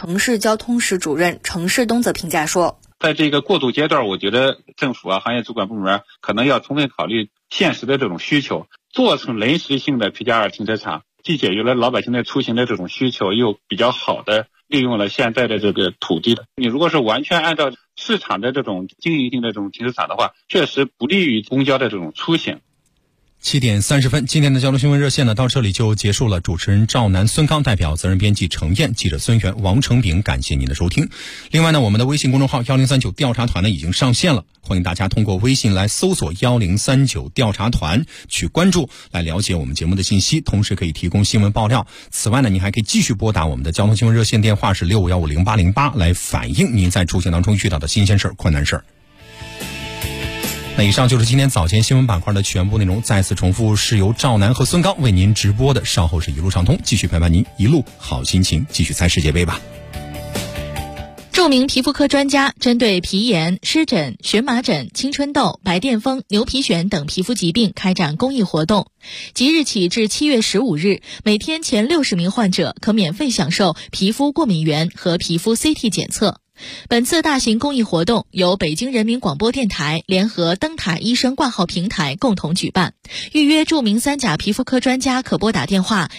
城市交通室主任程世东则评价说， 在这个过渡阶段，我觉得政府行业主管部门可能要充分考虑现实的这种需求，做成临时性的批假2停车场，既解决了老百姓的出行的这种需求，又比较好的利用了现在的这个土地的。你如果是完全按照市场的这种经营性的这种停车场的话，确实不利于公交的这种出行。 7点30分，今天的交通新闻热线呢到这里就结束了。主持人赵楠、孙刚，代表责任编辑程燕，记者孙源、王成炳，感谢您的收听。另外呢，我们的微信公众号1039调查团呢已经上线了，欢迎大家通过微信来搜索1039调查团去关注，来了解我们节目的信息，同时可以提供新闻爆料。此外呢，您还可以继续拨打我们的交通新闻热线电话是65150808来反映您在出行当中遇到的新鲜事儿、困难事儿。那以上就是今天早间新闻板块的全部内容，再次重复是由赵楠和孙刚为您直播的，稍后是一路畅通，继续陪伴您一路好心情，继续猜世界杯吧。 著名皮肤科专家针对皮炎、湿疹、荨麻疹、青春痘、白癜风、牛皮癣等皮肤疾病开展公益活动，即日起至7月15日，每天前60名患者可免费享受皮肤过敏原和皮肤 CT 检测。本次大型公益活动由北京人民广播电台联合灯塔医生挂号平台共同举办。预约著名3甲皮肤科专家可拨打电话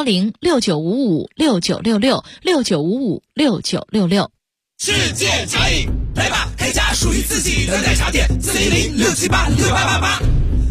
010-6955-6966 世界茶饮，来吧，开家属于自己的奶茶店，400-678-6888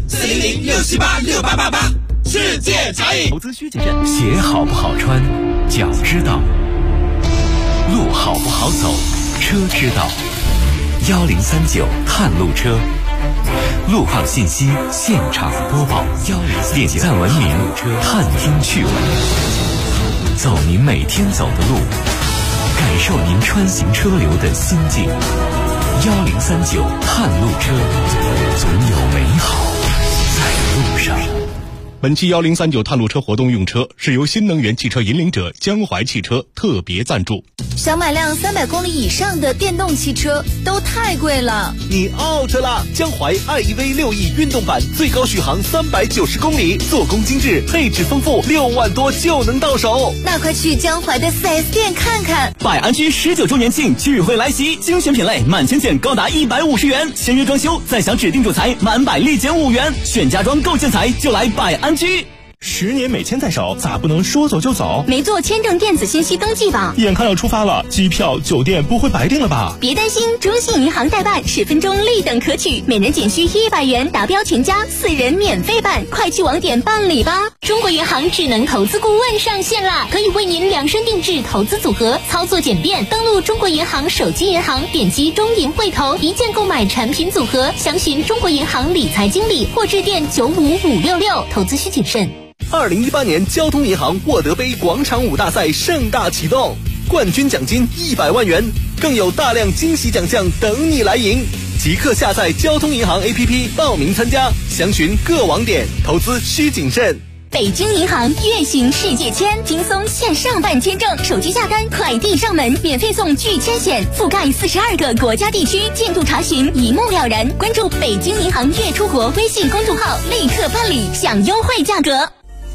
400-678-6888，世界茶饮。 投资需谨慎，鞋好不好穿，脚知道；路好不好走，车知道。1039探路车，路况信息现场播报，点赞文明，探听趣闻，走您每天走的路，感受您穿行车流的心境。1039探路车，总有美好在路上。 本期1039探路车活动用车是由新能源汽车引领者江淮汽车特别赞助。 想买辆300公里以上的电动汽车都太贵了， 你 out 了！江淮 iEV 6E 运动版最高续航390公里，做工精致，配置丰富，6万多就能到手。 那快去江淮的 4S 店看看。 百安居19周年庆聚会来袭，精选品类满千件高达150元，签约装修再享指定主材满百立减5元，选家装购建材就来百安居。 10年美签在手，咋不能说走就走？ 没做签证电子信息登记吧？ 眼看要出发了，机票、酒店不会白订了吧？ 别担心，中信银行代办10分钟立等可取，每人仅需100元，达标全家4人免费办，快去网点办理吧！中国银行智能投资顾问上线啦，可以为您量身定制投资组合，操作简便。登录中国银行手机银行，点击中银汇投，一键购买产品组合，详询中国银行理财经理或致电95566，投资需谨慎。 2018年交通银行沃德杯广场舞大赛盛大启动，冠军奖金100万元，更有大量惊喜奖项等你来赢。即刻下载交通银行 APP 报名参加，详询各网点，投资需谨慎。 北京银行月行世界签，轻松线上办签证，手机下单，快递上门，免费送拒签险，覆盖42个国家地区，进度查询一目了然。关注北京银行月出国微信公众号，立刻办理，享优惠价格。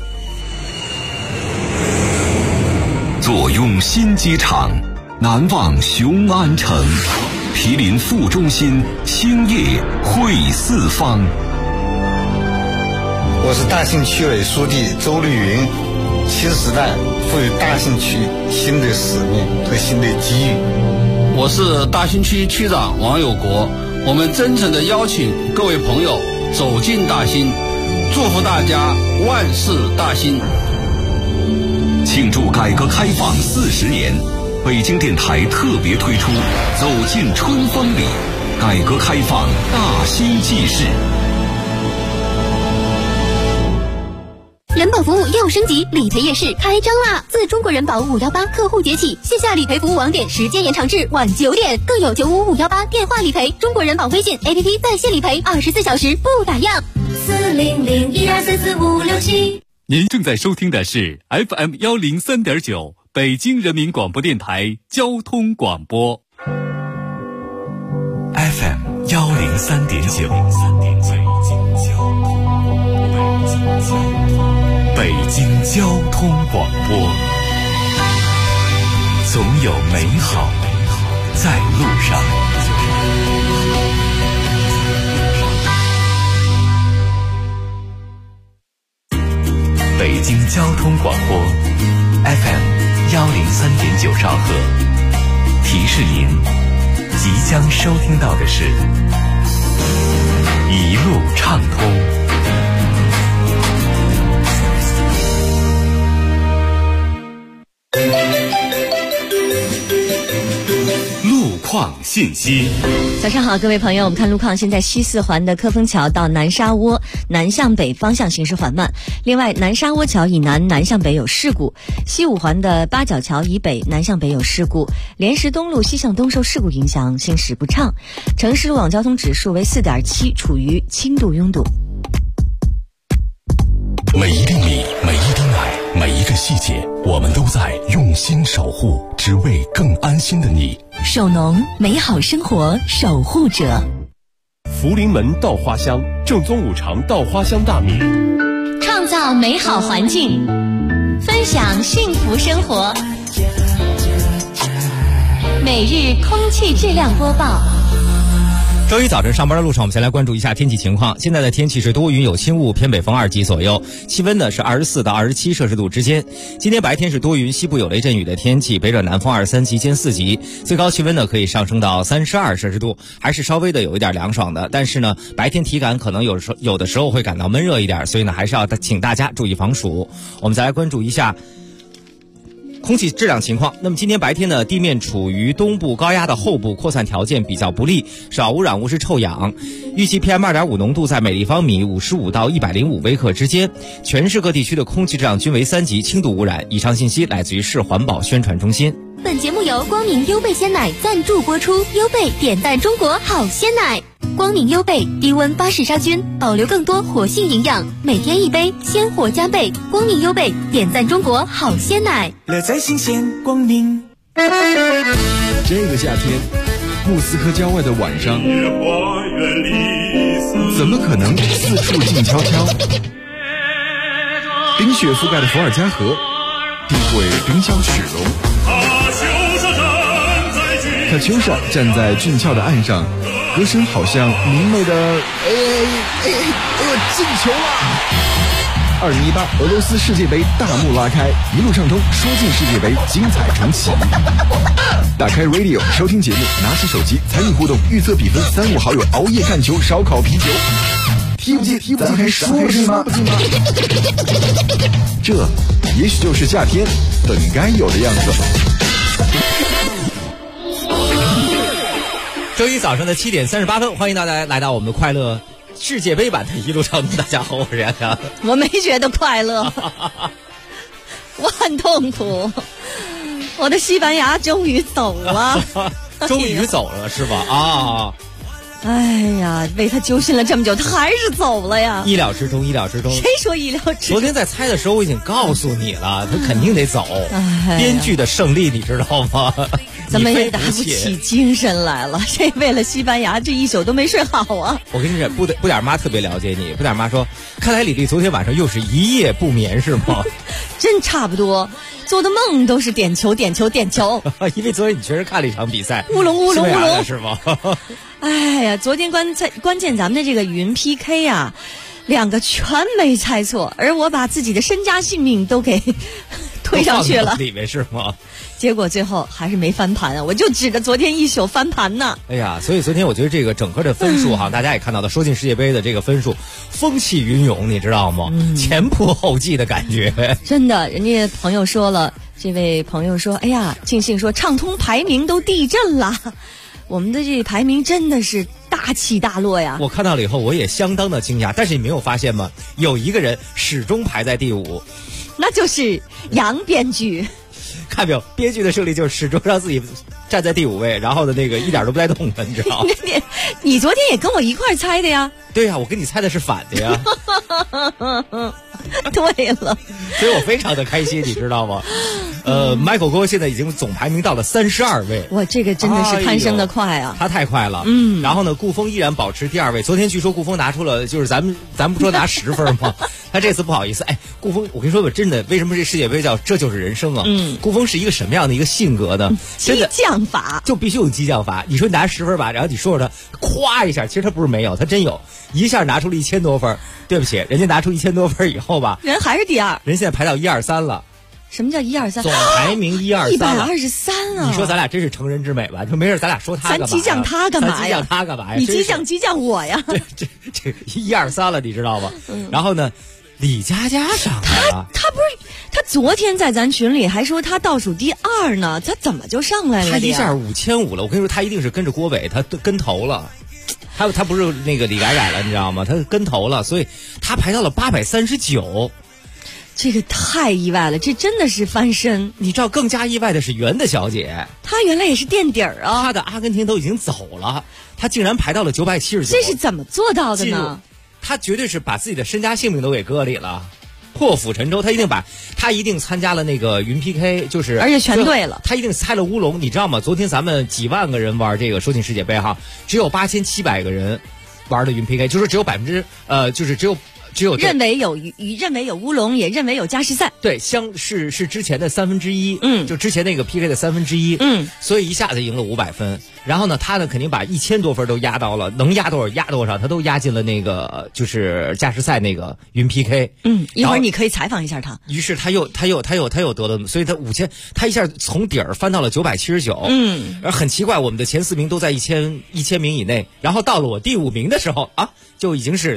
坐拥新机场，难忘雄安城，毗邻副中心，兴业汇四方。 我是大兴区委书记周绿云，新时代赋予大兴区新的使命和新的机遇。 我是大兴区区长王有国，我们真诚地邀请各位朋友走进大兴，祝福大家万事大兴。 庆祝改革开放40年，北京电台特别推出走进春风里，改革开放大兴纪事。 人保服务又升级，理赔夜市开张啦！自中国人保518客户节起，线下理赔服务网点时间延长至晚9点，更有95518电话理赔，中国人保微信 APP 在线理赔，24小时不打烊。40012344567。 您正在收听的是 FM 103.9北京人民广播电台交通广播。 FM 103.9北京交通广播， 总有美好在路上。北京交通广播 FM103.9兆赫，提示您即将收听到的是一路畅通。路况信息。 早上好，各位朋友，我们看路况。现在西四环的科丰桥到南沙窝南向北方向行驶缓慢，另外南沙窝桥以南南向北有事故，西五环的八角桥以北南向北有事故，莲石东路西向东受事故影响行驶不畅，城市路网交通指数为 4.7， 处于轻度拥堵。 每一粒米，每一滴奶，每一个细节，我们都在用心守护，只为更安心的你。 首农，美好生活守护者。 福临门稻花香，正宗五常稻花香大米， 创造美好环境，分享幸福生活。每日空气质量播报。 周一早晨上班的路上，我们先来关注一下天气情况。现在的天气是多云有轻雾，偏北风2级左右，气温呢是24到27摄氏度之间。今天白天是多云，西部有雷阵雨的天气，北转南风2、3级兼4级，最高气温呢可以上升到32摄氏度，还是稍微的有一点凉爽的。但是呢，白天体感可能有的时候会感到闷热一点，所以呢还是要请大家注意防暑。我们再来关注一下空气质量情况。那么今天白天呢，地面处于东部高压的后部，扩散条件比较不利，少污染物是臭氧。预计 PM2.5 浓度在每立方米55到105微克之间。全市各地区的空气质量均为3级轻度污染。以上信息来自于市环保宣传中心。 本节目由光明优贝鲜奶赞助播出，优贝点赞中国好鲜奶。光明优贝低温巴氏杀菌，保留更多活性营养，每天一杯，鲜活加倍。光明优贝点赞中国好鲜奶， 乐在新鲜光明。 这个夏天，莫斯科郊外的晚上，怎么可能四处静悄悄？冰雪覆盖的伏尔加河，地会冰消雪融。卡秋莎站在俊俏的岸上，歌声好像明媚的进球了！2018俄罗斯世界杯大幕拉开，一路畅通，说进世界杯，精彩重启。打开 Radio 收听节目，拿起手机参与互动，预测比分，3、5好友熬夜看球，烧烤啤酒。踢不进，咱还说不进吗？这也许就是夏天本该有的样子。 周一早上的7点38分，欢迎大家来到我们的快乐世界杯版的一路畅通。大家好，我是杨洋。 我没觉得快乐，我很痛苦。我的西班牙终于走了， 终于走了是吧？啊！ 哎呀，为他揪心了这么久，他还是走了呀！ 意料之中，意料之中。 谁说意料之中？ 昨天在猜的时候，我已经告诉你了，他肯定得走。编剧的胜利，你知道吗？ 咱们也打不起精神来了，谁为了西班牙这一宿都没睡好啊！ 我跟你说，不点妈特别了解你。不点妈说，看来李丽昨天晚上又是一夜不眠是吗？ 真差不多，做的梦都是点球。 因为昨天你确实看了一场比赛， 乌龙是吗？ 哎呀，昨天关键咱们的这个语音 PK 啊，2个全没猜错，而我把自己的身家性命都给推上去了， 里面是吗？ 结果最后还是没翻盘啊！我就指着昨天一宿翻盘呢。 哎呀，所以昨天我觉得这个整个的分数哈，大家也看到了，说进世界杯的这个分数风起云涌，你知道吗？前仆后继的感觉。 真的，人家朋友说了，这位朋友说，哎呀，庆幸说畅通排名都地震了。我们的这个排名真的是大起大落呀！ 我看到了以后，我也相当的惊讶。但是你没有发现吗？有一个人始终排在第5， 那就是杨编剧。 看没有，编剧的胜利就是始终让自己站在第5位，然后的那个一点都不带动的，你知道吗？ 你昨天也跟我一块猜的呀？ 对呀，我跟你猜的是反的呀。 对了， 所以我非常的开心，你知道吗？Michael 哥现在已经总排名到了32位， 哇，这个真的是攀升的快啊！ 他太快了，然后呢，顾峰依然保持第2位。昨天据说顾峰拿出了，就是咱们不说拿10分吗？他这次不好意思，顾峰，我跟你说吧，真的，为什么这世界杯叫这就是人生啊？顾峰是一个什么样的一个性格呢？ 激将法就必须用激将法。你说你拿10分吧，然后你说说他，咵一下，其实他不是没有，他真有，一下拿出了1000多分。对不起，人家拿出1000多分以后吧， 人还是第2， 人现在排到1、2、3了。 什么叫1、2、3？ 总排名1、2、3。 123啊！ 你说咱俩真是成人之美吧？就没事，咱俩说他干嘛？ 咱激将他干嘛呀？ 咱激将他干嘛呀？ 你激将我呀？ 这1、2、3了，你知道吗？然后呢，李佳佳上了。 他不是他昨天在咱群里还说他倒数第2呢，他怎么就上来了？ 他一下5500了，我跟你说，他一定是跟着郭伟，他跟头了。他不是那个李改了，你知道吗？他跟头了，所以他排到了839。 这个太意外了，这真的是翻身。 你知道更加意外的是袁的小姐， 她原来也是垫底儿啊。 她的阿根廷都已经走了，她竟然排到了979。 这是怎么做到的呢？ 她绝对是把自己的身家性命都给搁里了，破釜沉舟。她一定参加了那个云 PK， 就是而且全对了。 她一定猜了乌龙，你知道吗？昨天咱们几万个人玩这个说进世界杯哈，只有8700个人玩的云 PK， 就是只有只有认为有乌龙，也认为有加时赛。 对，是之前的1/3，就之前那个 PK 的1/3，所以一下子赢了500分。然后呢，他呢肯定把1000多分都压到了，能压多少压多少，他都压进了那个就是加时赛那个云 PK。 一会儿你可以采访一下他。 于是他又得了，所以他5000，他一下从底儿翻到了979。而很奇怪，我们的前4名都在1000名以内，然后到了我第5名的时候啊，就已经是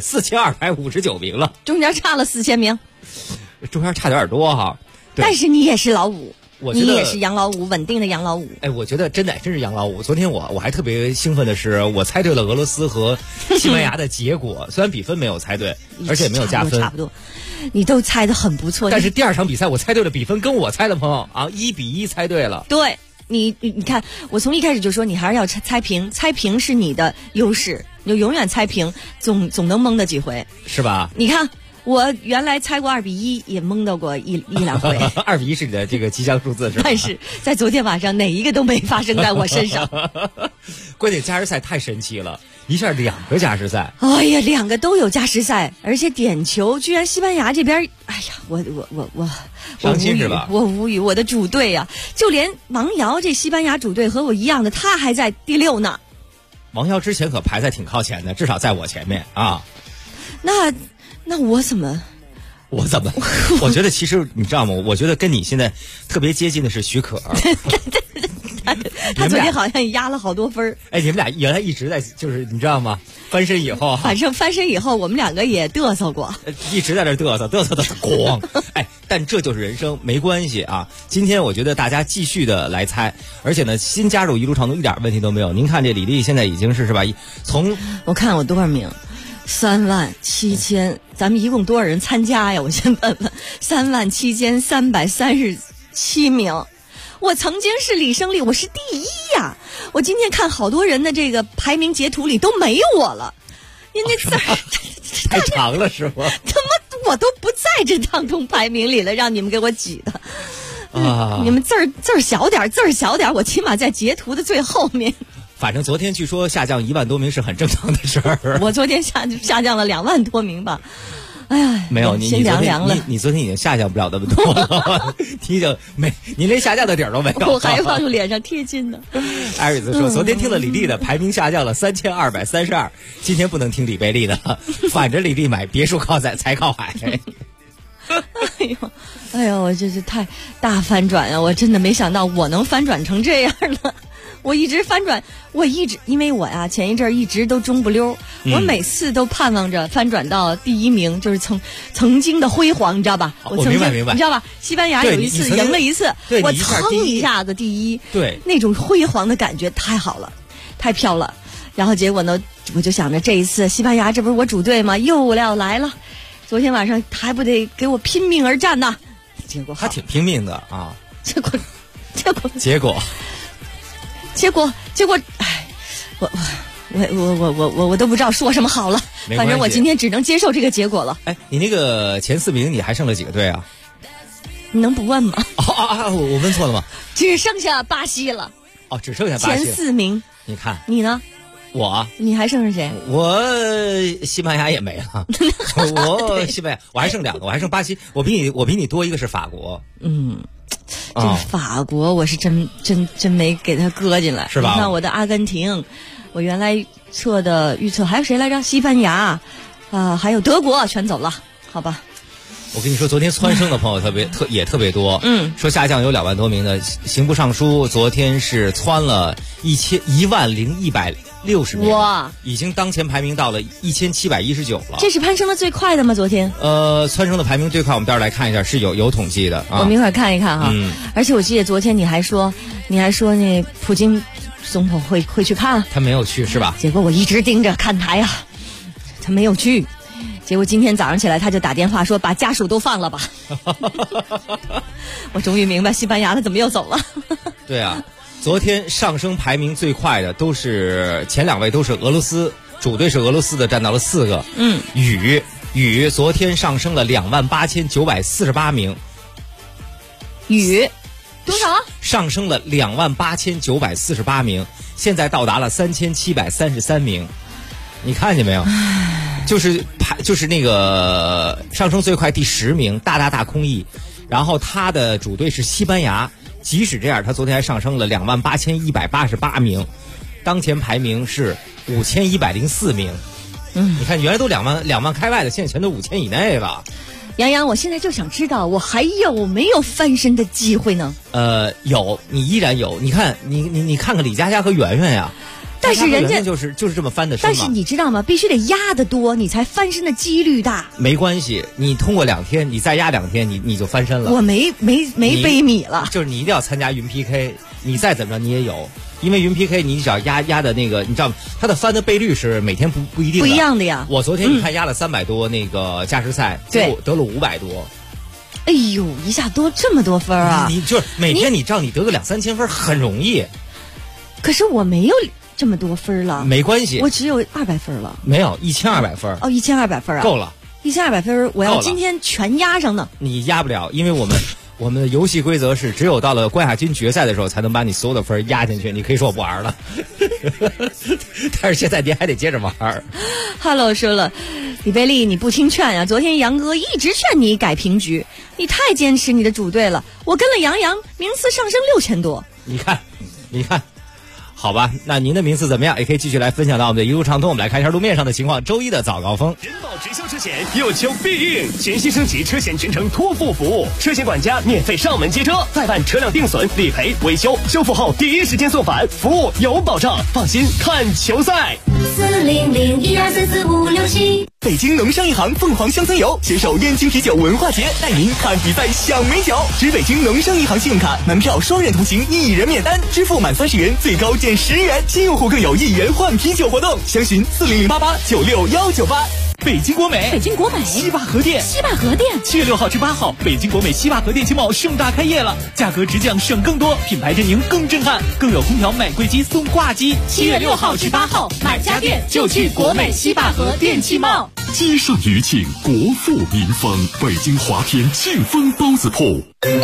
4259名了， 中间差了4000名， 中间差点多哈。 但是你也是老5。你也是养老5，稳定的养老5。 我觉得真是养老5。昨天我还特别兴奋的是，我猜对了俄罗斯和西班牙的结果，虽然比分没有猜对，而且也没有加分， 差不多。你都猜得很不错。 但是第2场比赛我猜对了比分，跟我猜的朋友啊1-1猜对了。 对，你看，我从一开始就说你还是要猜平，猜平是你的优势，你就永远猜平，总能蒙的几回， 是吧？ 你看。我原来猜过2-1，也蒙到过一两回。 2-1是你的这个吉祥数字是吧？ 但是在昨天晚上哪一个都没发生在我身上。 关键加时赛太神奇了，一下2个加时赛。 哎呀，2个都有加时赛，而且点球居然西班牙这边，哎呀，我伤心是吧？ 我无语，我的主队呀，就连王瑶这西班牙主队和我一样的，他还在第6呢。 王瑶之前可排在挺靠前的，至少在我前面啊。 那我怎么？ 我觉得其实你知道吗？我觉得跟你现在特别接近的是许可。 他昨天好像压了好多分。 你们俩原来一直在就是你知道吗？翻身以后， 反正翻身以后，我们2个也嘚瑟过， 一直在这嘚瑟的咣。但这就是人生，没关系啊。今天我觉得大家继续的来猜，而且呢，新加入一路畅通一点问题都没有。您看这李丽现在已经是吧？从我看我多少名？37000，咱们一共多少人参加呀？我先问问，37337名。我曾经是李胜利，我是第1呀。我今天看好多人的这个排名截图里都没有我了，人家字儿太长了是吗？ 他妈我都不在这畅通排名里了，让你们给我挤的。你们字儿小点，我起码在截图的最后面。 反正昨天据说下降1万多名是很正常的事儿。 我昨天下降了2万多名吧。哎呀， 没有， 先凉了。 你昨天已经下降不了那么多了，你连下降的底儿都没有。 我还往脸上贴金呢。 艾瑞斯说，昨天听了李丽的，排名下降了3232，今天不能听李贝丽的了，反着李丽买别墅靠海，才靠海。 哎呦，我这是太大翻转呀！我真的没想到我能翻转成这样的。我一直翻转，因为我呀前一阵一直都中不溜，我每次都盼望着翻转到第1名，就是曾经的辉煌，你知道吧？ 我明白，你知道吧？西班牙有一次赢了一次，我蹭一下子第1， 对， 那种辉煌的感觉太好了，太飘了。然后结果呢，我就想着这一次西班牙这不是我主队吗？又要来了，昨天晚上还不得给我拼命而战呢？结果他挺拼命的啊， 结果，哎，我都不知道说什么好了。反正我今天只能接受这个结果了。 你那个前4名你还剩了几个队啊？ 你能不问吗？ 我问错了吗？ 只剩下巴西了。 哦，只剩下巴西前4名。 你看你呢？ 你还剩下谁？ 我西班牙也没了。我西班牙我还剩2个，我还剩巴西。我比你多一个是法国。 这个法国我是真没给他搁进来， 是吧？ 你看我的阿根廷，我原来预测还有谁来着？西班牙，还有德国全走了，好吧。 我跟你说，昨天蹿升的朋友也特别多，说下降有2万多名的刑部尚书，昨天是蹿了10160名， 哇， 已经当前排名到了1719了。 这是攀升的最快的吗？昨天？ 蹿升的排名最快，我们待会儿来看一下，是有统计的啊。 我们一会儿看一看哈。而且我记得昨天你还说那普京总统会去看， 他没有去是吧？ 结果我一直盯着看台啊，他没有去。结果今天早上起来他就打电话说把家属都放了吧。我终于明白西班牙的怎么又走了。 对啊，昨天上升排名最快的都是前2位都是俄罗斯，主队是俄罗斯的，占到了4个。宇昨天上升了28948名。 宇多少？ 上升了28948名，现在到达了3733名。你看见没有？就是那个上升最快第10名，大空翼，然后他的主队是西班牙，即使这样，他昨天还上升了28188名，当前排名是5104名。你看原来都2万开外的，现在全都5000以内了。 杨洋，我现在就想知道我还有没有翻身的机会呢？ 有，你依然有。你看你看看李佳佳和圆圆呀。 但是人家就是这么翻的身嘛。 但是你知道吗？必须得压得多，你才翻身的几率大。 没关系，你通过2天，你再压2天，你就翻身了。 我没杯米了。 就是你一定要参加云 PK， 你再怎么着你也有，因为云 PK 你只要压的那个，你知道吗？它的翻的倍率是每天不一定的， 不一样的呀。 我昨天你看压了300多那个加时赛，结果得了500多。 哎呦，一下多这么多分啊！ 你就是每天你知道你得个2-3000分很容易。 可是我没有这么多分了。 没关系， 我只有200分了。 没有1200分。 哦，1200分啊， 够了。 1200分，我要今天全压上呢。 你压不了，因为我们的游戏规则是只有到了冠亚军决赛的时候才能把你所有的分压进去。你可以说我不玩了，但是现在您还得接着玩。 Hello 说了，李贝利你不听劝呀，昨天杨哥一直劝你改平局，你太坚持你的主队了。我跟了杨洋，名次上升6000多。 你看。好吧，那您的名次怎么样？也可以继续来分享到我们的一路畅通。我们来看一下路面上的情况。周一的早高峰， 人保直销车险有求必应，全新升级车险全程托付服务，车险管家免费上门接车，再办车辆定损、理赔、维修，修复后第一时间送返，服务有保障，放心看球赛。 40012344567。北京农商银行凤凰乡村游携手燕京啤酒文化节，带您看比赛享美酒。持北京农商银行信用卡门票双人同行，1人免单，支付满30元最高减10元，新用户更有1元换啤酒活动。详询40088961198。北京国美西坝河店7月6号至8号，北京国美西坝河店旗茂盛大开业了，价格直降省更多，品牌阵营更震撼，更有空调买贵机送挂机。7月6号至8号，买家电就去国美西坝河店旗茂。 接上余庆，国富民丰，北京华天庆丰包子铺。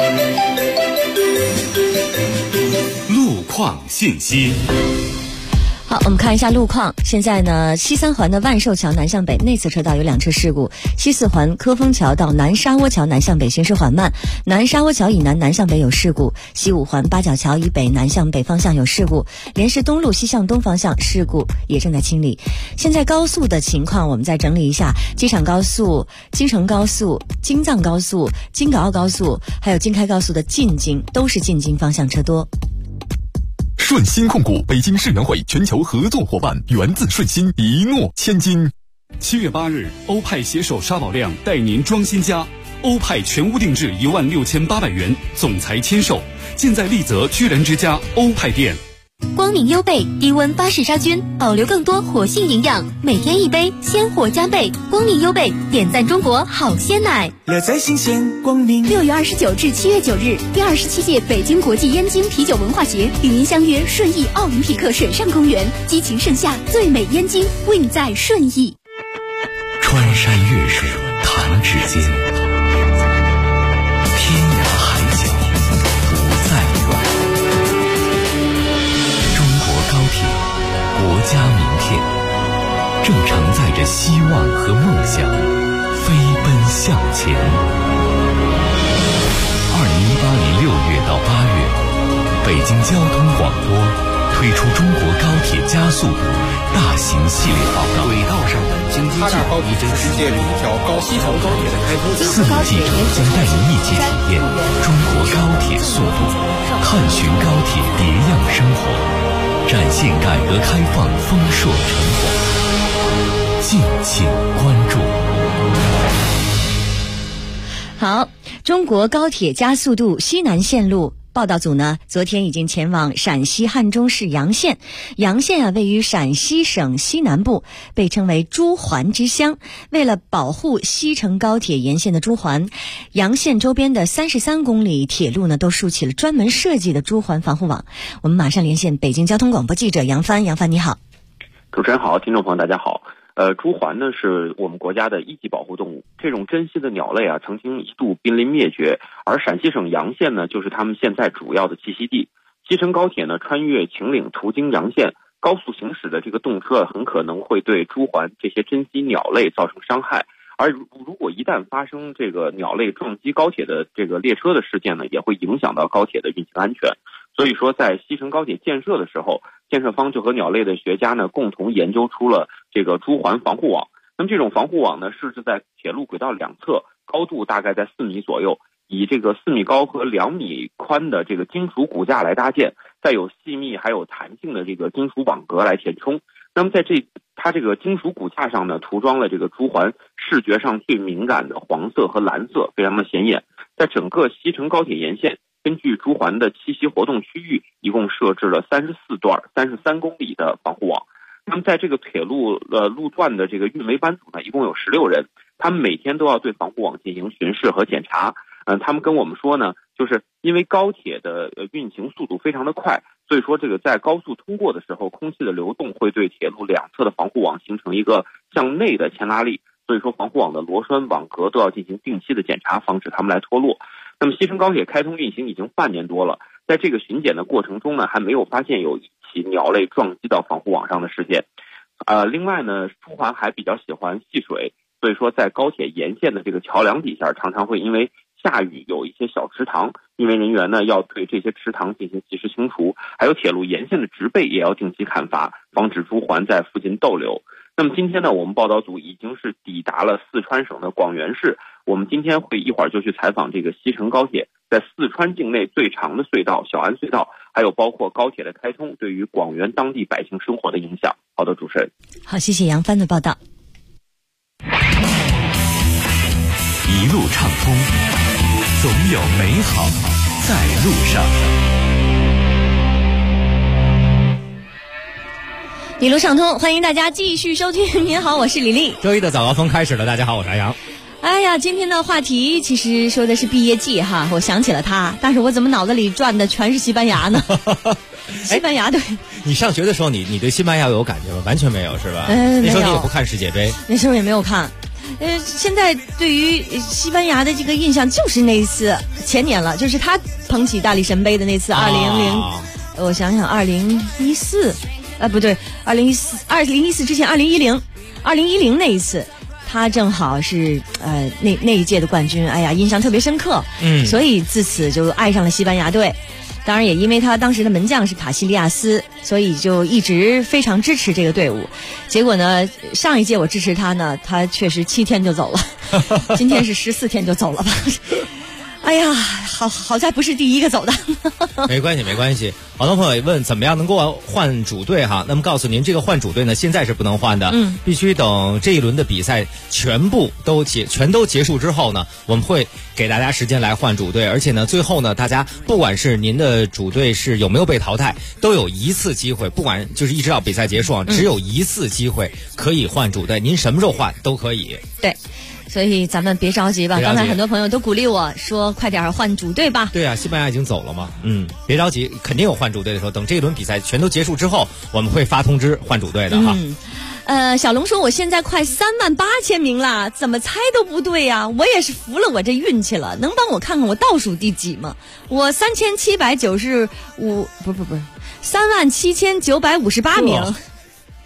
路况信息。 好，我们看一下路况。现在呢，西3环的万寿桥南向北内侧车道有2车事故，西4环科丰桥到南沙窝桥南向北行驶缓慢，南沙窝桥以南南向北有事故，西5环八角桥以北南向北方向有事故，莲石东路西向东方向事故也正在清理。现在高速的情况我们再整理一下，机场高速、京承高速、京藏高速、京港澳高速还有京开高速的进京都是进京方向车多。 顺鑫控股，北京世园会全球合作伙伴，源自顺鑫，一诺千金。 7月8日，欧派携手沙宝亮带您装新家，欧派全屋定制16800元，总裁签售，尽在丽泽居然之家欧派店。 光明优贝低温巴氏杀菌，保留更多活性营养，每天1杯，鲜活加倍。光明优贝点赞中国好鲜奶， 乐在新鲜。光明 6月29至7月9日，第27届北京国际燕京啤酒文化节与您相约顺义奥林匹克水上公园，激情盛夏，最美燕京，为你在顺义。 穿山越水，弹指间，天涯海正承载着希望和梦想，飞奔向前。2018年6月到8月，北京交通广播推出中国高铁加速度大型系列报道。轨道上的经济计划已经世界里一条西成高铁的开通。4名记者将带您一起体验中国高铁速度，探寻高铁别样生活，展现改革开放丰硕成果。敬请关注。 好，中国高铁加速度西南线路报道组呢，昨天已经前往陕西汉中市洋县。洋县位于陕西省西南部，被称为朱鹮之乡。为了保护西成高铁沿线的朱鹮，洋县周边的33公里铁路呢，都竖起了专门设计的朱鹮防护网。我们马上连线北京交通广播记者杨帆。杨帆你好。 主持人好，听众朋友大家好。朱鹮呢是我们国家的1级保护动物，这种珍稀的鸟类曾经一度濒临灭绝，而陕西省洋县呢就是它们现在主要的栖息地。西成高铁呢穿越秦岭途经洋县，高速行驶的这个动车很可能会对朱鹮这些珍稀鸟类造成伤害，而如果一旦发生这个鸟类撞击高铁的这个列车的事件呢，也会影响到高铁的运行安全。所以说在西成高铁建设的时候，建设方就和鸟类的学家呢共同研究出了这个朱鹮防护网。那么这种防护网呢设置在铁路轨道两侧，高度大概在4米左右，以这个4米高和2米宽的这个金属骨架来搭建，再有细密还有弹性的这个金属网格来填充。那么在它这个金属骨架上呢涂装了这个朱鹮视觉上最敏感的黄色和蓝色，非常的显眼。在整个西成高铁沿线，根据朱鹮的栖息活动区域，一共设置了34段33公里的防护网。那么在这个铁路路段的这个运维班组呢，一共有16人，他们每天都要对防护网进行巡视和检查。他们跟我们说呢，就是因为高铁的运行速度非常的快，所以说这个在高速通过的时候，空气的流动会对铁路两侧的防护网形成一个向内的牵拉力，所以说防护网的螺栓网格都要进行定期的检查，防止它们来脱落。那么西成高铁开通运行已经半年多了，在这个巡检的过程中呢，还没有发现有一起鸟类撞击到防护网上的事件。另外呢，朱鹮还比较喜欢戏水，所以说在高铁沿线的这个桥梁底下，常常会因为下雨有一些小池塘，运维人员呢要对这些池塘进行及时清除，还有铁路沿线的植被也要定期砍伐，防止朱鹮在附近逗留。那么今天呢，我们报道组已经是抵达了四川省的广元市，我们今天会一会儿就去采访这个西成高铁在四川境内最长的隧道小安隧道，还有包括高铁的开通对于广元当地百姓生活的影响。好的，主持人。 好，谢谢杨帆的报道。 一路畅通，总有美好在路上。 一路畅通，欢迎大家继续收听。您好，我是李丽。 周一的早高峰开始了，大家好，我是阿阳。 哎呀，今天的话题其实说的是毕业季哈，我想起了他，但是我怎么脑子里转的全是西班牙呢？西班牙队。 你上学的时候，你对西班牙有感觉吗？完全没有是吧？那时候你也不看世界杯。 那时候也没有看。现在对于西班牙的这个印象就是那一次前年了，就是他捧起大力神杯的那次我想想2014，不对，2014之前2010那一次。他正好是那一届的冠军，哎呀，印象特别深刻。所以自此就爱上了西班牙队。当然也因为他当时的门将是卡西利亚斯，所以就一直非常支持这个队伍。结果呢，上一届我支持他呢，他确实7天就走了，今天是14天就走了吧。哎呀，好在不是第一个走的。 没关系。好多朋友也问怎么样能够换主队哈，那么告诉您，这个换主队呢，现在是不能换的，必须等这一轮的比赛全都结束之后呢，我们会给大家时间来换主队，而且呢，最后呢，大家不管是您的主队是有没有被淘汰，都有一次机会，不管就是一直到比赛结束只有一次机会可以换主队，您什么时候换都可以。 对。所以咱们别着急吧，刚才很多朋友都鼓励我说快点换主队吧。 对啊，西班牙已经走了嘛，别着急，肯定有换主队的时候，等这一轮比赛全都结束之后，我们会发通知换主队的哈。 小龙说我现在快38000名了，怎么猜都不对呀，我也是服了我这运气了，能帮我看看我倒数第几吗？我3795，不是37958名。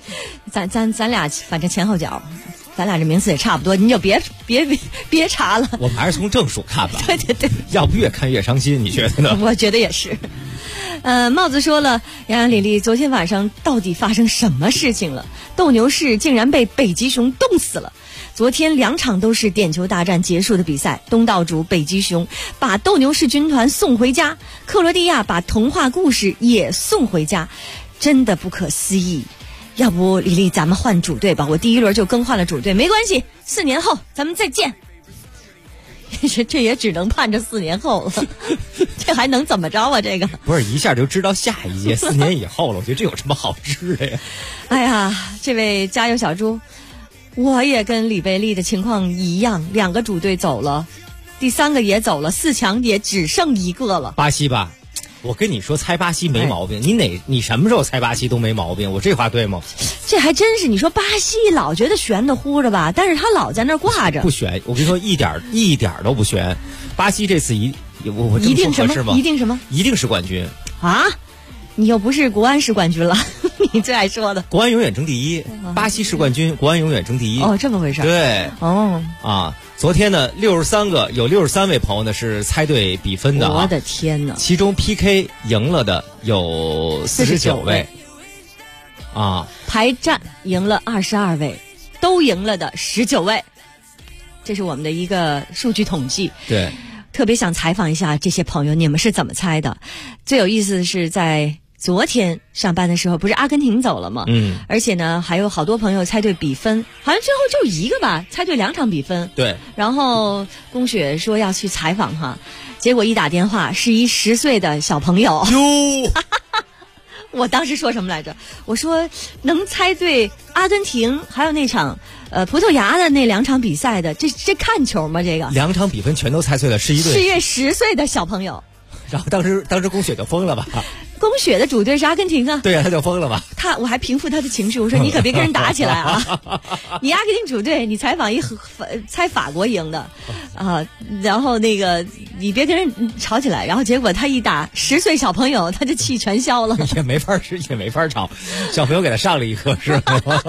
咱俩反正前后脚，咱俩这名次也差不多，你就别查了。 我们还是从正数看吧。 对对对， 要不越看越伤心，你觉得呢？ 我觉得也是。帽子说了，杨洋、李丽，昨天晚上到底发生什么事情了？斗牛士竟然被北极熊冻死了。昨天2场都是点球大战结束的比赛，东道主北极熊把斗牛士军团送回家，克罗地亚把童话故事也送回家，真的不可思议。要不李丽，咱们换主队吧，我第一轮就更换了主队，没关系，4年后咱们再见。这也只能盼着4年后了，这还能怎么着啊？这个不是一下就知道下一届4年以后了，我觉得这有什么好知的呀？ 哎呀，这位加油小猪，我也跟李贝利的情况一样，2个主队走了，第3个也走了，4强也只剩1个了。 巴西吧，我跟你说，猜巴西没毛病。你什么时候猜巴西都没毛病，我这话对吗？ 这还真是，你说巴西老觉得悬的乎着吧，但是他老在那儿挂着。 不悬，我跟你说，一点都不悬。巴西这次我一定什么？ 一定是冠军啊！你又不是国安是冠军了，你最爱说的。 国安永远争第一，巴西是冠军，国安永远争第一。 哦，这么回事。 对。 哦。 啊，昨天呢有63位朋友呢是猜对比分的。 我的天哪！ 其中 PK 赢了的有49位。啊， 排战赢了22位，都赢了的19位，这是我们的一个数据统计。 对， 特别想采访一下这些朋友，你们是怎么猜的？最有意思的是，在昨天上班的时候，不是阿根廷走了吗？而且呢，还有好多朋友猜对比分，好像最后就1个吧，猜对2场比分。 对。 然后龚雪说要去采访哈，结果一打电话是一10岁的小朋友。 哟。 我当时说什么来着？我说能猜对阿根廷还有那场葡萄牙的那2场比赛的，这看球吗？这个 2场比分全都猜对了，是一位10岁的小朋友。 然后当时龚雪就疯了吧？ 龚雪的主队是阿根廷啊。 对啊，他就疯了吧？ 我还平复他的情绪，我说你可别跟人打起来啊！你阿根廷主队，你采访猜法国赢的啊，然后那个你别跟人吵起来，然后结果他一打10岁小朋友，他就气全消了。 也没法吵，小朋友给他上了一课是吗？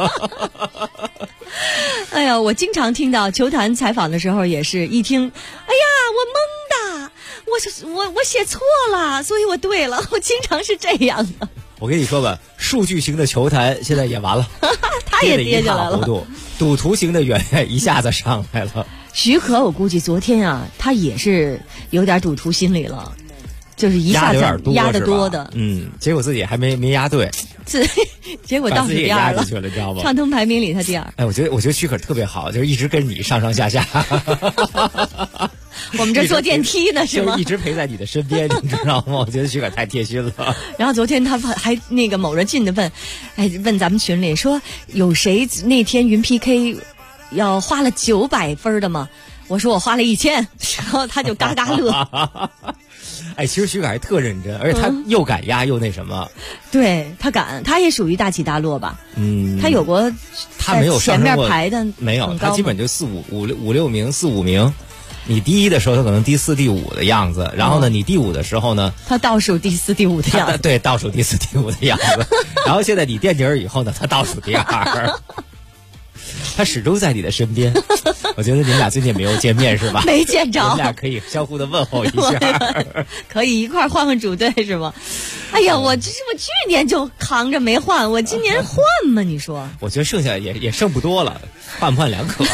哎呀，我经常听到球坛采访的时候，也是一听，哎呀，我懵的。我写错了，所以我对了。我经常是这样的。 我跟你说吧，数据型的球坛现在也完了， 他也跌下来了。 赌徒型的圆一下子上来了。 许可，我估计昨天啊，他也是有点赌徒心理了，就是一下子压得多的。 结果自己还没压对， 结果倒数第二了， 你知道吗？ 畅通排名里他第2。 哎，我觉得许可特别好，就是一直跟你上上下下。 我们这坐电梯呢是吗？ 就一直陪在你的身边，你知道吗？我觉得许可太贴心了。 然后昨天他还那个某人进的问咱们群里说有谁那天云 PK 要花了900分的吗？我说我花了1000，然后他就嘎嘎乐。 哎，其实许可还特认真，而且他又敢压又那什么。 对，他敢，他也属于大起大落吧。他有过， 他没有前面排的没有，他基本就4、5名、4、5名。你第1的时候，他可能第4、第5的样子，然后呢，你第5的时候呢， 他倒数第4、第5的样子。 对，倒数第4、第5的样子。然后现在你垫底以后呢，他倒数第2。他始终在你的身边。我觉得你们俩最近没有见面是吧？ 没见着。 你们俩可以相互的问候一下。 可以一块换主队是吗？哎呀，我去年就扛着没换，我今年换吗？你说？ 我觉得剩下也剩不多了，换不换两可。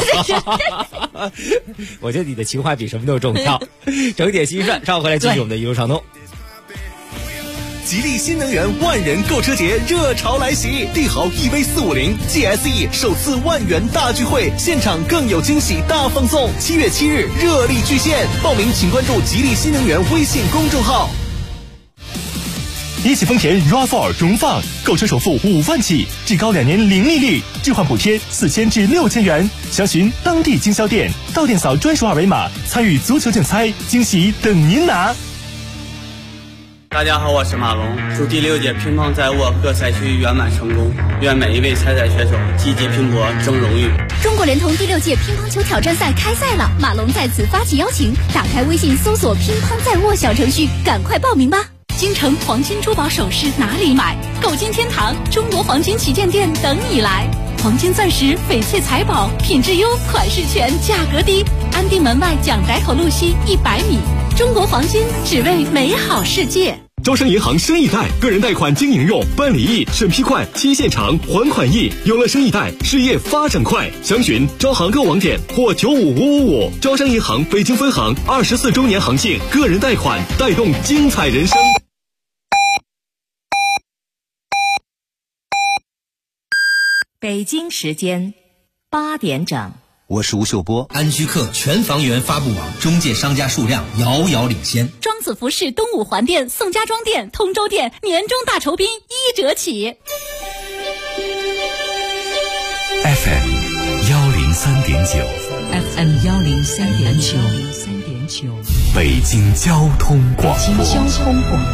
我觉得你的情怀比什么都重要。整点心算，稍后回来继续我们的一路畅通。 吉利新能源万人购车节热潮来袭，帝豪 EV450 GSE 首次10000元大聚会，现场更有惊喜大放送。7月7日热力巨献，报名请关注吉利新能源微信公众号。 一汽丰田 RAV4 荣放，购车首付5万起，至高2年零利率，置换补贴4000至6000元。详询当地经销店，到店扫专属二维码，参与足球竞猜，惊喜等您拿。 大家好，我是马龙，祝第6届乒乓在握各赛区圆满成功，愿每一位参赛选手积极拼搏争荣誉。 中国联通第6届乒乓球挑战赛开赛了，马龙在此发起邀请，打开微信搜索乒乓在握小程序，赶快报名吧。 京城黄金珠宝首饰哪里买？购金天堂中国黄金旗舰店等你来。黄金钻石、翡翠财宝，品质优，款式全，价格低。安定门外蒋逮口路西100米。中国黄金，只为美好世界。 招商银行生意贷，个人贷款经营用，办理易，审批快，期限长，还款易。有了生意贷，事业发展快。详询招行购网点或95555。招商银行北京分行24周年行庆，个人贷款带动精彩人生。 北京时间8点整。 我是吴秀波。安居客全房源发布网中介商家数量遥遥领先。 庄子服饰东五环店、宋家庄店、通州店年终大酬宾1折起。 FM 103.9 FM 103.9 北京交通广播。 北京交通广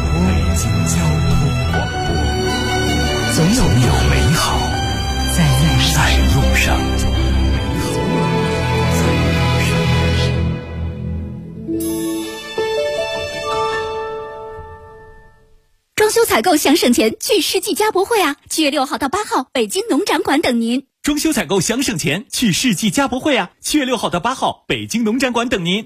播，总有美好在路上。 装修采购想省钱，去世纪家博会啊！7月6号到8号，北京农展馆等您。 装修采购想省钱，去世纪家博会啊！7月6号到8号，北京农展馆等您。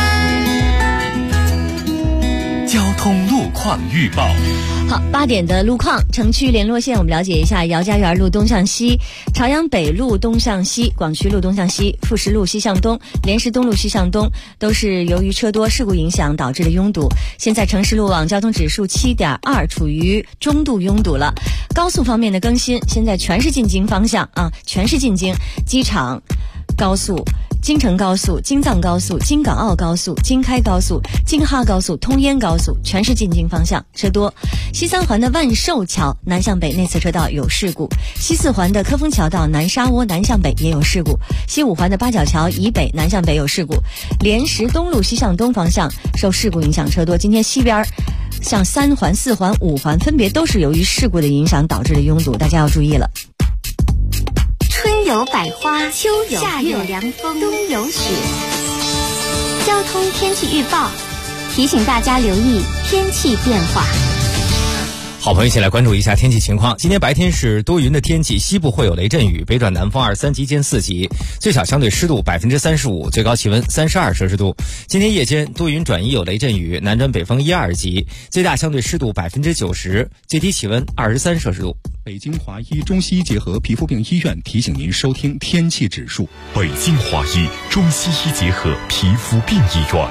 交通路况预报。 好，8点的路况，城区联络线我们了解一下：姚家园路东向西、朝阳北路东向西、广渠路东向西、富石路西向东、莲石东路西向东，都是由于车多事故影响导致的拥堵。现在城市路网交通指数7.2，处于中度拥堵了。高速方面的更新，现在全是进京方向啊，全是进京，机场高速、京承高速、京藏高速、京港澳高速、京开高速、京哈高速、通燕高速，全是进京方向，车多。西3环的万寿桥南向北内侧车道有事故，西4环的科丰桥道南沙窝南向北也有事故，西5环的八角桥以北南向北有事故，莲石东路西向东方向受事故影响车多。今天西边像3环、4环、5环分别都是由于事故的影响导致的拥堵，大家要注意了。 春有百花，秋有夏有凉风，冬有雪。交通天气预报提醒大家留意天气变化。 好朋友，一起来关注一下天气情况。今天白天是多云的天气，西部会有雷阵雨，北转南风2、3级间4级，最小相对湿度35%，最高气温32摄氏度。今天夜间多云转阴有雷阵雨，南转北风1、2级，最大相对湿度90%，最低气温23摄氏度。 北京华医中西医结合皮肤病医院提醒您收听天气指数。 北京华医中西医结合皮肤病医院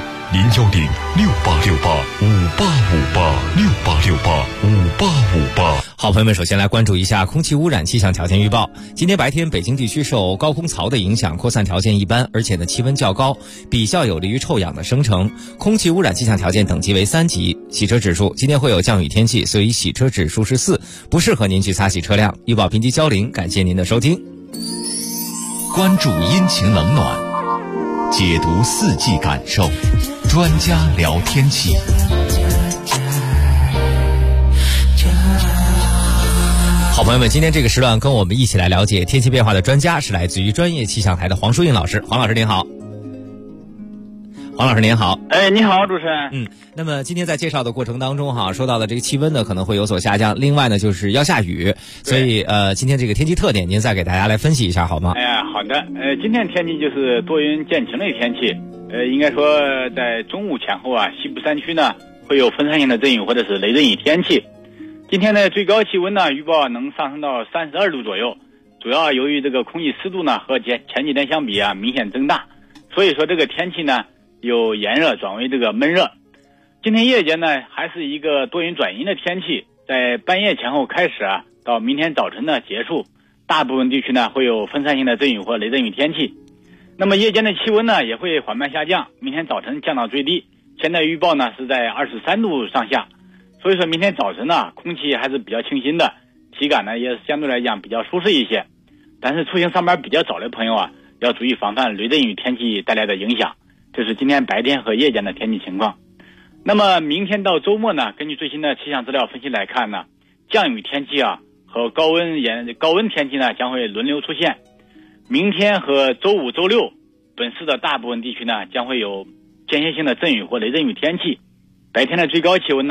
，010-6868-5858，6868-5858。 好朋友们，首先来关注一下空气污染气象条件预报。今天白天北京地区受高空槽的影响，扩散条件一般，而且气温较高，比较有利于臭氧的生成。空气污染气象条件等级为3级。洗车指数今天会有降雨天气，所以洗车指数是4，不适合您去擦洗车辆。预报评级交0，感谢您的收听。 关注阴晴冷暖，解读4季感受，专家聊天气。 好朋友们，今天这个时段跟我们一起来了解天气变化的专家是来自于专业气象台的黄淑印老师。黄老师您好。黄老师您好。 你好，主持人。 那么今天在介绍的过程当中说到的这个气温呢可能会有所下降，另外呢就是要下雨，所以今天这个天气特点您再给大家来分析一下好吗？ 好的。今天天气就是多云见晴的天气。应该说在中午前后西部山区呢会有分散性的阵雨或者是雷阵雨天气。今天的最高气温呢预报能上升到32度左右，主要由于这个空气湿度呢和前几天相比明显增大，所以说这个天气呢由炎热转为这个闷热。今天夜间呢还是一个多云转阴的天气，在半夜前后开始到明天早晨呢结束，大部分地区呢会有分散性的阵雨或雷阵雨天气。那么夜间的气温呢也会缓慢下降，明天早晨降到最低，现在预报呢是在23度上下，所以说明天早晨呢空气还是比较清新的，体感呢也是相对来讲比较舒适一些。但是出行上班比较早的朋友要注意防范雷阵雨天气带来的影响。这是今天白天和夜间的天气情况。那么明天到周末呢，根据最新的气象资料分析来看呢，降雨天气和高温天气呢将会轮流出现。明天和周5、周6，本市的大部分地区呢将会有间歇性的阵雨或雷阵雨天气。白天的最高气温呢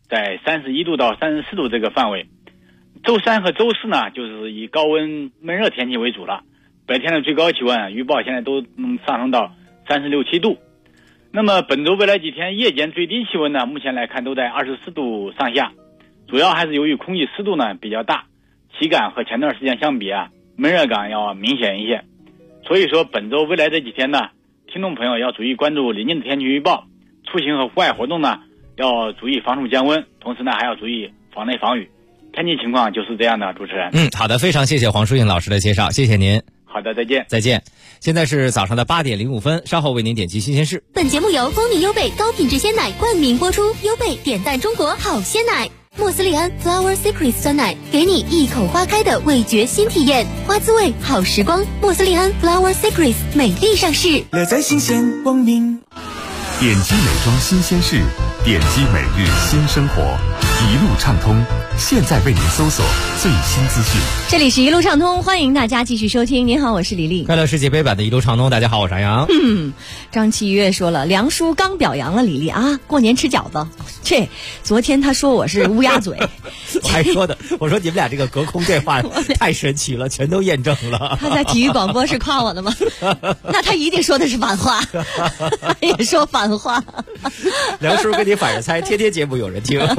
在31度到34度这个范围。周三和周四呢，就是以高温闷热天气为主了。白天的最高气温预报现在都能上升到36、7度。那么本周未来几天夜间最低气温呢，目前来看都在24度上下，主要还是由于空气湿度呢比较大，体感和前段时间相比闷热感要明显一些。所以说本周未来这几天呢，听众朋友要注意关注临近的天气预报，出行和户外活动呢要注意防暑降温，同时呢还要注意防雷防雨。天气情况就是这样的，主持人。 好的，非常谢谢黄淑颖老师的介绍，谢谢您。 好的，再见。 再见。现在是早上的8点05分，稍后为您点击新鲜事。 本节目由蜂蜜优贝高品质鲜奶冠名播出，优贝点赞中国好鲜奶。莫斯利安 Flower Secret 酸奶，给你一口花开的味觉新体验，花滋味好时光。莫斯利安 Flower Secret 美丽上市， 乐在新鲜光明。 点击美妆新鲜事，点击每日新生活，一路畅通。现在为您搜索最新资讯。 这里是一路畅通，欢迎大家继续收听。您好，我是李丽。 快乐世界杯版的一路畅通，大家好，我是杨洋。 张启月说了，梁叔刚表扬了李丽过年吃饺子。昨天他说我是乌鸦嘴， 我还说的，我说你们俩这个隔空对话太神奇了，全都验证了。 他在体育广播是夸我的吗？那他一定说的是反话，也说反话。 梁叔跟你反着猜，天天节目有人听。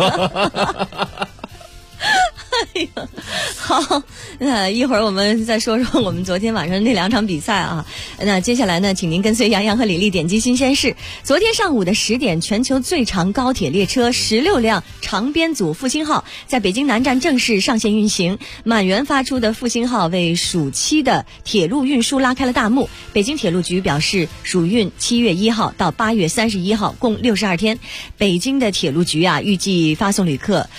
好，那一会儿我们再说说我们昨天晚上那2场比赛那接下来呢，请您跟随杨洋和李丽点击新鲜事。昨天上午的10点，全球最长高铁列车16辆长编组复兴号在北京南站正式上线运行。满员发出的复兴号为暑期的铁路运输拉开了大幕。北京铁路局表示，暑运7月1号到8月31号共62天。北京的铁路局预计发送旅客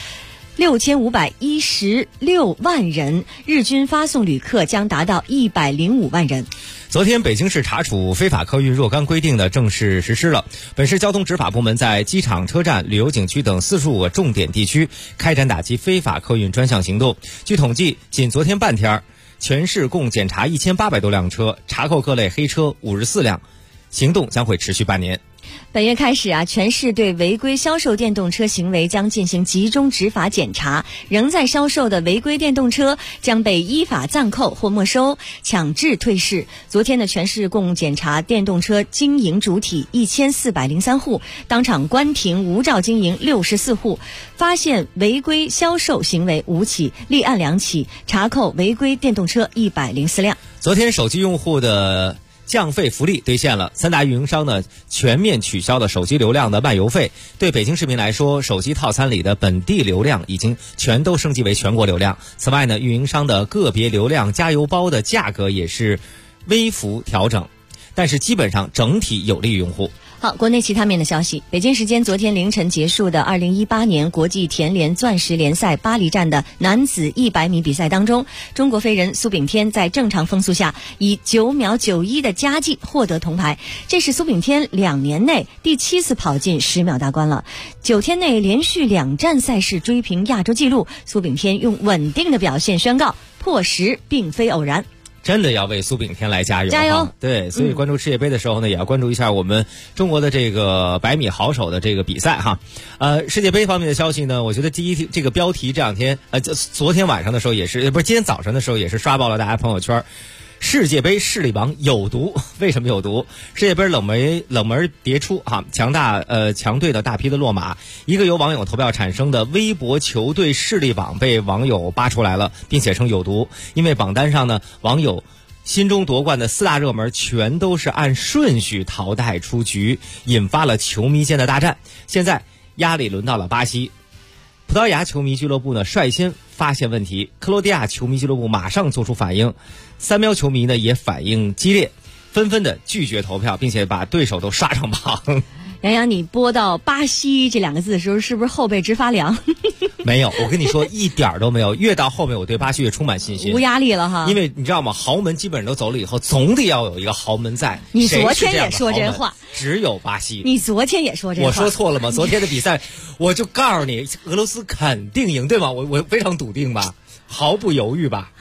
6516万人，日均发送旅客将达到105万人。 昨天，北京市查处非法客运若干规定的正式实施了。本市交通执法部门在机场、车站、旅游景区等45个重点地区开展打击非法客运专项行动。据统计，仅昨天半天，全市共检查1800多辆车，查扣各类黑车54辆，行动将会持续半年。 本月开始全市对违规销售电动车行为将进行集中执法检查，仍在销售的违规电动车将被依法暂扣或没收，强制退市。昨天的全市共检查电动车经营主体1403户，当场关停无照经营64户，发现违规销售行为5起，立案2起，查扣违规电动车104辆。 昨天手机用户的降费福利兑现了，3大运营商呢全面取消了手机流量的漫游费。对北京市民来说，手机套餐里的本地流量已经全都升级为全国流量。此外呢，运营商的个别流量加油包的价格也是微幅调整，但是基本上整体有利于用户。 好，国内其他面的消息。北京时间昨天凌晨结束的2018年国际田联钻石联赛巴黎站的男子100米比赛当中，中国飞人苏炳添在正常风速下以9秒91的佳绩获得铜牌，这是苏炳添2年内第7次跑进10秒大关了。9天内连续2站赛事追平亚洲纪录，苏炳添用稳定的表现宣告破10并非偶然。 真的要为苏炳添来加油！ 加油！ 对，所以关注世界杯的时候呢，也要关注一下我们中国的这个100米好手的这个比赛哈。世界杯方面的消息呢，我觉得这个标题这2天昨天晚上的时候也是，不是今天早上的时候也是刷爆了大家朋友圈。世界杯势力榜有毒，为什么有毒？世界杯冷门迭出强队的大批的落马，一个由网友投票产生的微博球队势力榜被网友扒出来了，并且称有毒，因为榜单上呢，网友心中夺冠的4大热门全都是按顺序淘汰出局，引发了球迷间的大战。现在压力轮到了巴西。葡萄牙球迷俱乐部呢率先发现问题，克罗地亚球迷俱乐部马上做出反应，三喵球迷呢也反应激烈，纷纷的拒绝投票，并且把对手都刷上榜。 杨洋，你播到巴西这2个字的时候，是不是后背直发凉？ 没有，我跟你说一点都没有。越到后面，我对巴西越充满信心， 无压力了哈。 因为你知道吗？豪门基本上都走了以后，总得要有一个豪门在。 你昨天也说这话， 只有巴西。 你昨天也说这话， 我说错了吗？昨天的比赛，我就告诉你，俄罗斯肯定赢，对吗？我非常笃定吧，毫不犹豫吧。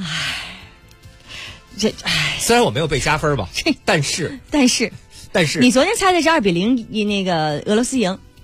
虽然我没有被加分吧，但是你昨天猜的是2-0那个俄罗斯赢，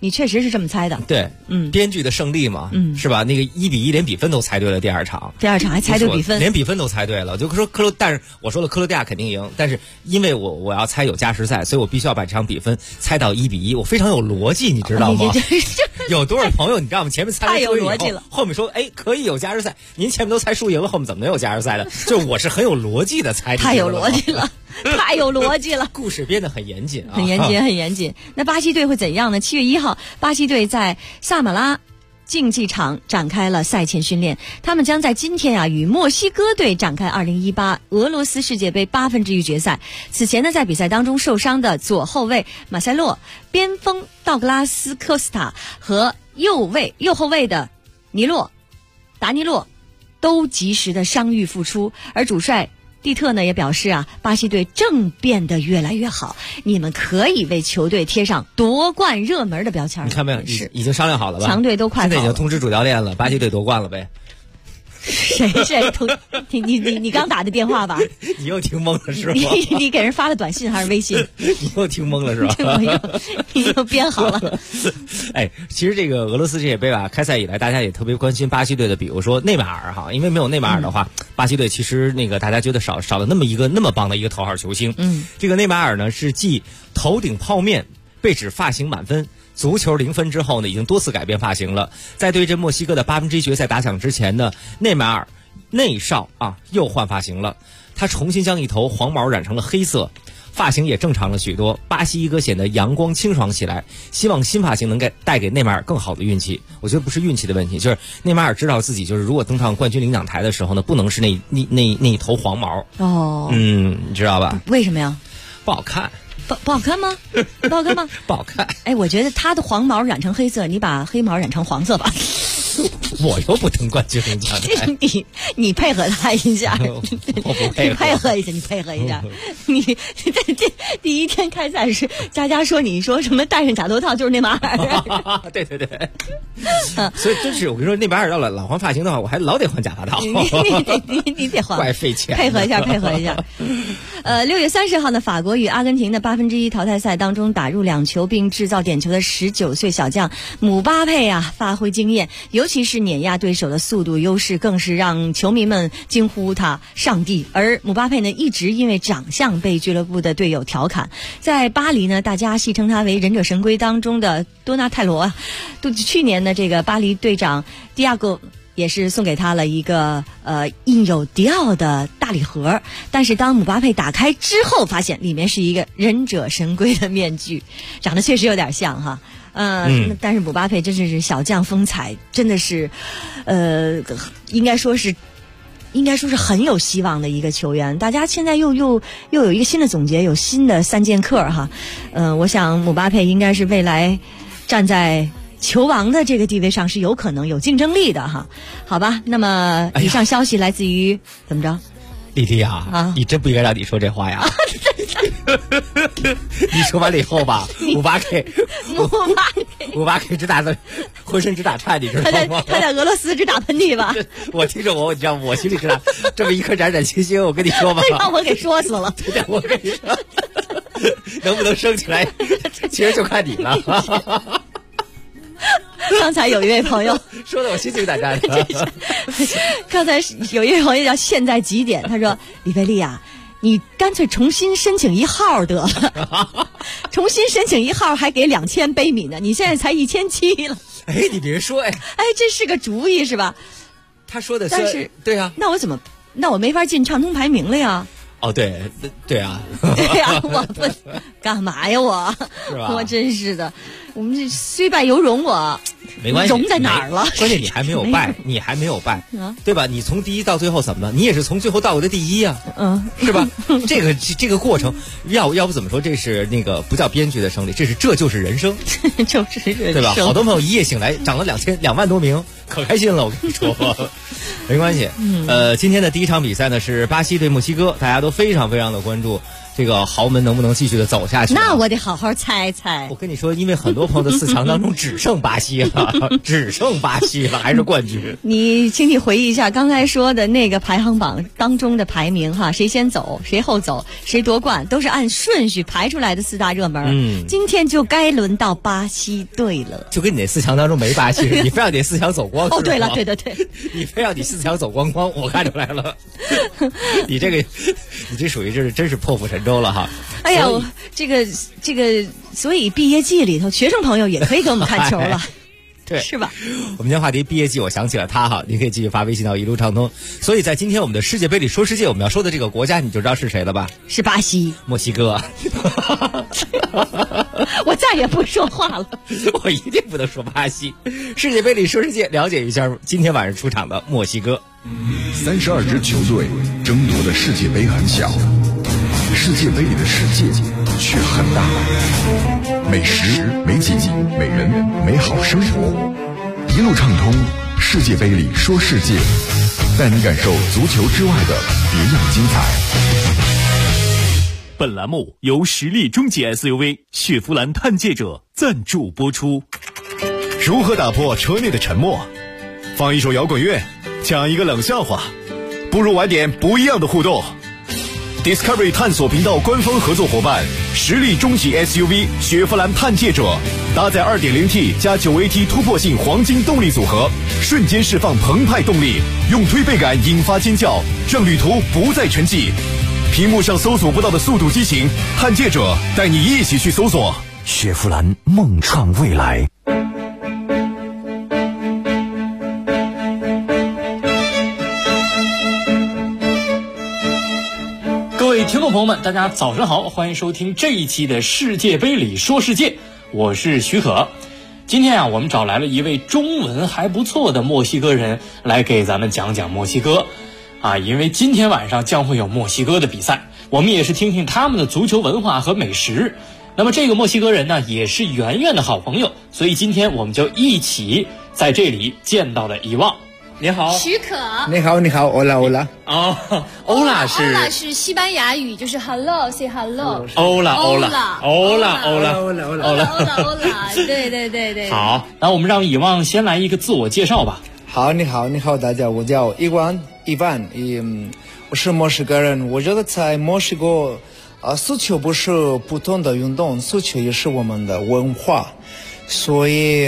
你确实是这么猜的。 对，编剧的胜利嘛，是吧？那个1-1连比分都猜对了，第二场还猜对比分， 连比分都猜对了。就说但是我说了克罗地亚肯定赢，但是因为我要猜有加时赛，所以我必须要把这场比分猜到1-1，我非常有逻辑，你知道吗？有多少朋友你知道吗？前面猜太有逻辑了， 后面说可以有加时赛，您前面都猜输赢了，后面怎么能有加时赛的？就我是很有逻辑的猜， 太有逻辑了。太有逻辑了， 故事编得很严谨啊， 很严谨。那巴西队会怎样呢？7月1号，巴西队在萨马拉竞技场展开了赛前训练，他们将在今天与墨西哥队展开2018俄罗斯世界杯1/8预决赛。此前呢，在比赛当中受伤的左后卫马塞洛、边锋道格拉斯科斯塔和右后卫的达尼洛都及时的伤愈复出，而主帅蒂特呢也表示巴西队正变得越来越好，你们可以为球队贴上夺冠热门的标签。 你看没有，已经商量好了吧？ 强队都快好了， 现在已经通知主教练了，巴西队夺冠了呗。 谁你刚打的电话吧？ 你又听懵了是吧？ 你给人发的短信还是微信？ 你又听懵了是吧？ 你又编好了。 其实这个俄罗斯世界杯开赛以来，大家也特别关心巴西队的，比如说内马尔因为没有内马尔的话，巴西队其实大家觉得少了那么棒的一个头号球星。这个内马尔呢是继头顶泡面被指发型满分，足球0分之后呢，已经多次改变发型了。在对阵墨西哥的1/8决赛打响之前呢，内马尔内少又换发型了，他重新将一头黄毛染成了黑色，发型也正常了许多。巴西一哥显得阳光清爽起来，希望新发型能带给内马尔更好的运气。我觉得不是运气的问题，就是内马尔知道自己就是如果登上冠军领奖台的时候呢，不能是那一头黄毛。你知道吧？ 为什么呀？ 不好看。 不好看吗？不好看吗？ 不好看。 我觉得他的黄毛染成黑色，你把黑毛染成黄色吧。 我又不登冠军领奖台。 你配合他一下。 我不配合。 你配合一下。你这第一天开赛时，佳佳说你说什么戴上假头套就是内马尔。 对。所以真是我跟你说，内马尔要老换发型的话，我还老得换假发套。 你得换。 怪费钱。 配合一下。6月30号呢，法国与阿根廷的1/8淘汰赛当中打入2球并制造点球的19岁小将姆巴佩发挥惊艳，尤其是碾压对手的速度优势，更是让球迷们惊呼他上帝。而姆巴佩呢，一直因为长相被俱乐部的队友调侃。在巴黎呢，大家戏称他为忍者神龟当中的多纳泰罗。去年呢，这个巴黎队长迪亚哥也是送给他了一个印有迪奥的大礼盒，但是当姆巴佩打开之后，发现里面是一个忍者神龟的面具，长得确实有点像哈。但是姆巴佩真是小将风采，真的是应该说是很有希望的一个球员。大家现在又有一个新的总结，有新的3剑客哈。我想姆巴佩应该是未来站在球王的这个地位上是有可能有竞争力的哈。好吧，那么以上消息来自于怎么着？ 丽丽你真不应该让你说这话呀。你说完了以后吧，姆巴佩直打的浑身直打颤，你知道吗？ 他在俄罗斯直打喷嚏吧？ 我听着你知道我心里直打，这么一颗冉星星，我跟你说吧， 让我给说死了。 我跟你说，能不能升起来，其实就看你了。 刚才有一位朋友说的我心情胆战。 刚才有一位朋友叫现在几点，他说李贝利你干脆重新申请1号得了。重新申请1号还给2000杯米呢，你现在才1700了。 你别说这是个主意是吧？ 他说的但是对啊， 那我没法进畅通排名了呀。 对啊， 我不干嘛呀我？ 是吧？ 我真是的，我们这虽败犹荣，我没关系， 荣在哪儿了？ 关键你还没有败，对吧？你从第一到最后怎么了？你也是从最后到我的第一呀，是吧？这个过程，要不怎么说这是那个不叫编剧的胜利，这就是人生， 就是人生， 对吧？好多朋友一夜醒来涨了2万多名，可开心了，我跟你说。没关系，今天的第一场比赛呢是巴西对墨西哥，大家都非常非常的关注。 这个豪门能不能继续的走下去？ 那我得好好猜猜。 我跟你说，因为很多朋友的4强当中只剩巴西了，只剩巴西了，还是冠军。 请你回忆一下刚才说的那个排行榜当中的排名哈，谁先走，谁后走，谁夺冠，都是按顺序排出来的4大热门。今天就该轮到巴西队了。 就跟你那4强当中没巴西，你非要你4强走光。 哦，对了，对， 你非要你4强走光，我看出来了。你这属于真是破釜沉舟了哈。 哎呀，这个，所以毕业季里头，学生朋友也可以给我们看球了。 对， 是吧？ 我们今天话题毕业季，我想起了他哈，你可以继续发微信到一路畅通。所以在今天我们的世界杯里说世界，我们要说的这个国家，你就知道是谁了吧？ 是巴西、 墨西哥。 我再也不说话了， 我一定不能说巴西。世界杯里说世界，了解一下今天晚上出场的墨西哥。 32支球队争夺的世界杯很小，世界杯里的世界却很大。美食、美景、美人、美好生活，一路畅通。世界杯里说世界，带你感受足球之外的别样精彩。 本栏目由实力中级 SUV 雪佛兰探界者赞助播出。 如何打破车内的沉默？放一首摇滚乐，讲一个冷笑话，不如玩点不一样的互动。Discovery 探索频道官方合作伙伴，实力中级 SUV 雪佛兰探界者，搭载 2.0T 加 9AT 突破性黄金动力组合，瞬间释放澎湃动力，用推背感引发尖叫，让旅途不再沉寂。屏幕上搜索不到的速度激情，探界者带你一起去搜索。 雪佛兰梦创未来。 各位听众朋友们，大家早上好，欢迎收听这一期的世界杯里说世界，我是许可。今天啊，我们找来了一位中文还不错的墨西哥人来给咱们讲讲墨西哥啊，因为今天晚上将会有墨西哥的比赛，我们也是听听他们的足球文化和美食。那么这个墨西哥人呢，也是圆圆的好朋友，所以今天我们就一起在这里见到了遗忘。你好， 许可。 你好，你好，欧拉欧拉。 哦，欧拉是西班牙语，就是 hello，say hello。 欧拉。 对。 好，那我们让遗忘先来一个自我介绍吧。 好，你好，大家，我叫伊万，我是墨西哥人。我觉得在墨西哥，足球不是普通的运动，足球也是我们的文化，所以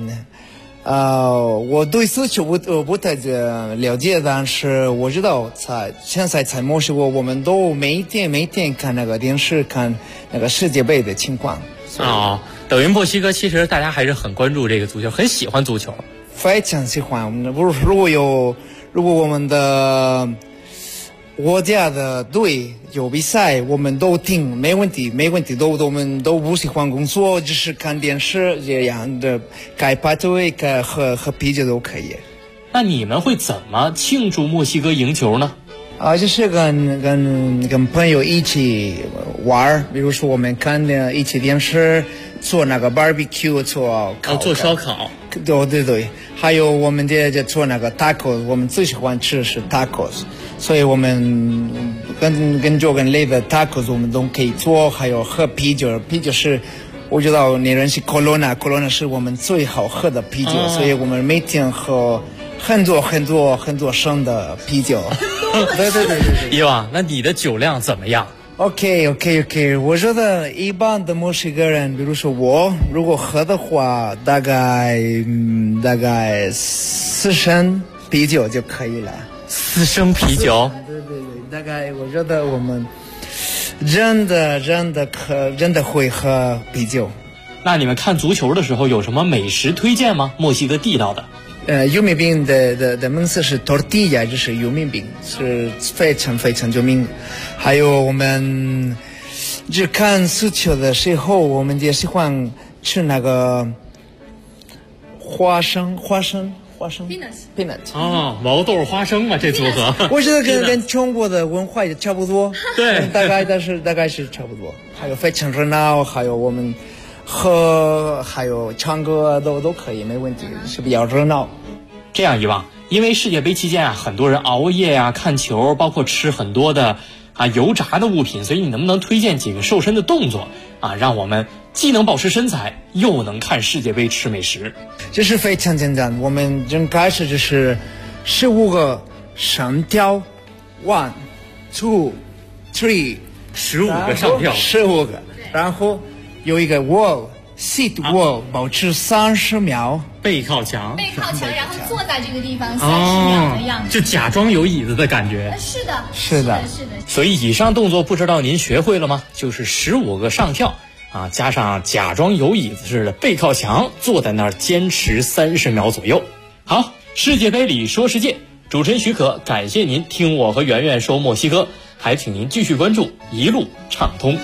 我对足球不太了解，但是我知道现在在墨西哥，我们都每天看那个电视，看那个世界杯的情况。 等于墨西哥其实大家还是很关注这个足球，很喜欢足球， 非常喜欢。如果我们的国家的队有比赛，我们都听，没问题，我们都不喜欢工作，只是看电视这样的，开派对和啤酒都可以。 那你们会怎么庆祝墨西哥赢球呢？ 就是跟朋友一起玩，比如说我们看一起电视，做那个 barbecue， 做烧烤。 对，还有我们就做那个 tacos， 我们最喜欢吃的是 tacos， 所以我们跟这个类的 tacos 我们都可以做，还有喝啤酒是我知道你认识 Corona 是我们最好喝的啤酒，所以我们每天喝很多升的啤酒。对。 伊娃，那你的酒量怎么样 ？OK， 我觉得一般的墨西哥人，比如说我，如果喝的话，大概4升啤酒就可以了。 4升啤酒？ 对，大概我觉得我们真的会喝啤酒。 那你们看足球的时候有什么美食推荐吗？墨西哥地道的。 玉米饼的名字是 tortilla， 就是玉米饼，是非常非常有名。还有我们只看足球的时候，我们也喜欢吃那个花生 peanut。 毛豆花生嘛，这组合。 我觉得跟中国的文化也差不多。 对，大概是差不多。还有非常热闹，还有我们喝，还有唱歌都可以，没问题，是比较热闹。 这样遗忘，因为世界杯期间啊，很多人熬夜啊看球，包括吃很多的油炸的物品，所以你能不能推荐几个瘦身的动作让我们既能保持身材，又能看世界杯吃美食？ 这是非常简单，我们正开始就是15个上跳 ，1 2 3 15个上跳 ，15个，然后有一个 wall。sit wall 保持30秒， 背靠墙， 然后坐在这个地方30秒的样子， 就假装有椅子的感觉。 是的。 所以以上动作不知道您学会了吗？就是15个上跳加上假装有椅子似的背靠墙，坐在那儿坚持30秒左右。好，世界杯里说世界，主持人许可，感谢您听我和圆圆说墨西哥，还请您继续关注一路畅通。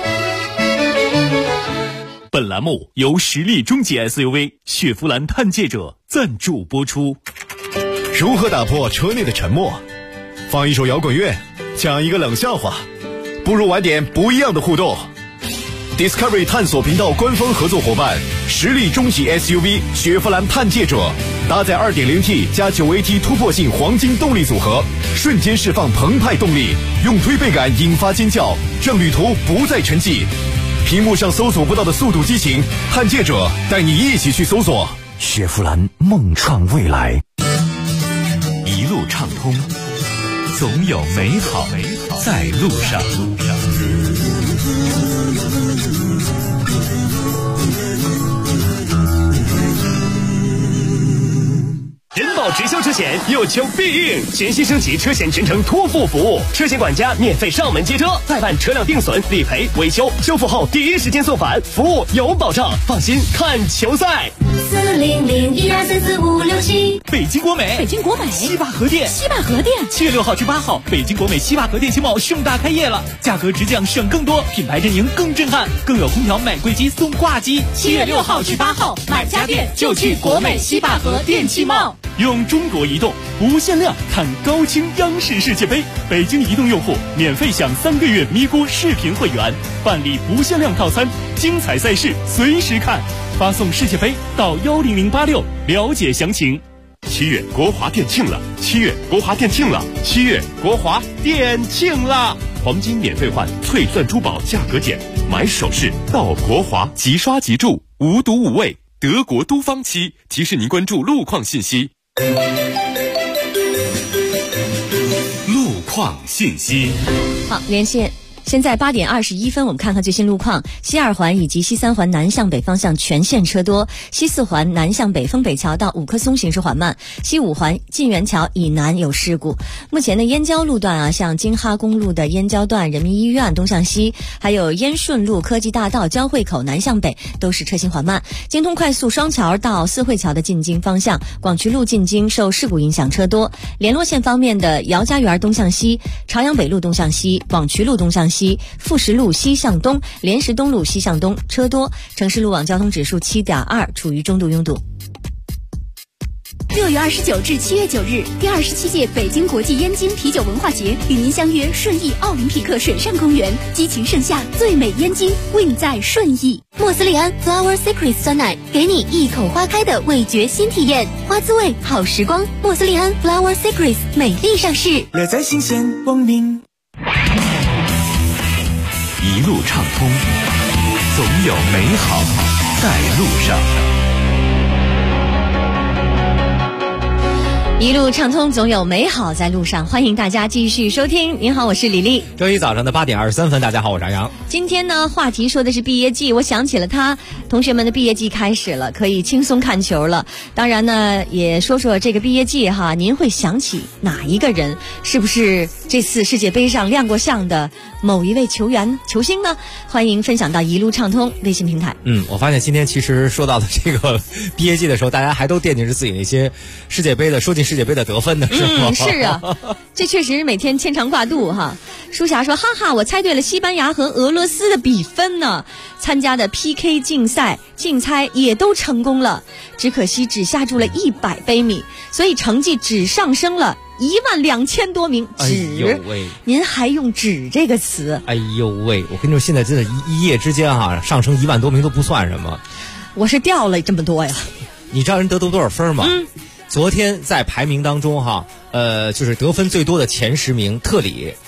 本栏目由实力中级 SUV 雪佛兰探界者赞助播出。 如何打破车内的沉默？放一首摇滚乐，讲一个冷笑话，不如玩点不一样的互动。Discovery 探索频道官方合作伙伴，实力中级 SUV 雪佛兰探界者，搭载 2.0T 加 9AT 突破性黄金动力组合，瞬间释放澎湃动力，用推背感引发尖叫，让旅途不再沉寂。屏幕上搜索不到的速度激情，探界者带你一起去搜索。 雪佛兰梦创未来，一路畅通，总有美好在路上。 人保直销车险有求必应，全新升级车险全程托付服务，车险管家免费上门接车，代办车辆定损、理赔、维修，修复后第一时间送返，服务有保障，放心看球赛。 40012344567。北京国美西坝河店7月6号至8号，北京国美西坝河店新茂盛大开业了，价格直降省更多，品牌阵营更震撼，更有空调买贵机送挂机。 7月6号至8号，买家电就去国美西坝河电气贸。 用中国移动不限量看高清央视世界杯，北京移动用户免费享3个月咪咕视频会员，办理不限量套餐，精彩赛事随时看，发送世界杯到10086了解详情。 7月国华店庆了，7月国华店庆了，7月国华店庆了！黄金免费换，翠钻珠宝价格减，买首饰到国华，即刷即住，无毒无味，德国都方漆。提示您关注路况信息。 路况信息。 好，连线。现在8点21分，我们看看最新路况。西2环以及西3环南向北方向全线车多，西4环南向北丰北桥到五棵松行驶缓慢，西5环晋源桥以南有事故。目前的燕郊路段像京哈公路的燕郊段、人民医院东向西，还有燕顺路科技大道交汇口南向北都是车行缓慢。京通快速双桥到四惠桥的进京方向，广渠路进京受事故影响车多。联络线方面的姚家园东向西、朝阳北路东向西、广渠路东向西、富石路西向东、莲石东路西向东车多，城市路网交通指数7.2，处于中度拥堵。 6月29至7月9日，第27届北京国际燕京啤酒文化节与您相约顺义奥林匹克水上公园，激情盛夏，最美燕京，为你在顺义。 莫斯利安 Flower Secrets 酸奶，给你一口花开的味觉新体验，花滋味好时光。莫斯利安 Flower Secrets 美丽上市， 乐在新鲜光明。 一路畅通，总有美好在路上。 一路畅通，总有美好在路上。欢迎大家继续收听。您好，我是李丽。 周一早上的8点23分，大家好，我是杨洋。 今天呢，话题说的是毕业季，我想起了同学们的毕业季开始了，可以轻松看球了。当然呢，也说说这个毕业季哈，您会想起哪一个人？是不是这次世界杯上亮过相的某一位球员、球星呢？欢迎分享到一路畅通微信平台。 我发现今天其实说到的这个毕业季的时候，大家还都惦记着自己那些世界杯的说进世界杯的得分呢，是吗？ 是啊，这确实每天牵肠挂肚哈。舒霞说：“哈哈，我猜对了西班牙和俄罗斯的比分呢。参加的 PK 竞赛竞猜也都成功了，只可惜只下注了100杯米，所以成绩只上升了12000多名。 哎呦喂， 您还用纸这个词？ 哎呦喂，我跟你说，现在真的一夜之间上升1万多名都不算什么。 我是掉了这么多呀。 你知道人得多少分吗？昨天在排名当中就是得分最多的前10名，特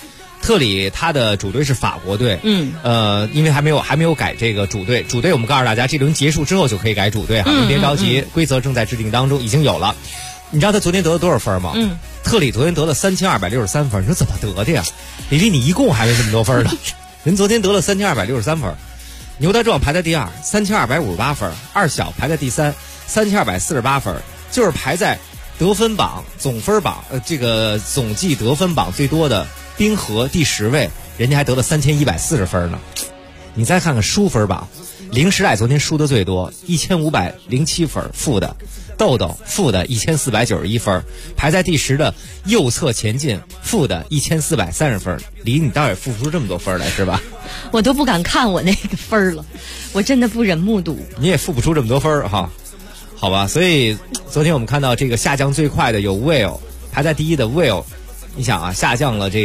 特里他的主队是法国队，因为还没有改这个主队，我们告诉大家，这轮结束之后就可以改主队哈，您别着急，规则正在制定当中，已经有了。你知道他昨天得了多少分吗？特里昨天得了3263分，你说怎么得的呀？李丽，你一共还没这么多分呢，人昨天得了3263分。牛德壮排在第二，3258分；二小排在第三，3248分，就是排在得分榜总分榜这个总计得分榜最多的冰河第10位，人家还得了3140分呢。你再看看输分榜，零时代昨天输的最多，1507分负的，豆豆负的1491分，排在第10的右侧前进负的1430分。离你倒也付不出这么多分来是吧？ 我都不敢看我那个分了，我真的不忍目睹。 你也付不出这么多分哈，好吧？所以昨天我们看到这个下降最快的有 Will， 排在第一的 Will， 你想啊，下降了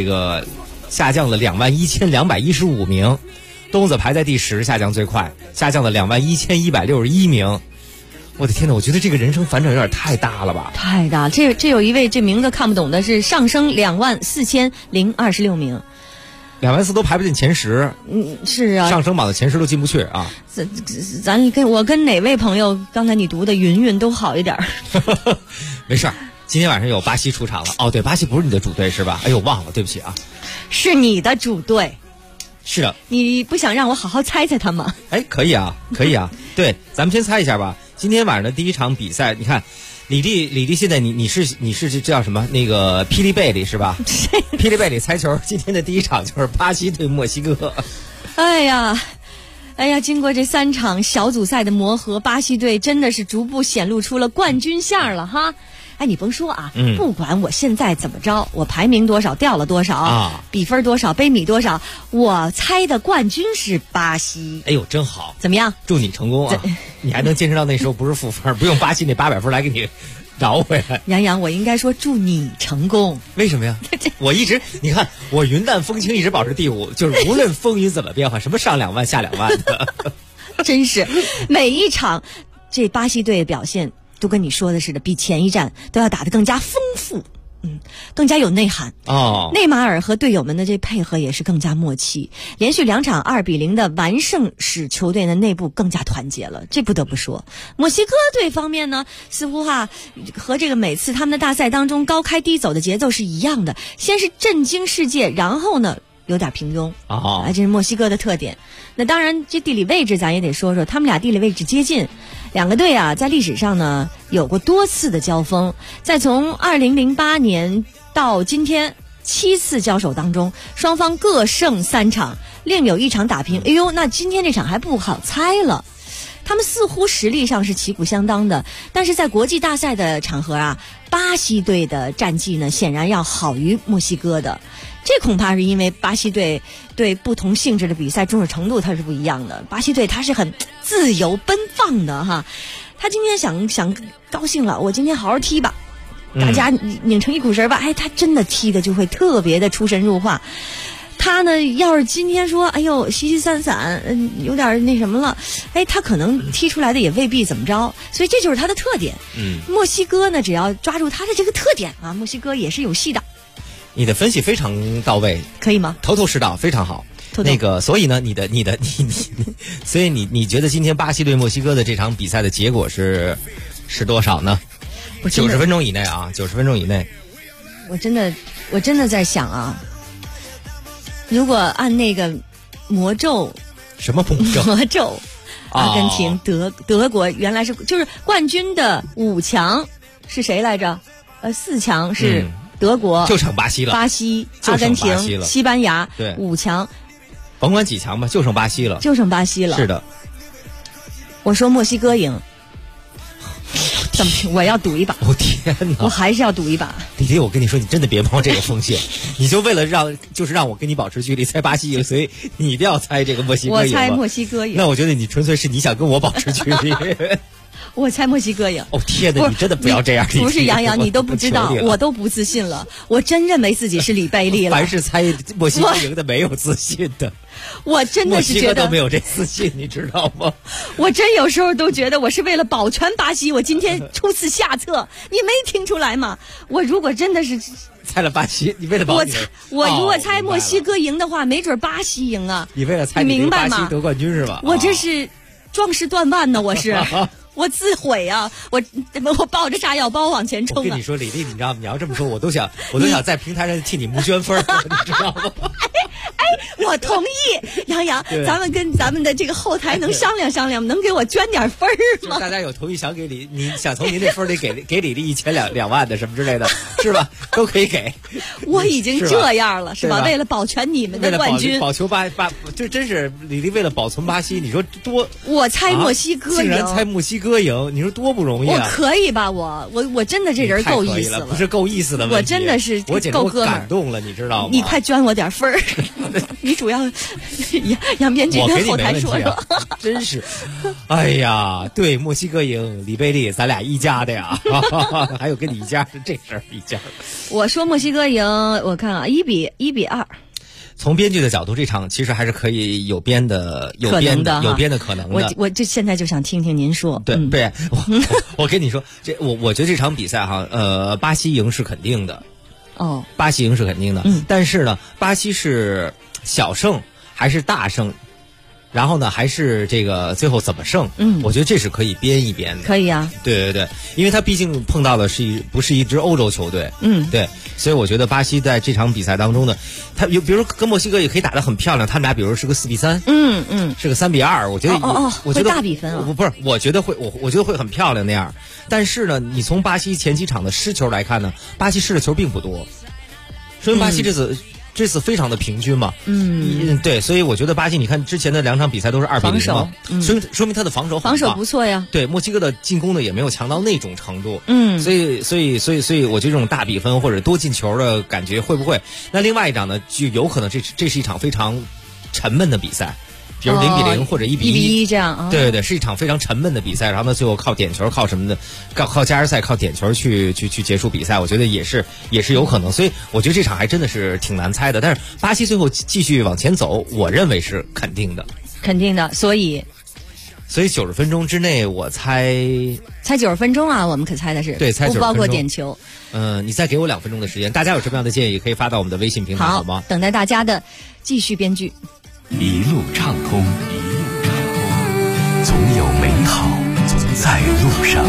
21215名。东子排在第10，下降最快，下降了21161名。我的天哪，我觉得这个人生反转有点太大了吧？ 太大！这有一位这名字看不懂的是上升24026名 ，24000都排不进前10。 是啊， 上升榜的前10都进不去啊。 我跟哪位朋友刚才你读的云云都好一点。 没事儿，今天晚上有巴西出场了。哦，对，巴西不是你的主队是吧？哎呦，忘了，对不起啊。 是你的主队。 是的， 你不想让我好好猜猜他吗？ 哎，可以啊。对，咱们先猜一下吧。今天晚上的第一场比赛，你看，李丽现在你是这叫什么？那个霹雳贝里是吧？霹雳贝里猜球，今天的第一场就是巴西对墨西哥。 哎呀，经过这3场小组赛的磨合，巴西队真的是逐步显露出了冠军相了哈。哎，你甭说啊，不管我现在怎么着，我排名多少，掉了多少啊，比分多少，杯米多少，我猜的冠军是巴西。 哎呦，真好！ 怎么样？ 祝你成功啊！你还能坚持到那时候不是负分，不用巴西那800分来给你找回来。 杨洋，我应该说祝你成功。 为什么呀？我一直你看我云淡风轻，一直保持第5，就是无论风云怎么变化，什么上2万下2万的， 真是每一场这巴西队的表现。都跟你说的似的，比前一站都要打得更加丰富，更加有内涵哦。 内马尔和队友们的这配合也是更加默契，连续2场2-0的完胜使球队的内部更加团结了。这不得不说，墨西哥队方面呢，似乎和这个每次他们的大赛当中高开低走的节奏是一样的，先是震惊世界，然后呢有点平庸这是墨西哥的特点。那当然，这地理位置咱也得说说，他们俩地理位置接近。2个队啊，在历史上呢有过多次的交锋，在从2008年到今天7次交手当中，双方各胜3场，另有1场打平。哎呦，那今天这场还不好猜了。他们似乎实力上是旗鼓相当的，但是在国际大赛的场合啊，巴西队的战绩呢显然要好于墨西哥的。这恐怕是因为巴西队对不同性质的比赛重视程度它是不一样的。巴西队它是很自由奔放的哈，他今天想高兴了，我今天好好踢吧，大家拧成一股绳吧。哎，他真的踢的就会特别的出神入化。他呢，要是今天说，哎呦，稀散散，有点那什么了，哎，他可能踢出来的也未必怎么着，所以这就是他的特点。墨西哥呢，只要抓住他的这个特点啊，墨西哥也是有戏的。 你的分析非常到位， 可以吗？ 头头是道，非常好。那个，所以呢，所以你觉得今天巴西对墨西哥的这场比赛的结果是多少呢？90分钟以内啊，90分钟以内。 我真的在想啊。如果按那个魔咒， 什么魔咒？阿根廷、德国原来就是冠军的5强是谁来着？4强是德国， 就剩巴西了。 巴西、阿根廷、西班牙， 对 ，5强， 甭管几强吧，就剩巴西了。 是的，我说墨西哥赢。怎么？我要赌一把！ 我天哪！ 我还是要赌一把。 李丽，我跟你说，你真的别冒这个风险，你就为了让我跟你保持距离，猜巴西赢，所以你一定要猜这个墨西哥赢。 我猜墨西哥赢。 那我觉得你纯粹是你想跟我保持距离。 我猜墨西哥赢。 哦天哪，你真的不要这样。 不是杨洋，你都不知道，我都不自信了。我真认为自己是里贝利了。 凡是猜墨西哥赢的没有自信的。 我真的是觉得墨西哥都没有这自信，你知道吗？ 我真有时候都觉得我是为了保全巴西，我今天出此下策。你没听出来吗？我如果真的是猜了巴西，你为了保我如果猜墨西哥赢的话，没准巴西赢啊。 你为了猜明白吗？ 巴西得冠军是吧？ 我这是壮士断腕呢，我是。我自毁啊！我抱着炸药包往前冲啊！ 我跟你说，李丽，你知道吗？你要这么说，我都想在平台上替你募捐分，你知道吗？ 我同意，杨洋，咱们跟咱们的这个后台能商量商量，能给我捐点分吗？ 大家有同意想给你想从您那分里给李丽1000、2万的什么之类的，是吧？都可以给。 我已经这样了，是吧？为了保全你们的冠军， 保求这真是李丽为了保存巴西，你说多？ 我猜墨西哥赢， 竟然猜墨西哥赢，你说多不容易啊！ 我可以吧？我真的这人够意思了， 不是够意思的问题。 我真的是我简直够哥们感动了，你知道吗？ 你快捐我点分儿，你主要杨编剧跟后台说说， 真是，哎呀，对，墨西哥赢，里贝利，咱俩一家的呀，还有跟你一家这事儿一家。 我说墨西哥赢，我看啊，1比2。 从编剧的角度，这场其实还是可以有编的可能的。 我这现在就想听听您说。 对，我跟你说，我觉得这场比赛哈，巴西赢是肯定的。 哦， 巴西赢是肯定的。但是呢，巴西是小胜还是大胜？然后呢，还是这个最后怎么胜？我觉得这是可以编一编的。 可以啊。 对，因为他毕竟碰到的不是一支欧洲球队。对，所以我觉得巴西在这场比赛当中呢，他比如说跟墨西哥也可以打得很漂亮，他们俩比如是个4比3，是个3比2，我觉得我觉得会大比分啊。 不是，我觉得会很漂亮那样。但是呢，你从巴西前几场的失球来看呢，巴西失的球并不多，说明巴西这次非常的平均嘛，对，所以我觉得巴西，你看之前的2场比赛都是2比0嘛，说明他的防守不错呀。 对，墨西哥的进攻呢也没有强到那种程度，所以我觉得这种大比分或者多进球的感觉会不会？那另外一场呢，就有可能这是一场非常沉闷的比赛。比如0比0或者1比1 这样， 对，是一场非常沉闷的比赛。然后呢，最后靠点球，靠什么的，靠加时赛，靠点球去结束比赛。我觉得也是有可能。所以我觉得这场还真的是挺难猜的。但是巴西最后继续往前走，我认为是肯定的。 所以 90分钟之内，我猜 90分钟啊，我们可猜的是对，猜90分钟不包括点球。 你再给我2分钟的时间，大家有什么样的建议可以发到我们的微信平台，好吗？ 等待大家的继续编剧。 一路畅通，总有美好在路上。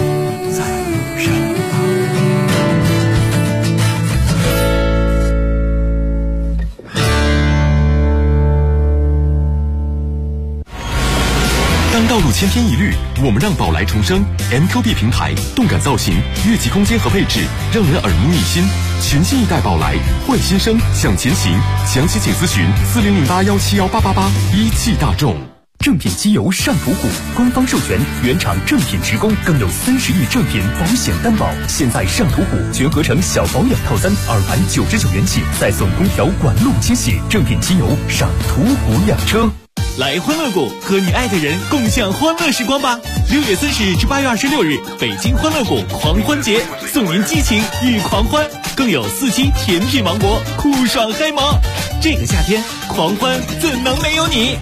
当道路千篇一律，我们让宝来重生。MQB 平台，动感造型，越级空间和配置，让人耳目一新。全新一代宝来，换新生，向前行。详情请咨询4008171888。一汽大众。 正品机油上途虎，官方授权，原厂正品直供，更有30亿正品保险担保。现在上途虎全合成小保养套餐，2盘99元起，再送空调管路清洗。正品机油上途虎养车。 来欢乐谷，和你爱的人共享欢乐时光吧！6月30日至8月26日，北京欢乐谷狂欢节，送您激情与狂欢，更有4期甜品王国，酷爽嗨萌。这个夏天，狂欢怎能没有你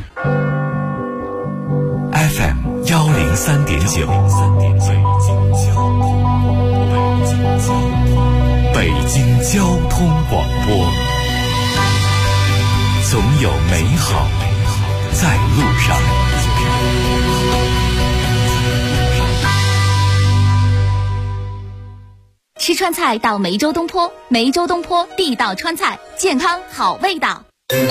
？FM 103.9，北京交通广播，总有美好在路上。 吃川菜到梅州东坡，梅州东坡地道川菜，健康好味道。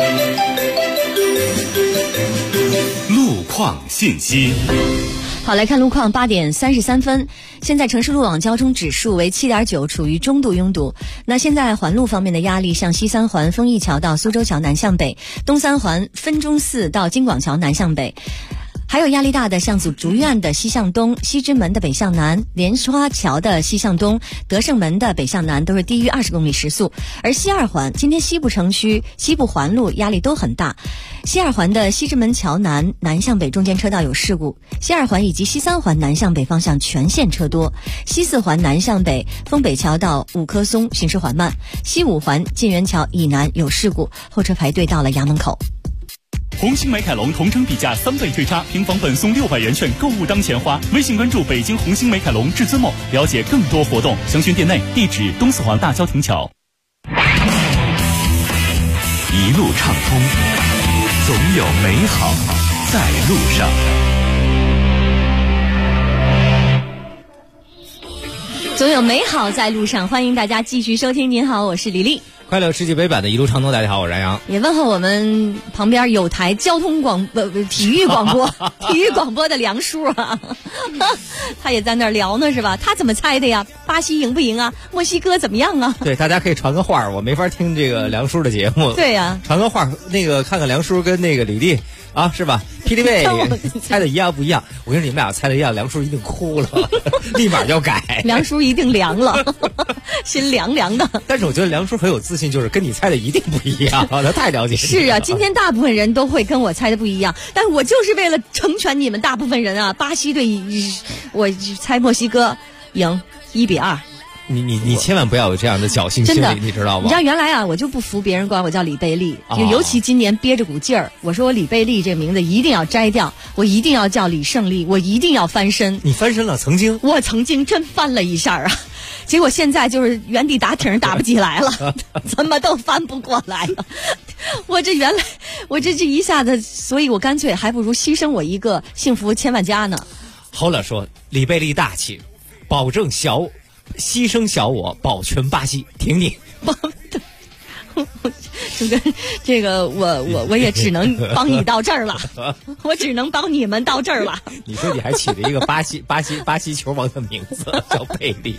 路况信息。 好，来看路况，8点33分。现在城市路网交通指数为7.9，处于中度拥堵。那现在环路方面的压力，像西三环丰益桥到苏州桥南向北，东三环分钟寺到京广桥南向北。 还有压力大的像祖竹院的西向东、西直门的北向南、莲花桥的西向东、德胜门的北向南都是低于20公里时速。而西二环今天西部城区、西部环路压力都很大，西二环的西直门桥南南向北中间车道有事故，西二环以及西三环南向北方向全线车多，西四环南向北丰北桥到五棵松行驶缓慢，西五环晋源桥以南有事故，后车排队到了衙门口。 红星美凯龙同城比价3倍退差，平房本送600元券，购物当钱花。微信关注北京红星美凯龙至尊梦，了解更多活动。详询店内，地址东四环大郊亭桥。 一路畅通，总有美好在路上。 总有美好在路上，欢迎大家继续收听。您好，我是李丽。 快乐世界杯版的一路畅通，大家好，我是冉阳。 也问候我们旁边有台交通体育广播体育广播的梁叔啊，他也在那儿聊呢，是吧？他怎么猜的呀？巴西赢不赢啊？墨西哥怎么样啊？ 对，大家可以传个话，我没法听这个梁叔的节目。 对呀， 传个话，那个看看梁叔跟那个李丽啊，是吧？霹雳贝猜的一样不一样？我跟你们俩猜的一样，梁叔一定哭了，立马就改。 梁叔一定凉了，心凉凉的。 但是我觉得梁叔很有自信，就是跟你猜的一定不一样，他太了解你了。 是啊，今天大部分人都会跟我猜的不一样，但是我就是为了成全你们大部分人啊！巴西队，我猜墨西哥赢1-2。 你千万不要有这样的侥幸心理，你知道吗？ 你知道原来啊，我就不服别人管我叫李贝利，尤其今年憋着股劲儿，我说我李贝利这名字一定要摘掉，我一定要叫李胜利，我一定要翻身。 你翻身了？ 我曾经真翻了一下啊，结果现在就是原地打挺打不起来了，怎么都翻不过来了。我这一下子，所以我干脆还不如牺牲我一个幸福千万家呢。 后来说李贝利大气，保证牺牲小我，保全巴西，挺你。 这个我也只能帮你到这儿了，我只能帮你们到这儿了。 你说你还起了一个巴西球王的名字叫贝利。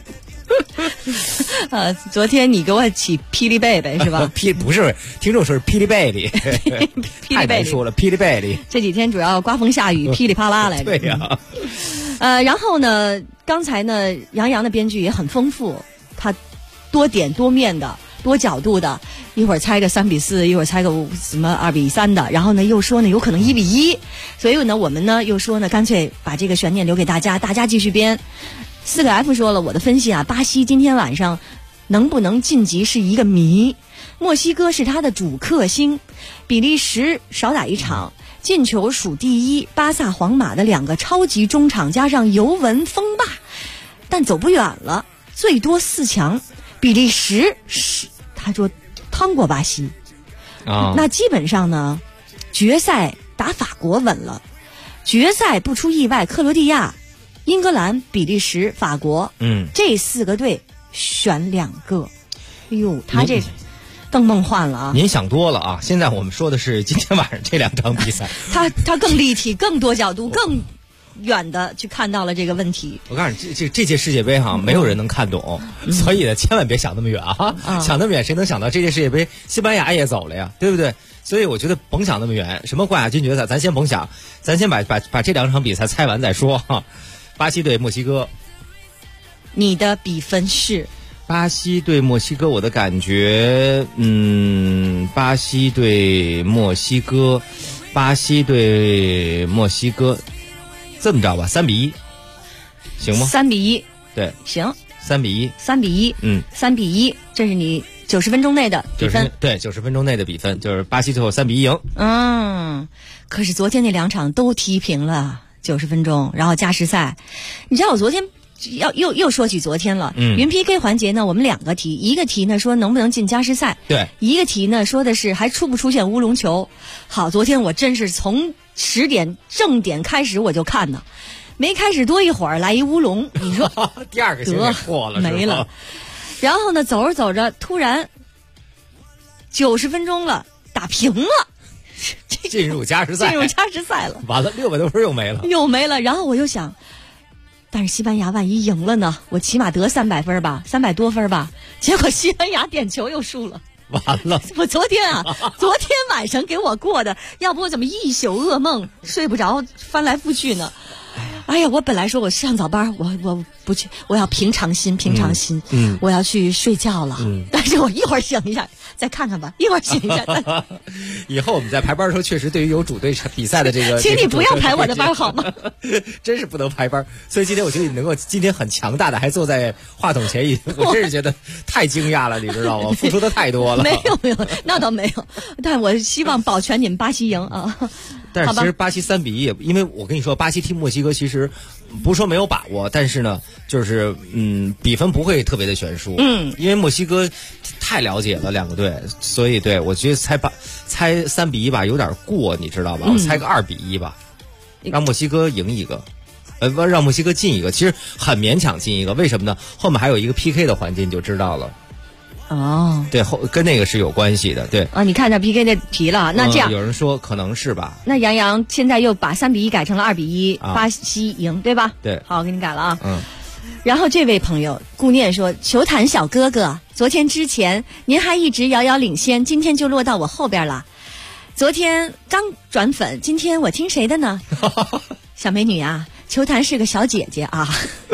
昨天你给我起霹雳贝贝是吧？ 不是，听众说是霹雳贝利，太难说了，霹雳贝利。 这几天主要刮风下雨，噼里啪啦来着。 对呀。 然后呢，刚才呢，杨洋的编剧也很丰富，他多点多面的、多角度的，一会儿猜个3-4，一会儿猜个什么2-3的，然后呢又说呢有可能1-1，所以呢我们呢又说呢干脆把这个悬念留给大家继续编。4个 F 说了，我的分析啊，巴西今天晚上能不能晋级是一个谜，墨西哥是他的主客星，比利时少打一场。进球数第一，巴萨、皇马的2个超级中场加上尤文锋霸，但走不远了，最多4强。比利时是他说趟过巴西啊，那基本上呢，决赛打法国稳了，决赛不出意外，克罗地亚、英格兰、比利时、法国，这4个队选2个。哎呦，他这更梦幻了啊！ 您想多了啊！现在我们说的是今天晚上这2场比赛， 他更立体、更多角度、更远的去看到了这个问题。 我告诉你，这届世界杯哈，没有人能看懂，所以呢，千万别想那么远啊！想那么远，谁能想到这届世界杯西班牙也走了呀？对不对？所以我觉得甭想那么远，什么冠亚军决赛，咱先甭想，咱先把这2场比赛猜完再说哈。巴西对墨西哥， 你的比分是？ 巴西对墨西哥，我的感觉，巴西对墨西哥，这么着吧，3-1，行吗 ？3-1， 对， 行 ，3-1， 3-1，3-1，这是你90分钟内的比分， 对，90分钟内的比分就是巴西最后3-1 赢。可是昨天那2场都踢平了90分钟，然后加时赛，你知道我昨天。又说起昨天了，云 PK 环节呢，我们2个题，一个题呢说能不能进加时赛， 对， 一个题呢说的是还出不出现乌龙球。好，昨天我真是从10点正点开始我就看呢，没开始多一会儿来一乌龙，你说第2个球破了没了，然后呢走着走着突然90分钟了，打平了。 进入加时赛了， 完了600多分又没了， 然后我又想。但是西班牙万一赢了呢？我起码得300分吧，300多分吧。结果西班牙点球又输了， 完了。 我昨天晚上给我过的，要不我怎么一宿噩梦睡不着，翻来覆去呢？哎呀，我本来说我上早班，我不去，我要平常心，我要去睡觉了。但是我一会儿醒一下，再看看吧，一会儿醒一下。 以后我们在排班的时候，确实对于有主队比赛的这个， 请你不要排我的班好吗？ 真是不能排班。所以今天我觉得你能够今天很强大的还坐在话筒前，我真是觉得太惊讶了，你知道吗？付出的太多了。 没有，那倒没有。但我希望保全你们巴西赢啊。 但是其实巴西3-1，因为我跟你说，巴西踢墨西哥其实不是说没有把握，但是呢，就是比分不会特别的悬殊。因为墨西哥太了解了两个队，所以对我觉得猜3-1吧有点过，你知道吧？我猜个2-1吧，让墨西哥赢一个。让墨西哥进一个，其实很勉强进一个，为什么呢？后面还有一个 PK 的环节，你就知道了。 哦， 对，跟那个是有关系的，对。 啊，你看这 PK 的题了，那这样， 有人说可能是吧？ 那杨洋现在又把3-1改成了2-1，巴西赢，对吧？ 对， 好，我给你改了啊。然后这位朋友顾念说：“球坛小哥哥，昨天之前您还一直遥遥领先，今天就落到我后边了。昨天刚转粉，今天我听谁的呢？小美女啊。”球坛是个小姐姐啊，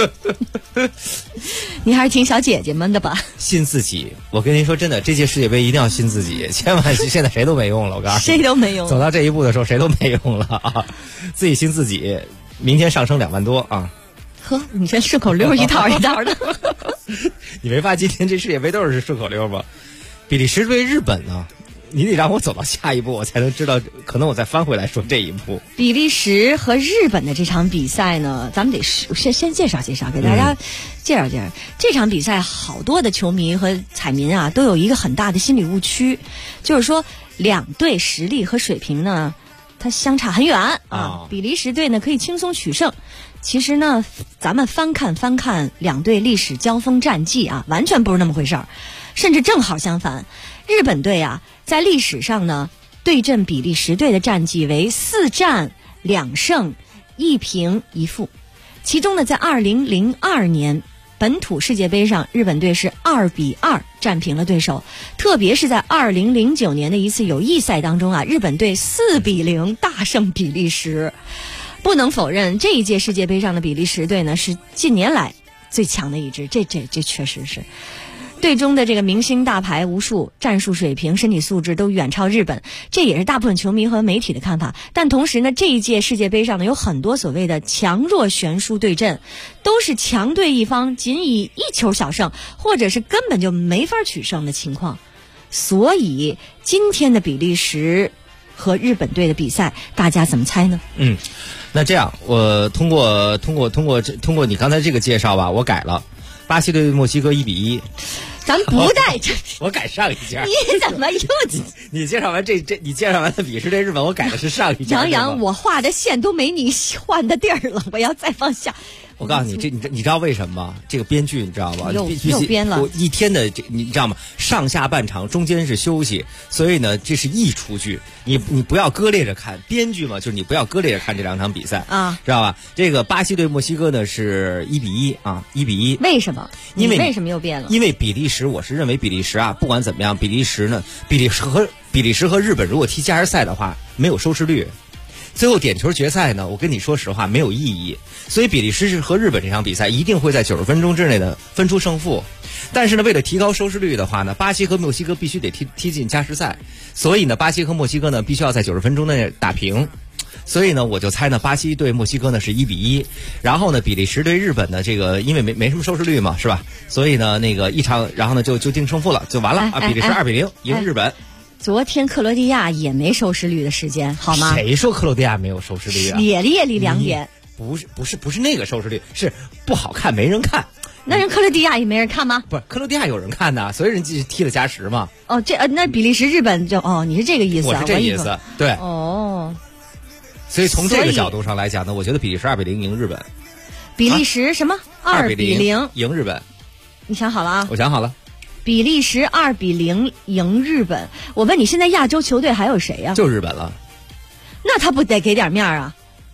你还是听小姐姐们的吧。 信自己，我跟您说真的，这届世界杯一定要信自己，千万现在谁都没用了，我告诉你， 谁都没用。 走到这一步的时候，谁都没用了啊！自己信自己，明天上升2万多啊！ 呵，你这顺口溜一套一套的。 你没发现今天这世界杯都是顺口溜吗？比利时对日本呢？你得让我走到下一步，我才能知道，可能我再翻回来说这一步。 比利时和日本的这场比赛呢，咱们得先介绍，给大家介绍。这场比赛好多的球迷和彩民啊，都有一个很大的心理误区，就是说两队实力和水平呢，它相差很远啊。比利时队呢可以轻松取胜。其实呢，咱们翻看两队历史交锋战绩啊，完全不是那么回事儿，甚至正好相反。日本队啊，在历史上呢，对阵比利时队的战绩为4战2胜1平1负。其中呢，在2002年本土世界杯上，日本队是2-2战平了对手。特别是在2009年的一次友谊赛当中啊，日本队4-0大胜比利时。不能否认，这一届世界杯上的比利时队呢，是近年来最强的一支，这确实是。队中的这个明星大牌无数，战术水平、身体素质都远超日本，这也是大部分球迷和媒体的看法。但同时呢，这一届世界杯上呢，有很多所谓的强弱悬殊对阵，都是强队一方仅以1球小胜，或者是根本就没法取胜的情况。所以今天的比利时和日本队的比赛，大家怎么猜呢？ 那这样，我通过你刚才这个介绍吧，我改了。巴西对墨西哥1-1， 咱不带我改上一家。 你怎么又你介绍完你介绍完的比利时对日本，我改的是上一家。 杨，我画的线都没你换的地儿了，我要再往下。 我告诉你，你知道为什么吗？这个编剧你知道吧？ 又编了。 我一天的你知道吗？上下半场中间是休息，所以呢，这是溢出剧。你不要割裂着看，编剧嘛，就是你不要割裂着看这两场比赛啊，知道吧？这个巴西对墨西哥呢是1-1啊，1-1。 为什么？ 因为为什么又变了？ 因为比利时，我是认为比利时啊，不管怎么样，比利时和日本如果踢加时赛的话，没有收视率。最后点球决赛呢，我跟你说实话没有意义，所以比利时和日本这场比赛一定会在90分钟之内的分出胜负。但是呢，为了提高收视率的话呢，巴西和墨西哥必须得踢进加时赛，所以呢，巴西和墨西哥呢必须要在90分钟内打平。所以呢，我就猜呢，巴西对墨西哥呢是1-1，然后呢，比利时对日本呢，这个因为没什么收视率嘛，是吧？所以呢，那个一场，然后呢就定胜负了，就完了啊！比利时2-0赢日本。 昨天克罗地亚也没收视率的时间，好吗？ 谁说克罗地亚没有收视率啊？ 夜里2点。 不是那个收视率，是不好看，没人看。 那人克罗地亚也没人看吗？ 不是，克罗地亚有人看的，所以人踢了加时嘛。 哦，那比利时日本就你是这个意思啊？ 我是这意思，对。 哦。 所以从这个角度上来讲呢，我觉得比利时2-0赢日本。 比利时什么？2-0 赢日本。 你想好了啊？ 我想好了。 比利时2-0赢日本。我问你，现在亚洲球队还有谁呀？ 就日本了。 那他不得给点面啊？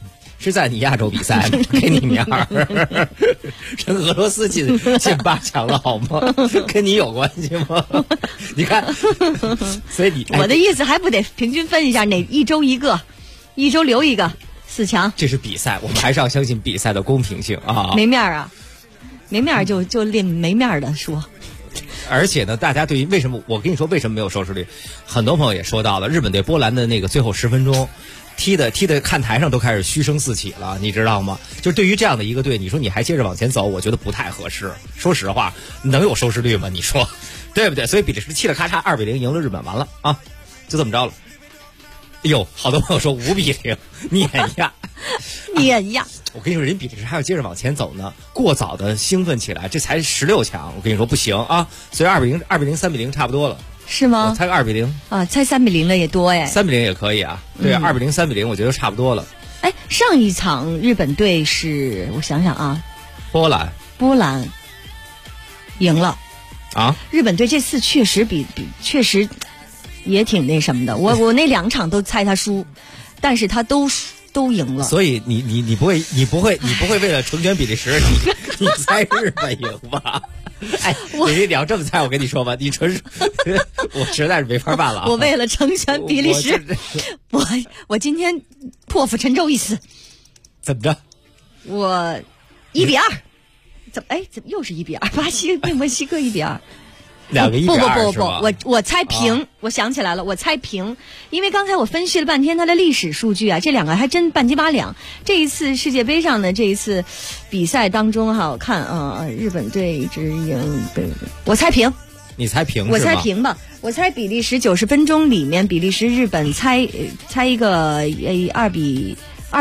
是在你亚洲比赛给你面儿，人俄罗斯进8强了好吗？跟你有关系吗？你看，所以你我的意思还不得平均分一下，哪一周一个，一周留一个4强。 这是比赛，我们还是要相信比赛的公平性啊。 没面儿啊，没面儿就练没面儿的说。 而且呢，大家对于为什么我跟你说为什么没有收视率，很多朋友也说到了，日本对波兰的那个最后10分钟。踢的看台上都开始嘘声四起了，你知道吗？就是对于这样的一个队，你说你还接着往前走，我觉得不太合适。说实话，能有收视率吗？你说对不对？所以比利时气了咔嚓2-0赢了日本，完了啊，就这么着了。哟，好多朋友说5-0碾压， 碾压。 我跟你说，人比利时还要接着往前走呢，过早的兴奋起来，这才16强。我跟你说不行啊，所以2-0、3-0差不多了。 是吗？ 我猜个2-0 啊，猜3-0的也多哎。 3-0也可以啊，对，2-0、3-0，我觉得差不多了。 哎，上一场日本队是我想想啊， 波兰赢了啊。日本队这次确实确实也挺那什么的。我那2场都猜他输，但是他都赢了。 所以你不会为了成全比利时，你猜日本赢吧？哎，你要这么猜，我跟你说吧，你纯属我实在是没法办了。 我为了成全比利时，我今天破釜沉舟一次。 怎么着？ 我1-2，怎么又是1-2？巴西对墨西哥1-2。 2个1-2是吧？ 我猜平，我想起来了，我猜平，因为刚才我分析了半天它的历史数据啊，这2个还真半斤八两。这一次世界杯上的这一次比赛当中哈，我看日本队一直赢，我猜平。 你猜平？ 我猜平吧，我猜比利时90分钟里面，比利时日本猜一个2-2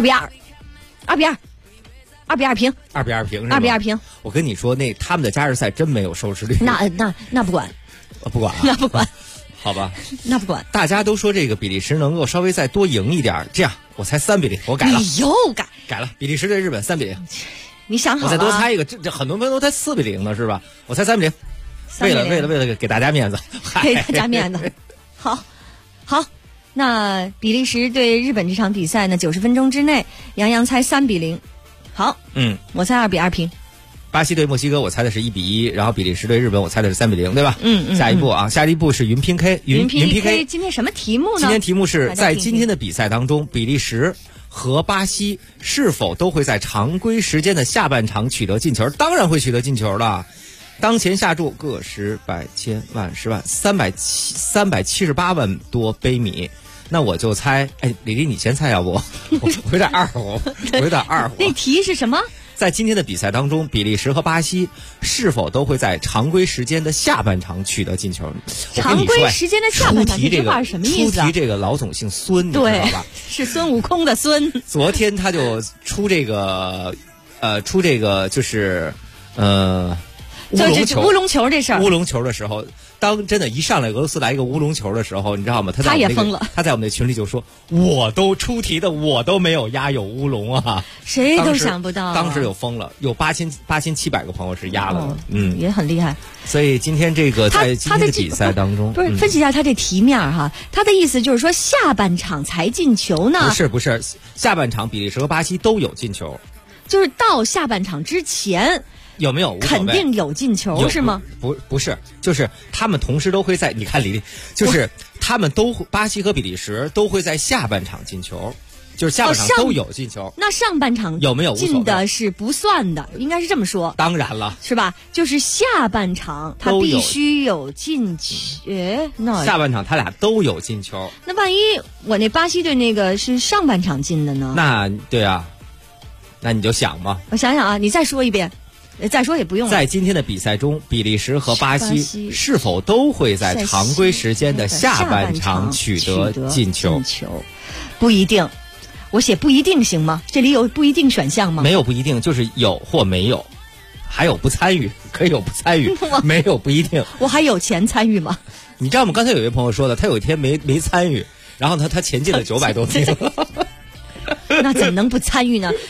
平。 2-2平是吧？2-2平。 我跟你说，他们的加时赛真没有收视率。 那不管， 不管， 那不管， 好吧， 那不管。 大家都说这个比利时能够稍微再多赢一点，这样我猜3-0，我改了。 你又改了，比利时对日本3-0。 你想好了？ 我再多猜一个，这很多朋友都猜4-0呢，是吧？我猜3-0。为了给大家面子， 给大家面子。好，那比利时对日本这场比赛呢，90分钟之内，杨洋猜3-0。好，我猜2-2平。 巴西对墨西哥，我猜的是1-1，然后比利时对日本，我猜的是3-0，对吧？下一步是云拼 K， 云 PK。 今天什么题目呢？ 今天题目是在今天的比赛当中，比利时和巴西是否都会在常规时间的下半场取得进球？当然会取得进球了。当前下注个10、百、千、万、10万，378万多杯米。那我就猜，李丽你先猜，要不我有点二乎， 那题是什么？ 在今天的比赛当中，比利时和巴西是否都会在常规时间的下半场取得进球？ 常规时间的下半场这句话是什么意思啊？ 出题这个老总姓孙，你知道吧？ 是孙悟空的孙。 昨天他就出这个就是乌龙球这事儿。 乌龙球的时候，当真的一上来俄罗斯来一个乌龙球的时候，你知道吗？ 他也疯了。 他在我们的群里就说：“我都出题的，我都没有压有乌龙啊！” 谁都想不到。 当时有疯了，有8700个朋友是压了的， 也很厉害。 所以今天这个在今天的比赛当中， 不是分析一下他这题面哈，他的意思就是说下半场才进球呢？ 不是，下半场比利时和巴西都有进球， 就是到下半场之前。 有没有？ 肯定有进球是吗？ 不是，就是他们同时都会在。你看李丽，就是他们巴西和比利时都会在下半场进球，就是下半场都有进球。 那上半场有没有进的是不算的，应该是这么说。 当然了， 是吧？就是下半场他必须有进球。那下半场他俩都有进球。 那万一我那巴西队那个是上半场进的呢？ 那对啊，那你就想吧。 我想想啊，你再说一遍。再说也不用了。 在今天的比赛中，比利时和巴西是否都会在常规时间的下半场取得进球？ 不一定，我写不一定行吗？这里有不一定选项吗？ 没有不一定，就是有或没有，还有不参与，可以有不参与，没有不一定。 我还有钱参与吗？ 你知道吗？刚才有一位朋友说的，他有一天没参与，然后他前进了900多名， 那怎么能不参与呢？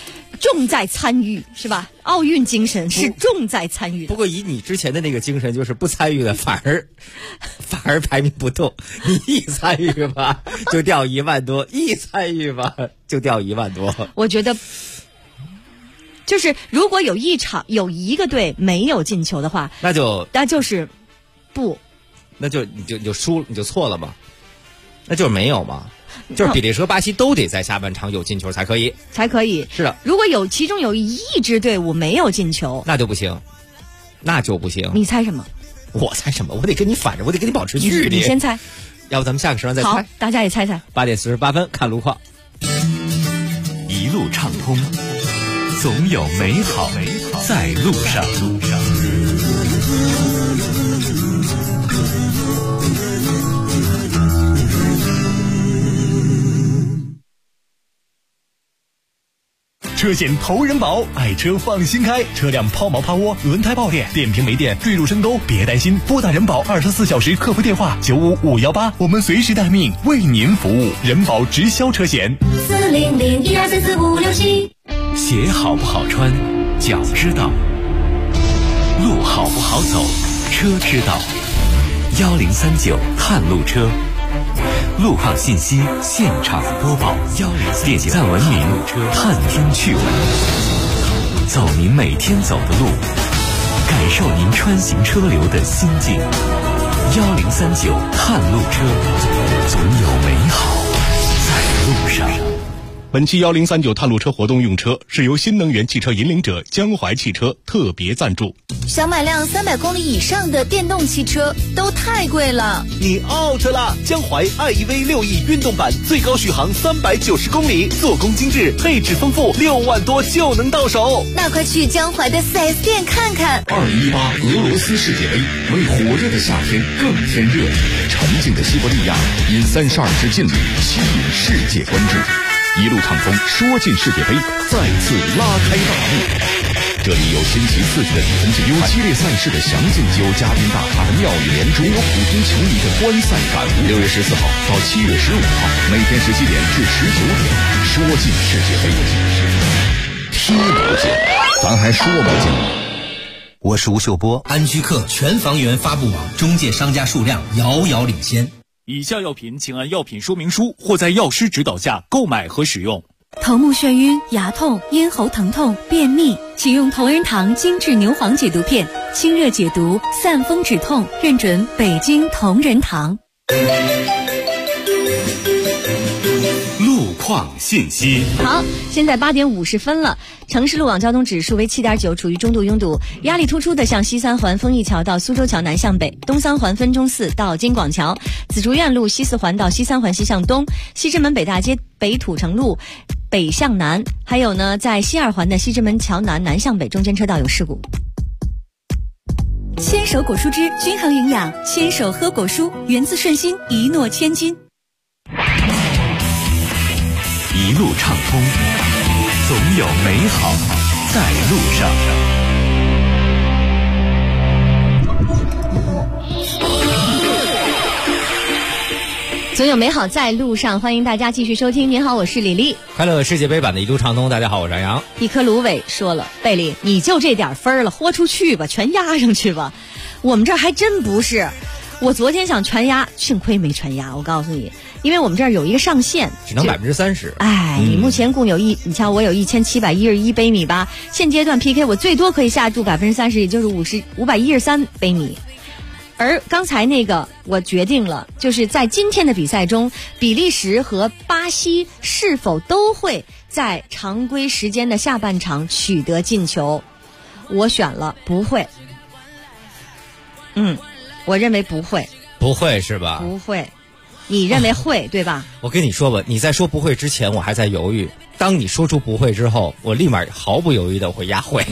重在参与，是吧？奥运精神是重在参与的。 不过以你之前的那个精神，就是不参与的反而排名不动。你一参与吧，就掉1万多；一参与吧，就掉1万多。 我觉得，就是如果有一个队没有进球的话，那就是不， 那就你就输，你就错了嘛，那就是没有嘛。就是比利时和巴西都得在下半场有进球才可以，是的。 如果其中有一支队伍没有进球， 那就不行。 你猜什么？ 我猜什么？我得跟你反着，我得跟你保持距离。 你先猜。 要不咱们下个时段再猜？ 好，大家也猜猜。 8点48分，看路况。 一路畅通，总有美好在路上。 车险投人保，爱车放心开，车辆抛锚趴窝、轮胎爆裂、电瓶没电、坠入深沟，别担心，拨打人保24小时客服电话95518，我们随时待命，为您服务。人保直销车险 40012344567。鞋好不好穿，脚知道；路好不好走，车知道。1039探路车。路况信息现场播报，点赞文明探听趣闻，走您每天走的路，感受您穿行车流的心境。1039探路车，总有美好在路上。 本期1039探路车活动用车是由新能源汽车引领者江淮汽车特别赞助。 想买辆300公里以上的电动汽车都太贵了， 你 out 了！江淮 iEV 6E 运动版最高续航390公里，做工精致，配置丰富，6万多就能到手。 那快去江淮的 4S 店看看。 2018俄罗斯世界杯为火热的夏天更添热力，沉静的西伯利亚因32支劲旅吸引世界关注。一路畅通，说进世界杯再次拉开大幕。这里有新奇刺激的比分竞赛，有激烈赛事的详尽，有嘉宾大咖的妙语连珠，有普通球迷的观赛感悟。6月14号到7月15号，每天17点至19点，说进世界杯，踢不进，咱还说不进。 我是吴秀波，安居客全房源发布网中介商家数量遥遥领先。 以下药品请按药品说明书或在药师指导下购买和使用。 头目眩晕、牙痛、咽喉疼痛、便秘，请用同仁堂精致牛黄解毒片，清热解毒，散风止痛，认准北京同仁堂。 路况信息。 好，现在8点50分了。城市路网交通指数为7.9，处于中度拥堵，压力突出的向西三环丰益桥到苏州桥南向北，东三环分钟寺到金广桥，紫竹院路西四环到西三环西向东，西直门北大街北土城路北向南，还有呢，在西二环的西直门桥南南向北中间车道有事故。 牵手果蔬汁均衡营养，牵手喝果蔬，源自顺心，一诺千金。 一路畅通，总有美好在路上。 总有美好在路上，欢迎大家继续收听。您好，我是李丽。 快乐世界杯版的一路畅通，大家好，我是杨洋。 一颗芦苇说了，贝利，你就这点分了，豁出去吧，全压上去吧。我们这儿还真不是，我昨天想全压，幸亏没全压。我告诉你，因为我们这儿有一个上限， 只能30%。 哎，你目前共有你瞧我有1711杯米吧，现阶段 PK 我最多可以下注30%，也就是513杯米。而刚才那个我决定了，就是在今天的比赛中，比利时和巴西是否都会在常规时间的下半场取得进球，我选了不会。我认为不会。 不会是吧？ 不会。你认为会对吧？ 我跟你说吧，你在说不会之前我还在犹豫，当你说出不会之后，我立马毫不犹豫的会压会。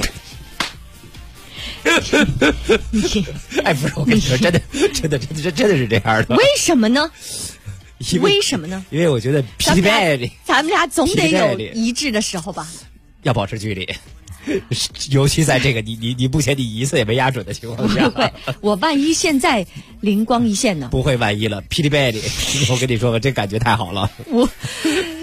哎，不是，我跟你说，真的是这样的。 为什么呢？为什么呢？ 因为我觉得咱们俩总得有一致的时候吧？ 要保持距离，尤其在这个你目前你一次也没压准的情况下。 不会，我万一现在灵光一现呢？ 不会万一了，霹雳贝利，我跟你说吧，这感觉太好了。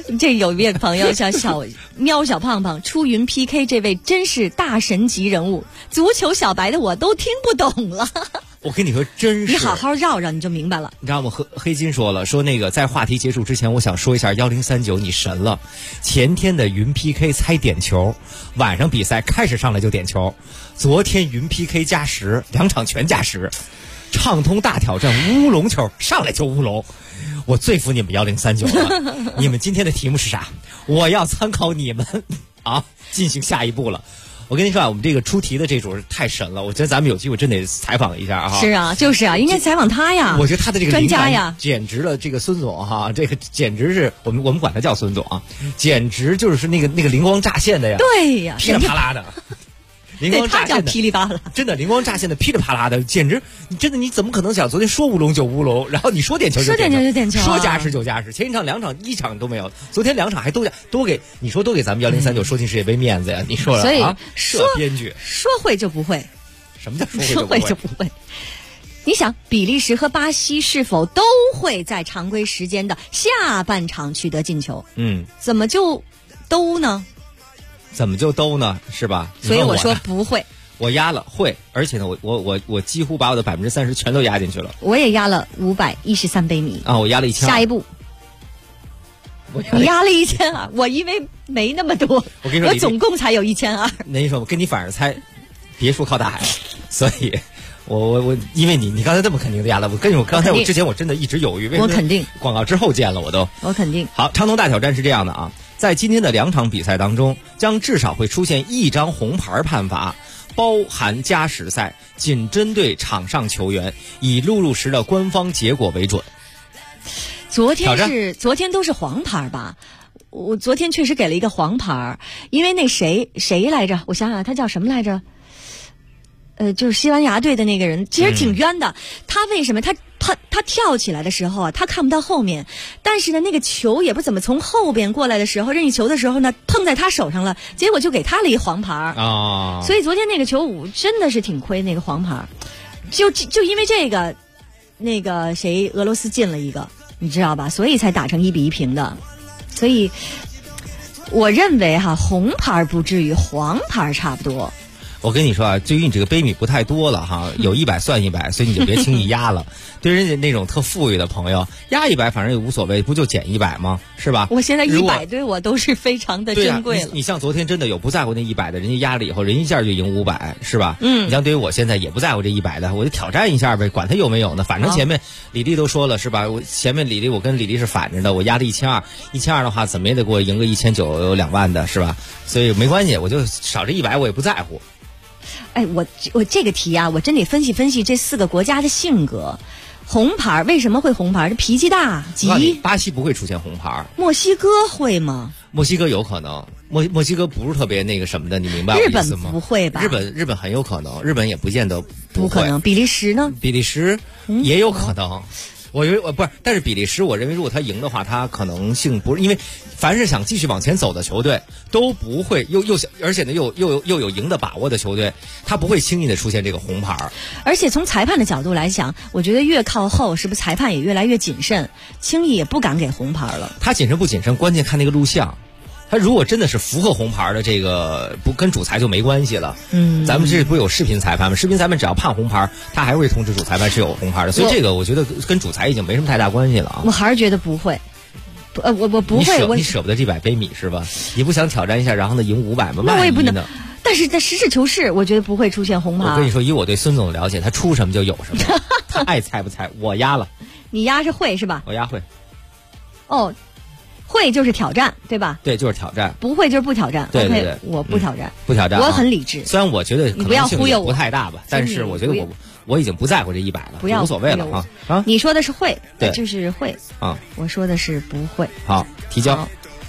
这有一位朋友叫小胖胖，出云 PK 这位真是大神级人物，足球小白的我都听不懂了。 我跟你说，真是你好好绕绕你就明白了。 你知道吗？黑金说了，说那个在话题结束之前，我想说一下1039，你神了！前天的云 PK 猜点球，晚上比赛开始上来就点球，昨天云 PK 加时，2场全加时，畅通大挑战乌龙球上来就乌龙，我最服你们1039了。你们今天的题目是啥？我要参考你们啊，进行下一步了。我跟你说啊，我们这个出题的这主太神了，我觉得咱们有机会真得采访一下啊。 是啊，就是啊，应该采访他呀。 我觉得他的这个专家呀， 简直了，这个孙总哈，这个简直是我们管他叫孙总啊，简直就是那个灵光乍现的呀。 对呀， 噼里啪啦的。灵光乍现的， 噼里啪啦， 真的灵光乍现的，噼里啪啦的，简直真的你怎么可能想昨天说乌龙就乌龙，然后你说点球就点球，说加时就加时，前一场2场1场都没有，昨天2场还多给你说多给咱们1039说进世界杯面子呀，你说了啊？ 所以说编剧说会就不会， 什么叫说会就不会？你想，比利时和巴西是否都会在常规时间的下半场取得进球？怎么就都呢？ 怎么就都呢？是吧？ 所以我说不会。 我压了会，而且呢，我几乎把我的30%全都压进去了。 我也压了513杯米啊，我压了1000。 下一步，你压了1200，我因为没那么多， 我跟你说， 我总共才有1200。 那你说我跟你反着猜，别墅靠大海，所以我因为你刚才这么肯定的压了，我跟你说，刚才我之前我真的一直犹豫， 我肯定广告之后见了我肯定。 好，长通大挑战是这样的啊。在今天的2场比赛当中，将至少会出现1张红牌判罚，包含加时赛，仅针对场上球员，以录入时的官方结果为准。 昨天都是黄牌吧？我昨天确实给了一个黄牌，因为那谁来着？我想想，他叫什么来着？就是西班牙队的那个人，其实挺冤的。他为什么他跳起来的时候啊，他看不到后面，但是呢，那个球也不怎么从后边过来的时候，任意球的时候呢，碰在他手上了，结果就给他了一黄牌啊。所以昨天那个球舞真的是挺亏那个黄牌，就因为这个，那个谁俄罗斯进了一个，你知道吧？所以才打成1-1平的。所以我认为红牌不至于，黄牌差不多。 我跟你说啊，对于你这个杯米不太多了哈，有100算100，所以你就别轻易压了。对人家那种特富裕的朋友，压100反正也无所谓，不就减100吗？是吧？ 我现在100对我都是非常的珍贵了。 你像昨天真的有不在乎那100的，人家压了以后，人一下就赢500，是吧？你像对于我现在也不在乎这100的，我就挑战一下呗，管他有没有呢，反正前面李丽都说了是吧？我前面我跟李丽是反着的，我压了1200的话，怎么也得给我赢个1900有2万的，是吧？所以没关系，我就少这100，我也不在乎。 哎，我这个题啊，我真得分析分析这4个国家的性格。红牌为什么会红牌？这脾气大，急。 巴西不会出现红牌， 墨西哥会吗？ 墨西哥有可能，墨西哥不是特别那个什么的，你明白我意思吗？ 日本不会吧？ 日本很有可能，日本也不见得不会。 不可能。比利时呢？ 比利时也有可能。我以为不是，但是比利时，我认为如果他赢的话，他可能性不是，因为凡是想继续往前走的球队都不会而且呢又有赢的把握的球队，他不会轻易的出现这个红牌。 而且从裁判的角度来讲，我觉得越靠后，是不是裁判也越来越谨慎，轻易也不敢给红牌了。 他谨慎不谨慎，关键看那个录像。他如果真的是符合红牌的，这个不跟主裁就没关系了。咱们这不是有视频裁判吗？视频裁判只要判红牌，他还会通知主裁判是有红牌的，所以这个我觉得跟主裁已经没什么太大关系了啊。 我还是觉得不会，我不会。 你舍不得这100杯米是吧？你不想挑战一下，然后呢赢500吗？ 那我也不能。但是在实事求是，我觉得不会出现红牌。 我跟你说，以我对孙总的了解，他出什么就有什么，他爱猜不猜，我压了。 你压是会是吧？ 我压会。 哦。会就是挑战，对吧？ 对，就是挑战。 不会就是不挑战。 对对对， 我不挑战， 不挑战。 我很理智。 虽然我觉得你不要忽悠我， 不太大吧，但是我觉得我已经不在乎这100了， 不要无所谓了啊。 你说的是会， 对， 就是会啊。 我说的是不会。 好，提交。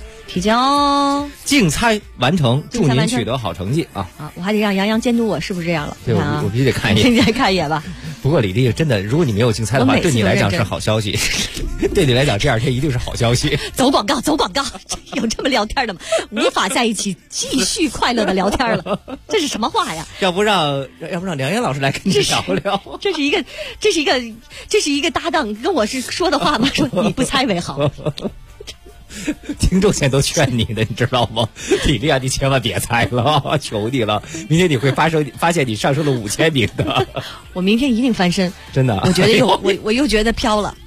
竞猜完成，祝您取得好成绩啊！ 啊，我还得让杨洋监督我，是不是这样了？ 对，我必须得看一眼， 你再看一眼吧。 不过李丽真的，如果你没有竞猜的话，对你来讲是好消息。对你来讲，这2天一定是好消息。 走广告，有这么聊天的吗？无法在一起继续快乐的聊天了，这是什么话呀？ 要不让梁岩老师来跟你聊聊？ 这是一个搭档跟我是说的话吗？说你不猜为好。 听众现在都劝你的，你知道吗？李丽啊，你千万别猜了，求你了，明天你会发现你上升了5000名的。 我明天一定翻身， 真的。 我觉得我又觉得飘了。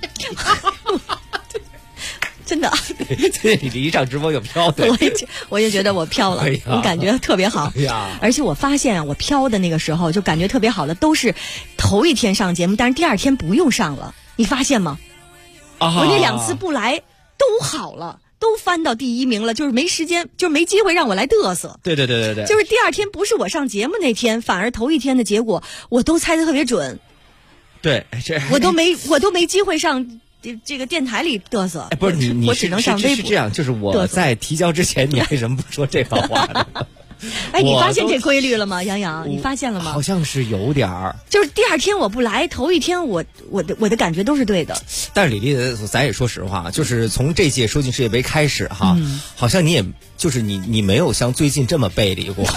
真的， 你一上直播有飘的， 我也觉得我飘了，我感觉特别好。而且我发现我飘的那个时候就感觉特别好的，都是头一天上节目，但是第二天不用上了，你发现吗？我那2次不来都好了，都翻到第1名了，就是没时间，就是没机会让我来嘚瑟。 对， 就是第二天不是我上节目那天，反而头一天的结果我都猜得特别准。 对， 我都没机会上这个电台里嘚瑟。 不是你我只能上微博。 是这样，就是我在提交之前，你为什么不说这番话呢？ 你发现这规律了吗，杨洋？你发现了吗？ 好像是有点儿。 就是第二天我不来，头一天我的感觉都是对的。 但是李丽，咱也说实话，就是从这届说进世界杯开始哈，好像你也就是你没有像最近这么背离过，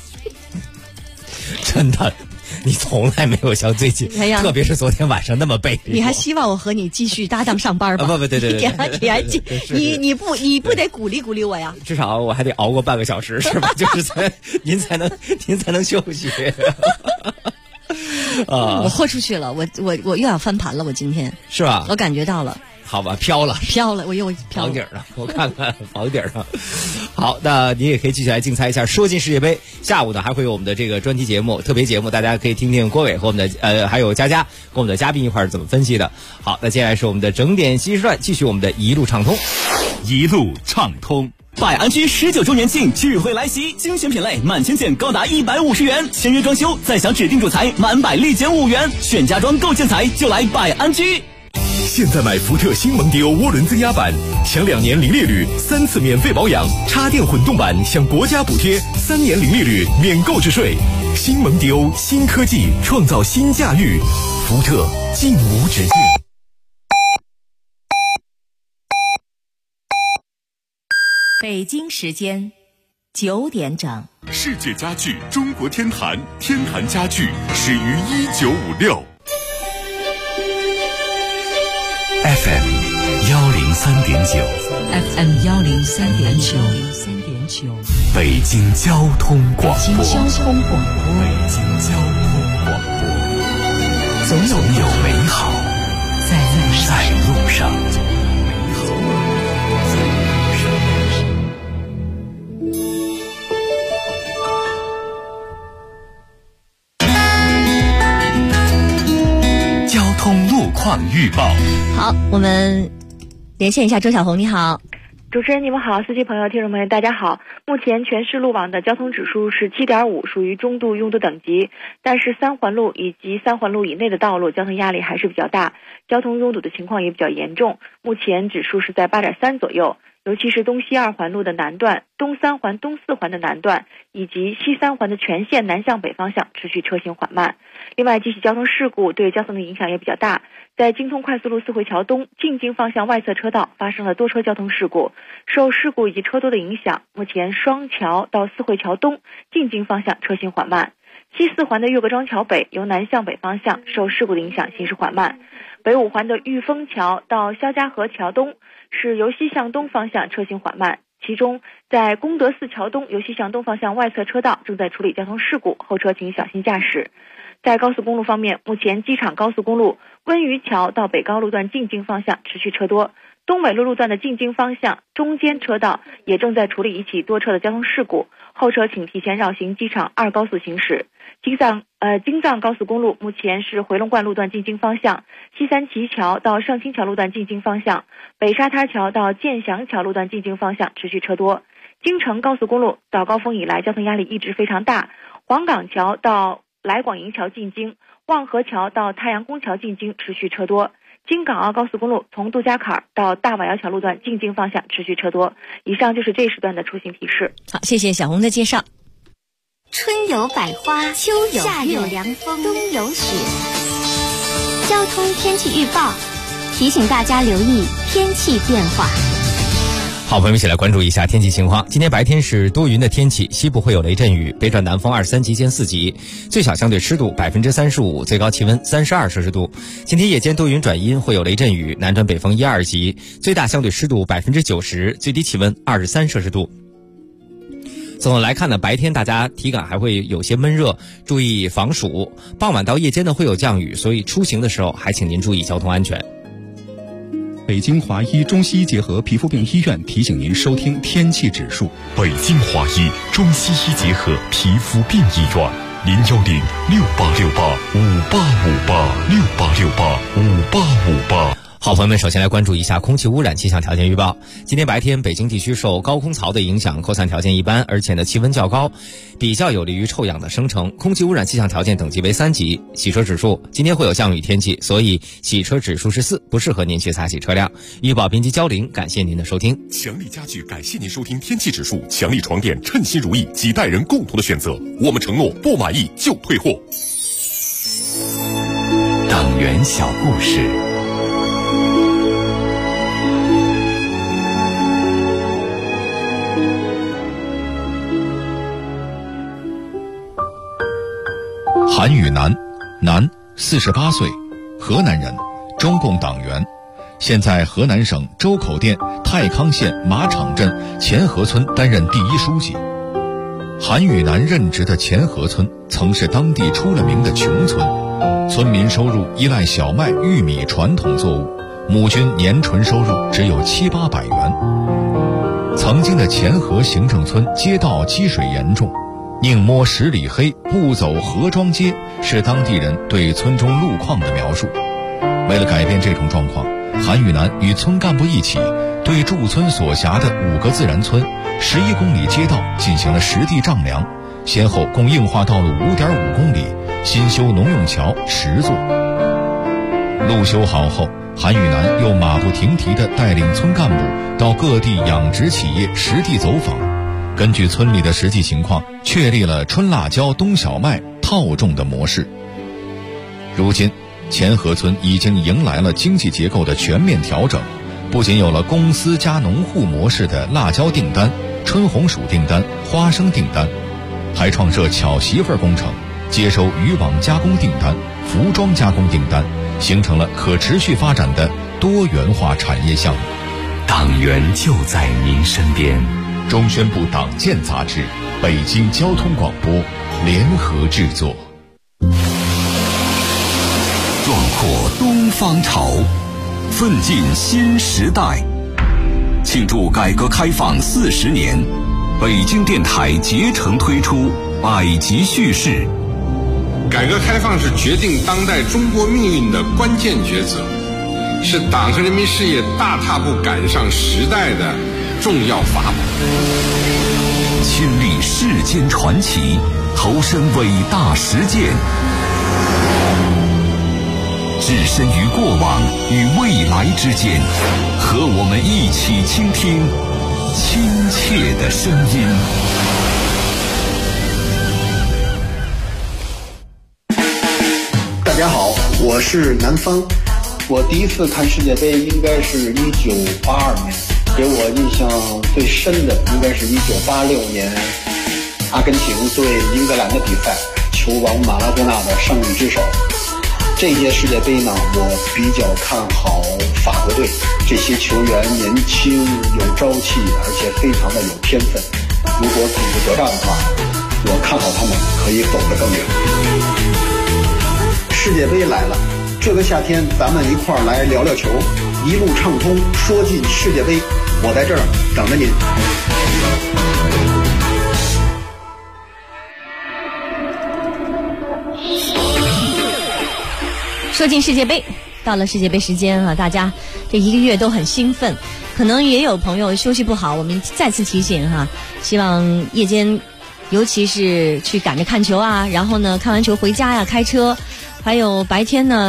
真的。你从来没有像最近，特别是昨天晚上那么背离。 你还希望我和你继续搭档上班吧？ 不，对， 你不得鼓励鼓励我呀？ 至少我还得熬过半个小时，是吧？就是您才能休息。 我豁出去了，我又要翻盘了，我今天是吧？ 我感觉到了。 好吧，飘了， 我又飘房顶上，我看看房顶上。好，那你也可以继续来竞猜一下说进世界杯。下午呢还会有我们的这个专题节目、特别节目，大家可以听听郭伟和我们的还有佳佳跟我们的嘉宾一块儿怎么分析的。好，那接下来是我们的整点新时段，继续我们的一路畅通。 一路畅通。 百安居19周年庆聚会来袭，精选品类满千件高达150元，签约装修再享指定主材满100立减5元，选家装购建材就来百安居。 现在买福特新蒙迪欧涡轮增压版，享2年零利率，3次免费保养；插电混动版享国家补贴，3年零利率，免购置税。新蒙迪欧，新科技创造新驾驭，福特尽无止境。 北京时间9点整。 世界家具中国天坛，天坛家具始于1956。 FM 103.9 FM 103.9 北京交通广播。 北京交通广播，总有美好在路上。 交通路况预报。 好，我们连线一下周小红，你好。 主持人你们好，司机朋友、听众朋友大家好。目前全市路网的交通指数是7.5，属于中度拥堵等级，但是3环路以及3环路以内的道路交通压力还是比较大，交通拥堵的情况也比较严重，目前指数是在8.3左右。尤其是东西2环路的南段、东3环、东4环的南段以及西3环的全线南向北方向持续车行缓慢。另外，这起交通事故对交通的影响也比较大，在京通快速路四惠桥东进京方向外侧车道发生了多车交通事故，受事故以及车多的影响，目前双桥到四惠桥东进京方向车行缓慢。西4环的岳各庄桥北由南向北方向受事故的影响行驶缓慢。北5环的玉峰桥到肖家河桥东是由西向东方向车行缓慢，其中在功德寺桥东由西向东方向外侧车道正在处理交通事故，后车请小心驾驶。在高速公路方面，目前机场高速公路温榆桥到北高路段进京方向持续车多，东纬路路段的进京方向中间车道也正在处理一起多车的交通事故，后车请提前绕行机场2高速行驶。京藏高速公路目前是回龙观路段进京方向，西三旗桥到上清桥路段进京方向，北沙滩桥到建祥桥路段进京方向持续车多。京承高速公路早高峰以来交通压力一直非常大，黄岗桥到来广营桥进京，望河桥到太阳宫桥进京持续车多。京港澳高速公路从杜家坎到大瓦窑桥路段进京方向持续车多。以上就是这时段的出行提示。 好，谢谢小红的介绍。 春有百花，秋有夏有凉风，冬有雪。交通天气预报提醒大家留意天气变化。 好，朋友们一起来关注一下天气情况。今天白天是多云的天气，西部会有雷阵雨，北转南风2、3级间4级，最小相对湿度35%，最高气温32摄氏度。今天夜间多云转阴，会有雷阵雨，南转北风1、2级，最大相对湿度90%，最低气温23摄氏度。总的来看呢，白天大家体感还会有些闷热，注意防暑。傍晚到夜间呢会有降雨，所以出行的时候还请您注意交通安全。 北京华医中西医结合皮肤病医院提醒您收听天气指数。 北京华医中西医结合皮肤病医院，0106868585858，668685858。 好，朋友们，首先来关注一下空气污染气象条件预报。今天白天，北京地区受高空槽的影响，扩散条件一般，而且呢气温较高，比较有利于臭氧的生成。空气污染气象条件等级为3级。洗车指数，今天会有降雨天气，所以洗车指数是4，不适合您去擦洗车辆。预报编辑焦玲，感谢您的收听。 强力家具感谢您收听天气指数。强力床垫，称心如意，几代人共同的选择。我们承诺不满意就退货。 党员小故事。 韩宇南，男，48岁，河南人，中共党员，现在河南省周口店太康县马场镇前河村担任第1书记。韩宇南任职的前河村曾是当地出了名的穷村，村民收入依赖小麦、玉米传统作物，母均年纯收入只有700-800元。曾经的前河行政村街道积水严重，宁摸10里黑，不走河庄街，是当地人对村中路况的描述。为了改变这种状况，韩宇南与村干部一起，对驻村所辖的5个自然村、11公里街道进行了实地丈量，先后共硬化道路5.5公里，新修农用桥10座。路修好后，韩宇南又马不停蹄地带领村干部到各地养殖企业实地走访，根据村里的实际情况，确立了春辣椒、冬小麦套种的模式。如今，前河村已经迎来了经济结构的全面调整，不仅有了公司加农户模式的辣椒订单、春红薯订单、花生订单，还创设巧媳妇工程，接收渔网加工订单、服装加工订单，形成了可持续发展的多元化产业项目。 党员就在您身边。 中宣部党建杂志、北京交通广播联合制作。 壮阔东方潮，奋进新时代。庆祝改革开放40年，北京电台竭诚推出百集叙事。 改革开放是决定当代中国命运的关键抉择，是党和人民事业大踏步赶上时代的重要法宝。 亲历世间传奇，投身伟大实践，置身于过往与未来之间，和我们一起倾听亲切的声音。 大家好，我是南方。我第一次看世界杯应该是1982年，给我印象最深的应该是1986年阿根廷对英格兰的比赛，球王马拉多纳的胜利之手。这届世界杯呢，我比较看好法国队，这些球员年轻有朝气，而且非常的有天分。如果组织得当的话，我看好他们可以走得更远。世界杯来了，这个夏天咱们一块儿来聊聊球，一路畅通，说进世界杯，我在这儿等着您。 说进世界杯，到了世界杯时间啊，大家这1个月都很兴奋，可能也有朋友休息不好，我们再次提醒哈，希望夜间尤其是去赶着看球啊，然后呢看完球回家呀，开车，还有白天呢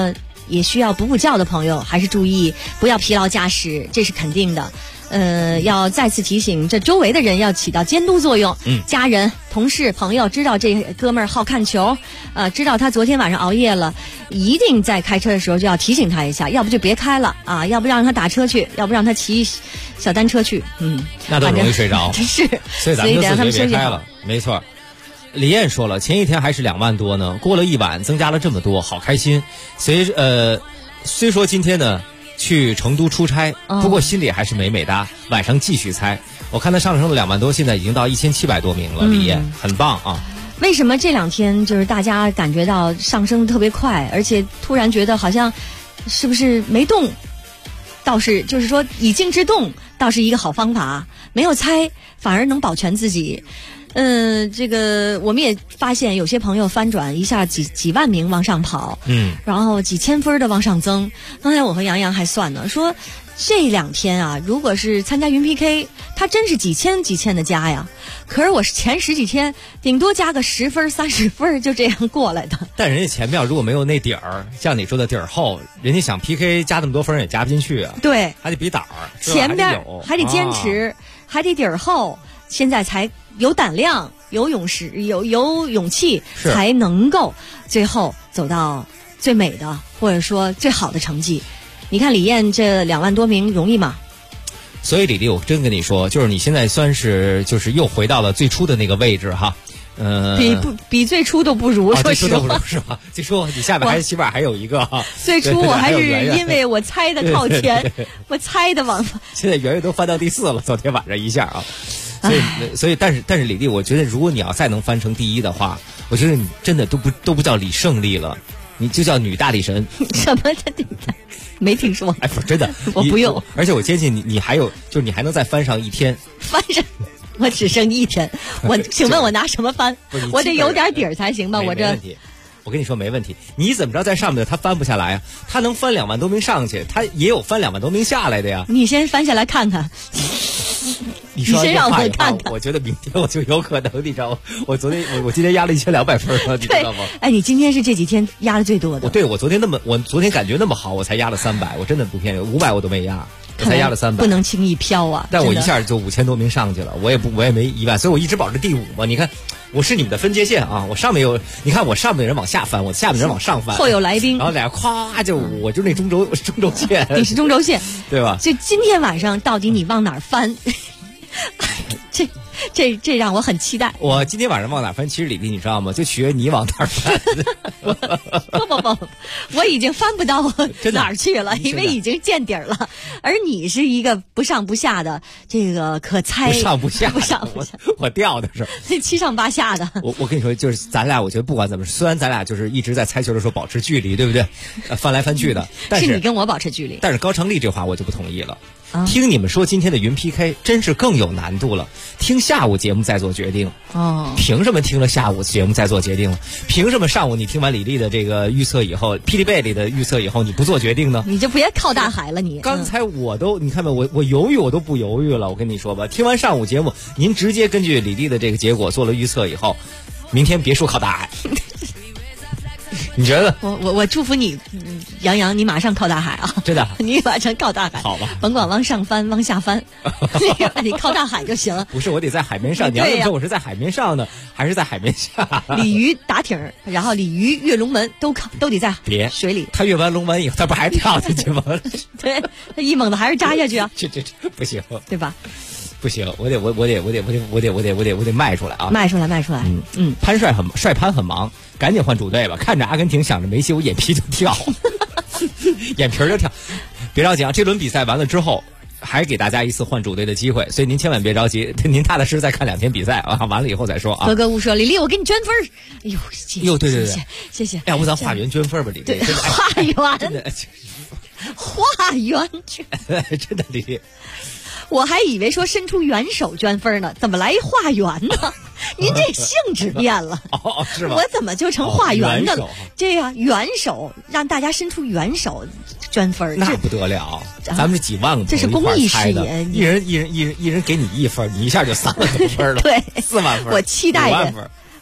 也需要补觉的朋友，还是注意不要疲劳驾驶，这是肯定的。要再次提醒，这周围的人要起到监督作用。家人、同事、朋友知道这哥们儿好看球，知道他昨天晚上熬夜了，一定在开车的时候就要提醒他一下，要不就别开了啊，要不让他打车去，要不让他骑小单车去。 那都容易睡着。 是， 所以咱们就自己别开了。没错。李艳说了，前一天还是2万多呢，过了一晚增加了这么多，好开心。虽说今天呢去成都出差，不过心里还是美美哒。晚上继续猜，我看他上升了2万多，现在已经到1700多名了。李艳很棒啊！ 为什么这2天就是大家感觉到上升特别快，而且突然觉得好像是不是没动，倒是就是说以静制动倒是一个好方法，没有猜反而能保全自己。这个我们也发现有些朋友翻转一下几万名往上跑，然后几千分的往上增。刚才我和杨洋还算呢，说这2天啊，如果是参加云 PK， 他真是几千的加呀。可是我是前10几天顶多加个10分30分就这样过来的。 但人家前面如果没有那底儿，像你说的底儿厚，人家想 PK 加那么多分也加不进去啊。 对， 还得比胆儿， 前边还得坚持，还得底儿厚，现在才有胆量、有勇气，才能够最后走到最美的或者说最好的成绩。你看李艳这2万多名容易吗？ 所以李丽，我真跟你说，就是你现在算是就是又回到了最初的那个位置哈。 比最初都不如，说实话是吧？最初你下面起码还有一个哈。 最初我还是因为我猜的靠前，我猜的往。 现在圆圆都翻到第4了，昨天晚上一下啊。所以，但是李丽，我觉得如果你要再能翻成第1的话，我觉得你真的都不叫李胜利了，你就叫女大力神。 什么的？没听说。 哎，不是真的， 我不用。 而且我坚信你还有，就是你还能再翻上1天。 翻上。我只剩1天，请问我拿什么翻？我得有点底儿才行吧？我这， 我跟你说没问题。你怎么着在上面的他翻不下来啊？他能翻2万多名上去，他也有翻2万多名下来的呀。 你先翻下来看看。 你先让我看看。 我觉得明天我就有可能，你知道吗？我今天压了1200分了，你知道吗？ 哎，你今天是这几天压的最多的。 我昨天感觉那么好，我才压了300，我真的不骗你，500我都没压。我才压了300， 不能轻易飘啊！ 但我一下就5000多名上去了，我也没1万，所以我一直保着第5嘛。你看，我是你们的分界线啊！我上面有，你看我上面的人往下翻，我下面的人往上翻， 后有来宾， 然后俩咵就我就那中轴线， 你是中轴线， 对吧？ 就今天晚上到底你往哪儿翻？这让我很期待。 我今天晚上往哪翻？其实李丽你知道吗？就取决你往哪儿翻。 不，我已经翻不到哪儿去了，因为已经见底儿了。而你是一个不上不下的，这个可猜不上不下，我掉的是 7上8下的。 我跟你说，就是咱俩，我觉得不管怎么，虽然咱俩就是一直在猜球的时候保持距离，对不对？翻来翻去的，但是你跟我保持距离。 但是高成立这话我就不同意了。听你们说今天的云 PK 真是更有难度了，听下午节目再做决定。凭什么听了下午节目再做决定了？凭什么上午你听完李丽的这个预测以后，霹雳贝里的预测以后，你不做决定呢？ 你就别靠大海了你。 刚才你看吧，我犹豫我都不犹豫了。我跟你说吧，听完上午节目，您直接根据李丽的这个结果做了预测以后，明天别说靠大海。你觉得？ 我祝福你，杨洋，你马上靠大海啊！ 真的， 你马上靠大海， 好吧？ 甭管往上翻，往下翻，你靠大海就行。 不是，我得在海面上。你要这么说，我是在海面上呢，还是在海面下？ 鲤鱼打挺，然后鲤鱼跃龙门都得在水里。 他跃完龙门以后，他不还是跳进去吗？ 对，他一猛子还是扎下去啊！ 这不行， 对吧？ 不行，我得迈出来啊！ 迈出来。 帅潘很忙，赶紧换主队吧。看着阿根廷，想着梅西，我眼皮就跳，眼皮就跳。别着急啊，这轮比赛完了之后，还给大家一次换主队的机会，所以您千万别着急，您踏踏实实再看2天比赛啊，完了以后再说啊。 格格勿涉，李丽，我给你捐分。哎呦， 对， 谢谢。 要不咱化缘捐分吧，李丽。 化缘，化缘捐， 真的李丽。 我还以为说伸出援手捐分呢，怎么来化缘呢？您这性质变了。 是吗？ 我怎么就成化缘的了？这样援手让大家伸出援手捐分， 那不得了！咱们是几万个， 这是公益事业， 一人给你1分，你一下就3万多分了。 对 ，4万分， 我期待着。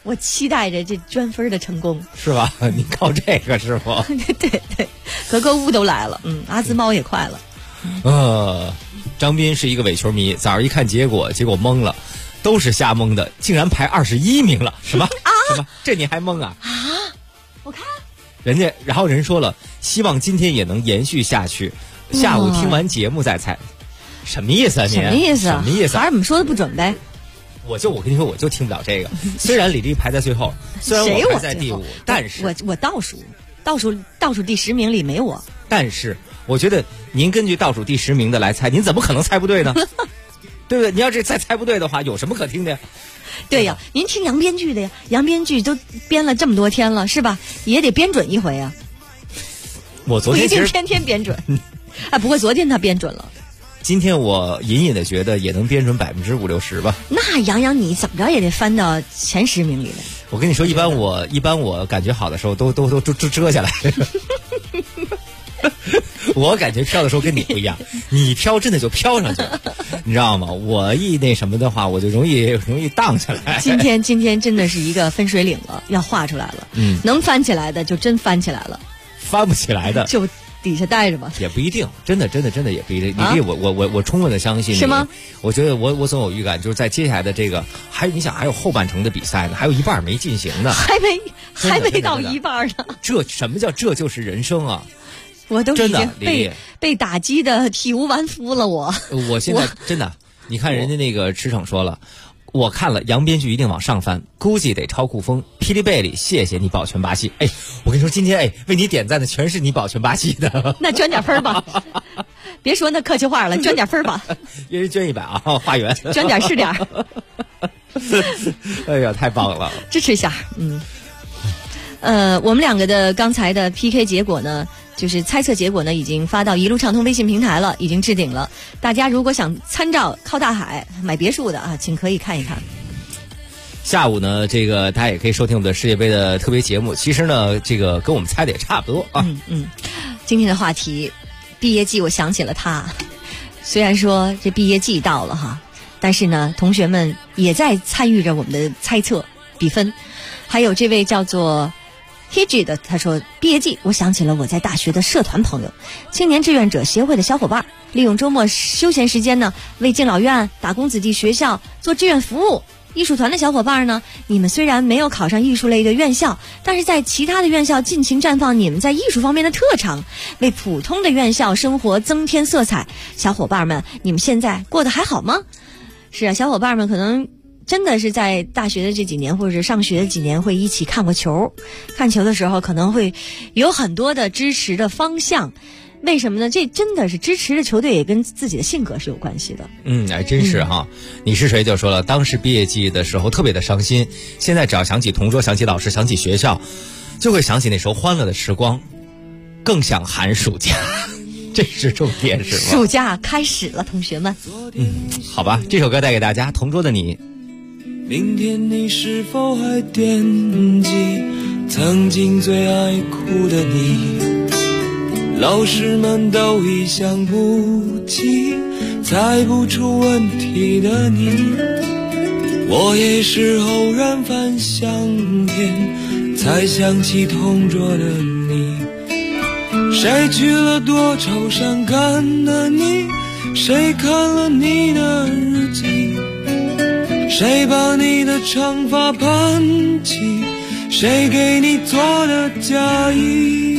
我期待着这专分的成功， 是吧？你靠这个是不？ 对，格格巫都来了，阿兹猫也快了。 张斌是一个伪球迷，早上一看结果懵了，都是瞎蒙的，竟然排21名了，什么？什么？这你还蒙啊？ 我看然后人说了，希望今天也能延续下去，下午听完节目再猜。什么意思啊你？ 什么意思？反正我们说的不准呗。 我跟你说，我就听不了这个。虽然李丽排在最后，虽然我排在第5，但是我倒数第10名里没我。 但是我觉得您根据倒数第10名的来猜，您怎么可能猜不对呢？对不对？你要是再猜不对的话，有什么可听的呀？ 对呀，您听杨编剧的呀，杨编剧都编了这么多天了，是吧？也得编准一回啊。 我昨天不一定天天编准，不过昨天他编准了。 今天我隐隐的觉得也能编准50%-60%吧。 那杨你怎么着也得翻到前10名里来。 我跟你说，一般我感觉好的时候都遮下来。我感觉飘的时候跟你不一样，你飘真的就飘上去了，你知道吗？我一那什么的话，我就容易荡下来。 今天真的是一个分水岭了，要画出来了。能翻起来的就真翻起来了，翻不起来的就底下待着吧。 也不一定，真的也不一定。你我充分的相信你。 是吗？ 我觉得我总有预感，就是在接下来的这个，还有后半程的比赛呢，还有一半没进行呢， 还没到一半呢。 这什么叫这就是人生啊？ 我都已经被打击的体无完肤了。我现在真的，你看人家那个驰骋说了，我看了杨编剧一定往上翻，估计得超酷风。霹雳贝里，谢谢你保全巴西。我跟你说，今天为你点赞的全是你保全巴西的。 那捐点分吧，别说那客气话了，捐点分吧。 一人捐100啊，化缘。 捐点是点。 哎呀，太棒了， 支持一下。我们两个的刚才的 PK 结果呢，就是猜测结果呢，已经发到一路畅通微信平台了，已经置顶了。大家如果想参照靠大海买别墅的啊，请可以看一看。 下午呢，这个大家也可以收听我们的世界杯的特别节目。其实呢，这个跟我们猜的也差不多啊。 今天的话题，毕业季，我想起了他。虽然说这毕业季到了哈，但是呢，同学们也在参与着我们的猜测比分。还有这位叫做Hiji 的，他说毕业季，我想起了我在大学的社团朋友，青年志愿者协会的小伙伴，利用周末休闲时间呢，为敬老院、打工子弟学校做志愿服务。艺术团的小伙伴呢，你们虽然没有考上艺术类的院校，但是在其他的院校尽情绽放你们在艺术方面的特长，为普通的院校生活增添色彩。小伙伴们，你们现在过得还好吗？是啊，小伙伴们可能真的是在大学的这几年或者是上学的几年会一起看过球，看球的时候可能会有很多的支持的方向。为什么呢？这真的是支持的球队也跟自己的性格是有关系的。 还真是哈。你是谁就说了，当时毕业季的时候特别的伤心，现在只要想起同桌，想起老师，想起学校，就会想起那时候欢乐的时光，更想寒暑假。这是重点是吗？ 暑假开始了，同学们。 好吧，这首歌带给大家，同桌的你。 明天你是否还惦记曾经最爱哭的你？老师们都已想不起猜不出问题的你。我也是偶然翻相片才想起同桌的你。谁去了多愁善感的你？谁看了你的日记？谁把你的长发盘起？谁给你做的嫁衣？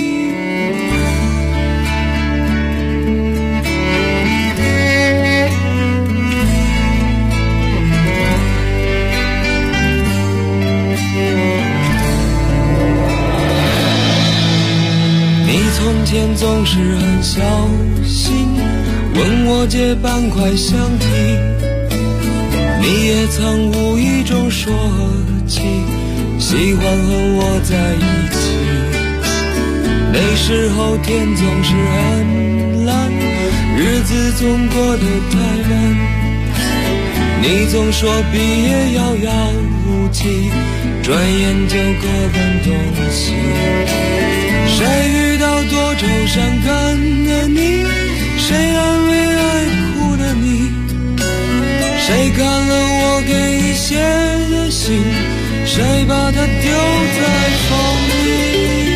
你从前总是很小心，问我借半块橡皮。你也曾无意中说起喜欢和我在一起。那时候天总是很蓝，日子总过得太慢。你总说毕业遥遥无期，转眼就各奔东西。谁遇到多愁善感的你？谁安慰爱哭的你？谁看了我给你写的信？ 谁把它丢在风里？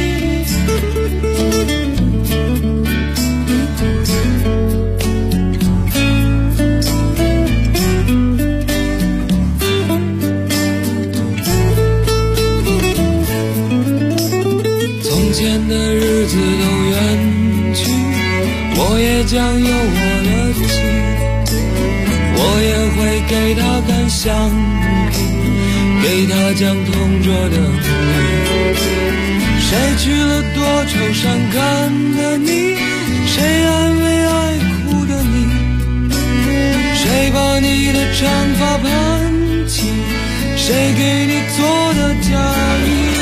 从前的日子都远去，我也将有我的妻，我也会给她干香槟，给她讲同桌的谜。谁去了多愁善感的你？谁安慰爱哭的你？谁把你的长发盘起？谁给你做的嫁衣？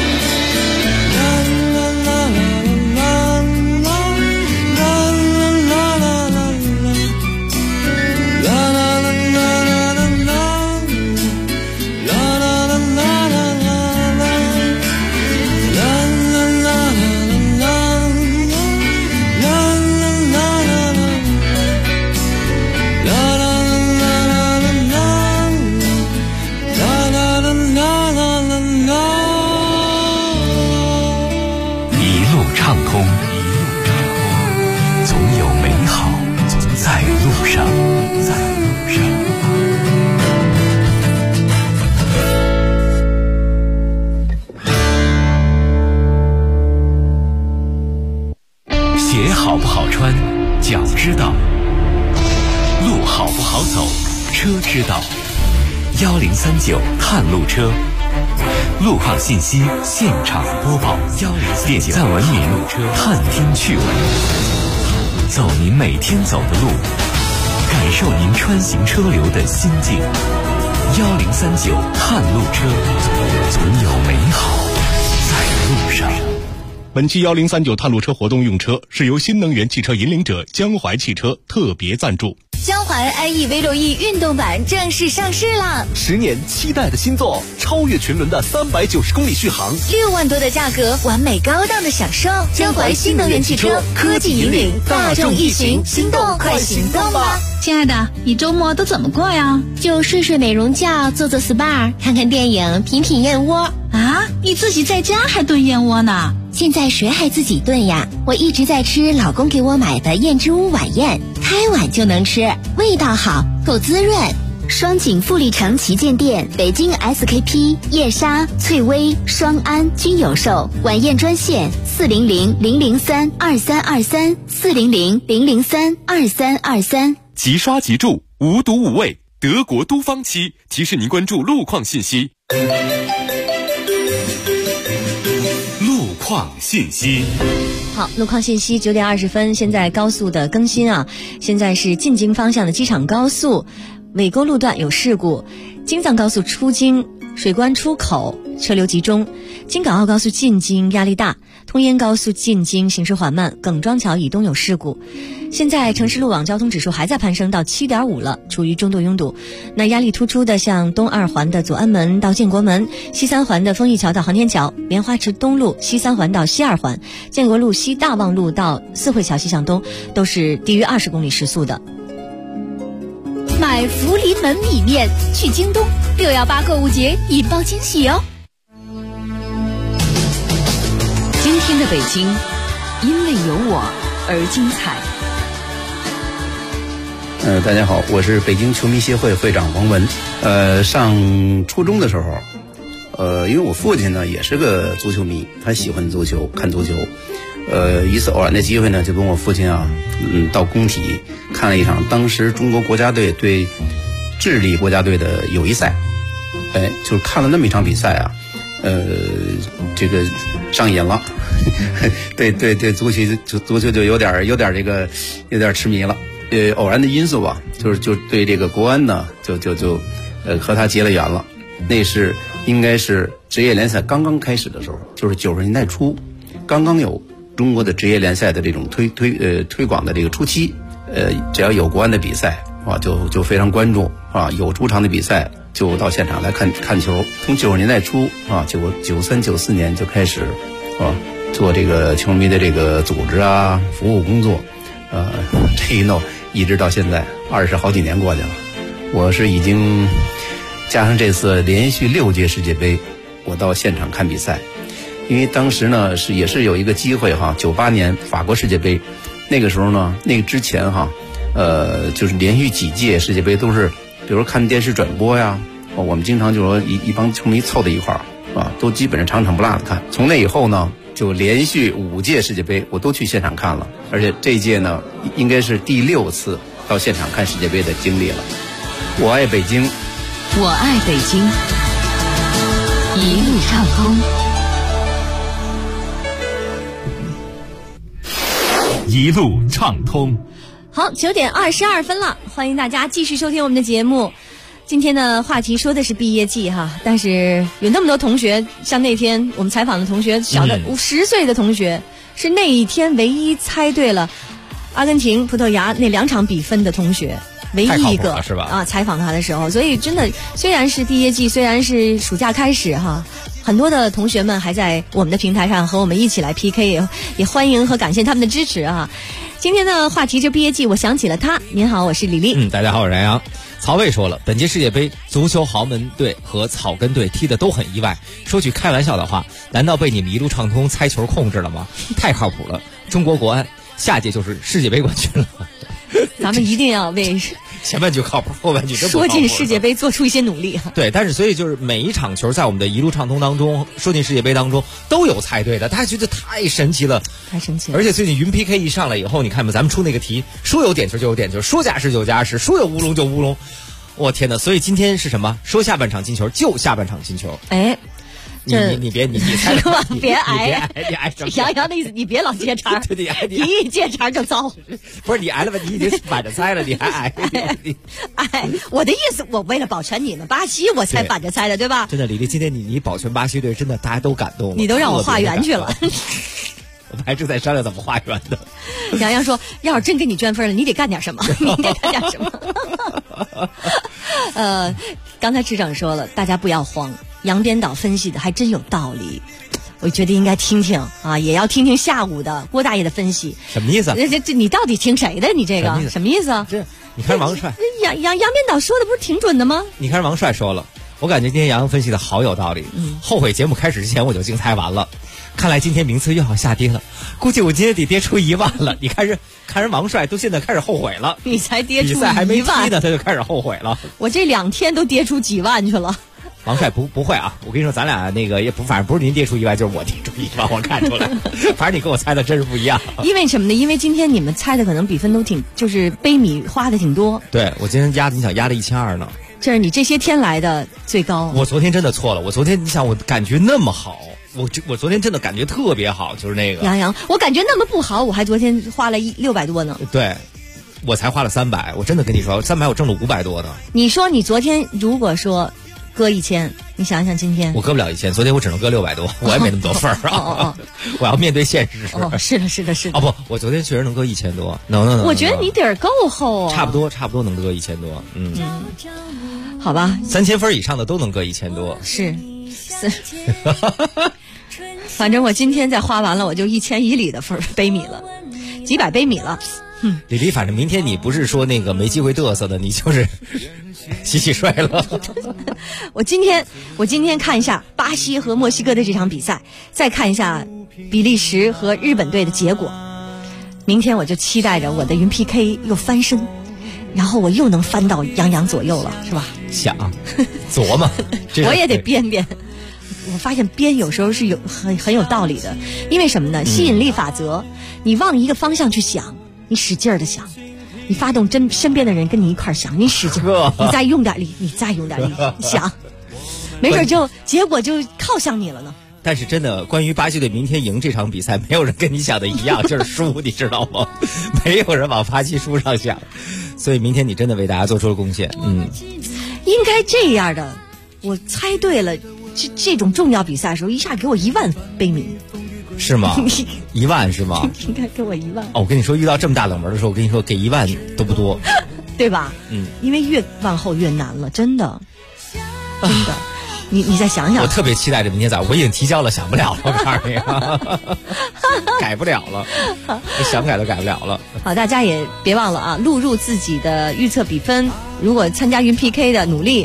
鞋好不好穿，脚知道；路好不好走，车知道。1039探路车，路况信息现场播报。点赞文明，探听趣味，走您每天走的路，感受您穿行车流的心境。1039探路车，总有美好在路上。 本期1039探路车活动用车是由新能源汽车引领者江淮汽车特别赞助。 江淮 IE V6E 运动版正式上市了 ，10年期待的新作，超越群伦的390公里续航 ，6万多的价格，完美高档的享受。江淮新能源汽车，科技引领大众一行，心动快行动吧！ 亲爱的，你周末都怎么过呀？ 就睡睡美容觉，做做 SPA， 看看电影，品品燕窝。 啊，你自己在家还炖燕窝呢？ 现在谁还自己炖呀？我一直在吃老公给我买的燕之屋晚宴，开碗就能吃，味道好，够滋润。 双井富力城旗舰店、北京 SKP、叶莎、翠微、双安均有售。晚宴专线400-003-2323 400-003-2323。 即刷即住，无毒无味，德国都方漆提示您关注路况信息。 路况信息。 好，路况信息9点20分，现在高速的更新啊，现在是进京方向的机场高速尾沟路段有事故，京藏高速出京水关出口车流集中，京港澳高速进京压力大，通燕高速进京行驶缓慢，耿庄桥以东有事故。现在城市路网交通指数还在攀升到 7.5 了，处于中度拥堵。那压力突出的像东2环的左安门到建国门，西3环的丰益桥到航天桥，棉花池东路西3环到西2环，建国路西大望路到四惠桥西向东都是低于20公里时速的。 买福临门米面去京东，618购物节引爆惊喜哦！今天的北京，因为有我而精彩。 大家好，我是北京球迷协会会长王文。上初中的时候，因为我父亲呢也是个足球迷，他喜欢足球，看足球。一次偶然的机会呢，就跟我父亲啊，到工体看了一场当时中国国家队对智利国家队的友谊赛。就是看了那么一场比赛啊，这个上瘾了，对，足球就有点痴迷了。偶然的因素吧，就对这个国安呢，就和他结了缘了。那是应该是职业联赛刚刚开始的时候，就是90年代初，刚刚有中国的职业联赛的这种推广的这个初期。只要有国安的比赛啊，就非常关注啊，有主场的比赛就到现场来看球。从90年代初啊，结果93、94年就开始啊做这个球迷的这个组织啊服务工作。这一弄一直到现在20好几年过去了，我是已经加上这次连续6届世界杯， 我到现场看比赛，因为当时呢也是有一个机会哈，98年法国世界杯，那个时候呢，那个之前哈，就是连续几届世界杯都是，比如看电视转播呀，我们经常就说一帮球迷凑在一块儿啊，都基本上场场不落的看。从那以后呢，就连续5届世界杯我都去现场看了，而且这一届呢应该是第6次到现场看世界杯的经历了。我爱北京， 我爱北京，一路畅通， 一路畅通。 好，9点22分了，欢迎大家继续收听我们的节目。今天的话题说的是毕业季哈，但是有那么多同学，像那天我们采访的同学，小的10岁的同学，是那一天唯一猜对了阿根廷、葡萄牙那2场比分的同学，唯一一个是吧？ 啊，采访他的时候，所以真的虽然是毕业季，虽然是暑假开始哈，很多的同学们还在我们的平台上和我们一起来 PK， 也欢迎和感谢他们的支持啊。今天的话题就毕业季，我想起了他。您好，我是李丽。 大家好，我是杨洋。曹魏说了，本届世界杯足球豪门队和草根队踢得都很意外。说句开玩笑的话，难道被你们一路畅通猜球控制了吗？太靠谱了！中国国安下届就是世界杯冠军了。 咱们一定要为前半句靠谱，后半句真不靠谱。 说进世界杯做出一些努力。 对，但是所以就是每一场球在我们的一路畅通当中，说进世界杯当中都有猜对的，大家觉得太神奇了， 太神奇了。 而且最近云 PK 一上来以后，你看吧，咱们出那个题，说有点球就有点球，说加时就加时，说有乌龙就乌龙。我天哪！所以今天是什么？说下半场进球就下半场进球。 哎。 你别猜了， 别挨什么？ 杨洋的意思，你别老接茬， 你一接茬就糟。 不是你挨了吧？你已经反着猜了，你还挨？ 我的意思，我为了保全你们巴西，我才反着猜的，对吧？ 真的，李丽，今天你保全巴西队，真的大家都感动了， 你都让我画圆去了。 我们还正在商量怎么画圆的。 杨洋说：“要是真给你捐分了，你得干点什么？你得干点什么？”刚才市长说了，大家不要慌。杨编导分析的还真有道理，我觉得应该听听啊，也要听听下午的郭大爷的分析。 什么意思？ 这你到底听谁的？你这个什么意思啊？ 这你看王帅， 杨编导说的不是挺准的吗？ 你看王帅说了，我感觉今天杨分析的好有道理。后悔节目开始之前我就竞猜完了，看来今天名次又要下跌了，估计我今天得跌出1万了。你看人王帅都现在开始后悔了， 你才跌出1万， 比赛还没踢呢，他就开始后悔了。 我这2天都跌出几万去了。 王帅不会啊！我跟你说，咱俩那个也不，反正不是您跌出1万，就是我跌出1万，我看出来。反正你跟我猜的真是不一样。 因为什么呢？因为今天你们猜的可能比分都就是杯米花的挺多。 对，我今天你想压了1200呢。 这是你这些天来的最高。 我昨天真的错了，我昨天你想我感觉那么好，我昨天真的感觉特别好，就是那个。 杨洋，我感觉那么不好，我还昨天花了600多呢。 对。我才花了300，我真的跟你说，300我挣了500多的。 你说你昨天如果说搁1000，你想想今天我搁不了1000，昨天我只能搁600多，我也没那么多份儿啊。我要面对现实。 是的。 哦不，我昨天确实能搁1000多，能。 我觉得你底儿够厚啊。 差不多能搁1000多， 好吧 ，3000分以上的都能搁1000多。 是。反正我今天再花完了，我就1000以里的杯米了，几百杯米了。 李丽，反正明天你不是说那个没机会嘚瑟的，你就是洗睡了。 我今天看一下巴西和墨西哥的这场比赛，再看一下比利时和日本队的结果。明天我就期待着我的云 PK 又翻身，然后我又能翻到杨左右了，是吧？ 想琢磨， 我也得编。我发现编有时候是很有道理的，因为什么呢？吸引力法则，你往一个方向去想。你使劲的想，你发动身边的人跟你一块想，你使劲，你再用点力，想，没准就结果就靠向你了呢。 但是真的，关于巴西队明天赢这场比赛，没有人跟你想的一样，就是输，你知道吗？没有人往巴西输上想，所以明天你真的为大家做出了贡献。 应该这样的，我猜对了，这种重要比赛的时候，一下给我1万杯米。 是吗？1万是吗？ 应该给我1万。 我跟你说，遇到这么大冷门的时候，我跟你说，给1万都不多， 对吧？因为越往后越难了，真的。你再想想。 我特别期待着明天早上，我已经提交了，想不了了，我告诉你，改不了了，想改都改不了了。 好，大家也别忘了啊，录入自己的预测比分。如果参加云 PK 的努力，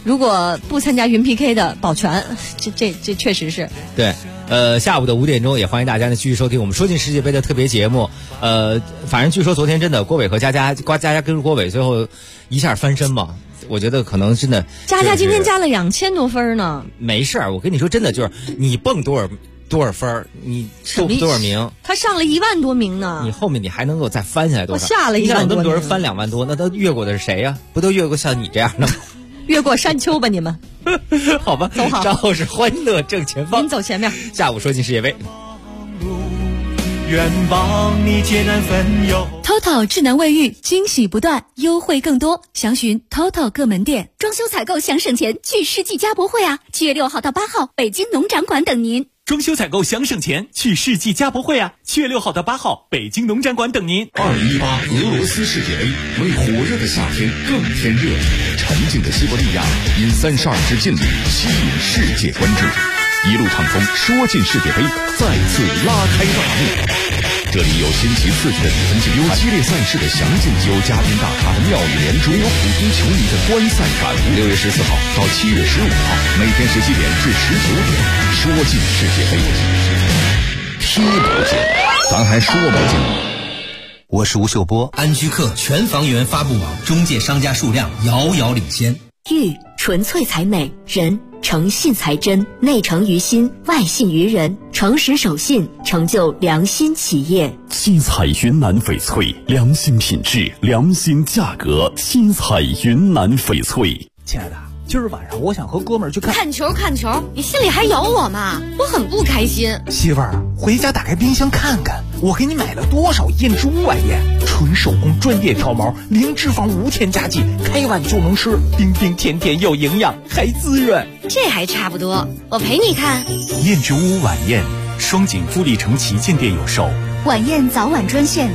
如果不参加云 PK 的保全，这确实是对。下午的5点钟也欢迎大家呢继续收听我们说进世界杯的特别节目。反正据说昨天真的郭伟和佳佳跟郭伟最后一下翻身嘛，我觉得可能真的佳佳今天加了2000多分呢。 没事儿，我跟你说真的，就是你蹦多少分，你受多少名， 他上了1万多名呢。 你后面你还能够再翻下来多少？ 我下了1万多名。 你想那么多人翻2万多，那都越过的是谁呀？不都越过像你这样的吗？ 越过山丘吧你们。 好吧， 走好。 稍后是欢乐正前方， 您走前面。 下午说进世界杯。 愿帮你解难分忧。 TOTO 智能卫浴惊喜不断，优惠更多，详询 TOTO 各门店。 装修采购想省钱，去世纪家博会啊！7月6号到8号，北京农展馆等您。 装修采购想省钱，去世纪家博会啊！7月6号到8号，北京农展馆等您。 2018俄罗斯世界杯为火热的夏天更添热，沉静的西伯利亚因32支劲旅吸引世界关注，一路畅通，说进世界杯再次拉开大幕。这里有新奇刺激的比分竞有激烈赛事的详尽，有嘉宾大咖的妙语连珠，也有普通球迷的观赛感悟。6月14号到7月15号，每天17点至19点，说进世界杯，踢不进，咱还说不进。 我是吴秀波，安居客全房源发布网中介商家数量遥遥领先。 玉纯粹才美，人诚信才真，内诚于心，外信于人，诚实守信，成就良心企业。 七彩云南翡翠，良心品质，良心价格。七彩云南翡翠。 亲爱的，今儿晚上我想和哥们儿去看球，你心里还有我吗？我很不开心。 媳妇儿，回家打开冰箱看看，我给你买了多少燕之屋晚宴，纯手工专业调毛，零脂肪无添加剂，开碗就能吃，冰冰甜甜又营养，还滋润。 这还差不多，我陪你看。 燕之屋晚宴，双井富力城旗舰店有售。 晚宴早晚专线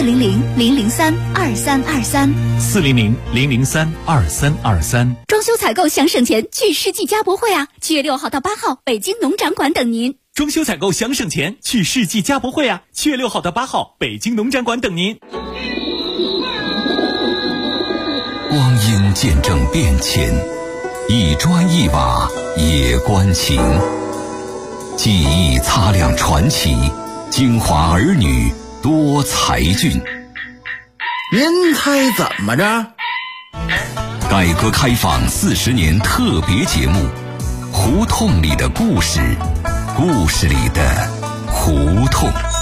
400-003-2323，400-003-2323。 装修采购想省钱，去世纪家博会啊！7月6号到8号，北京农展馆等您。 装修采购想省钱，去世纪家博会啊！7月6号到8号，北京农展馆等您。 光阴见证变迁，一砖一瓦也关情，记忆擦亮传奇，京华儿女多才俊。 您猜怎么着？ 改革开放40年特别节目，胡同里的故事，故事里的胡同。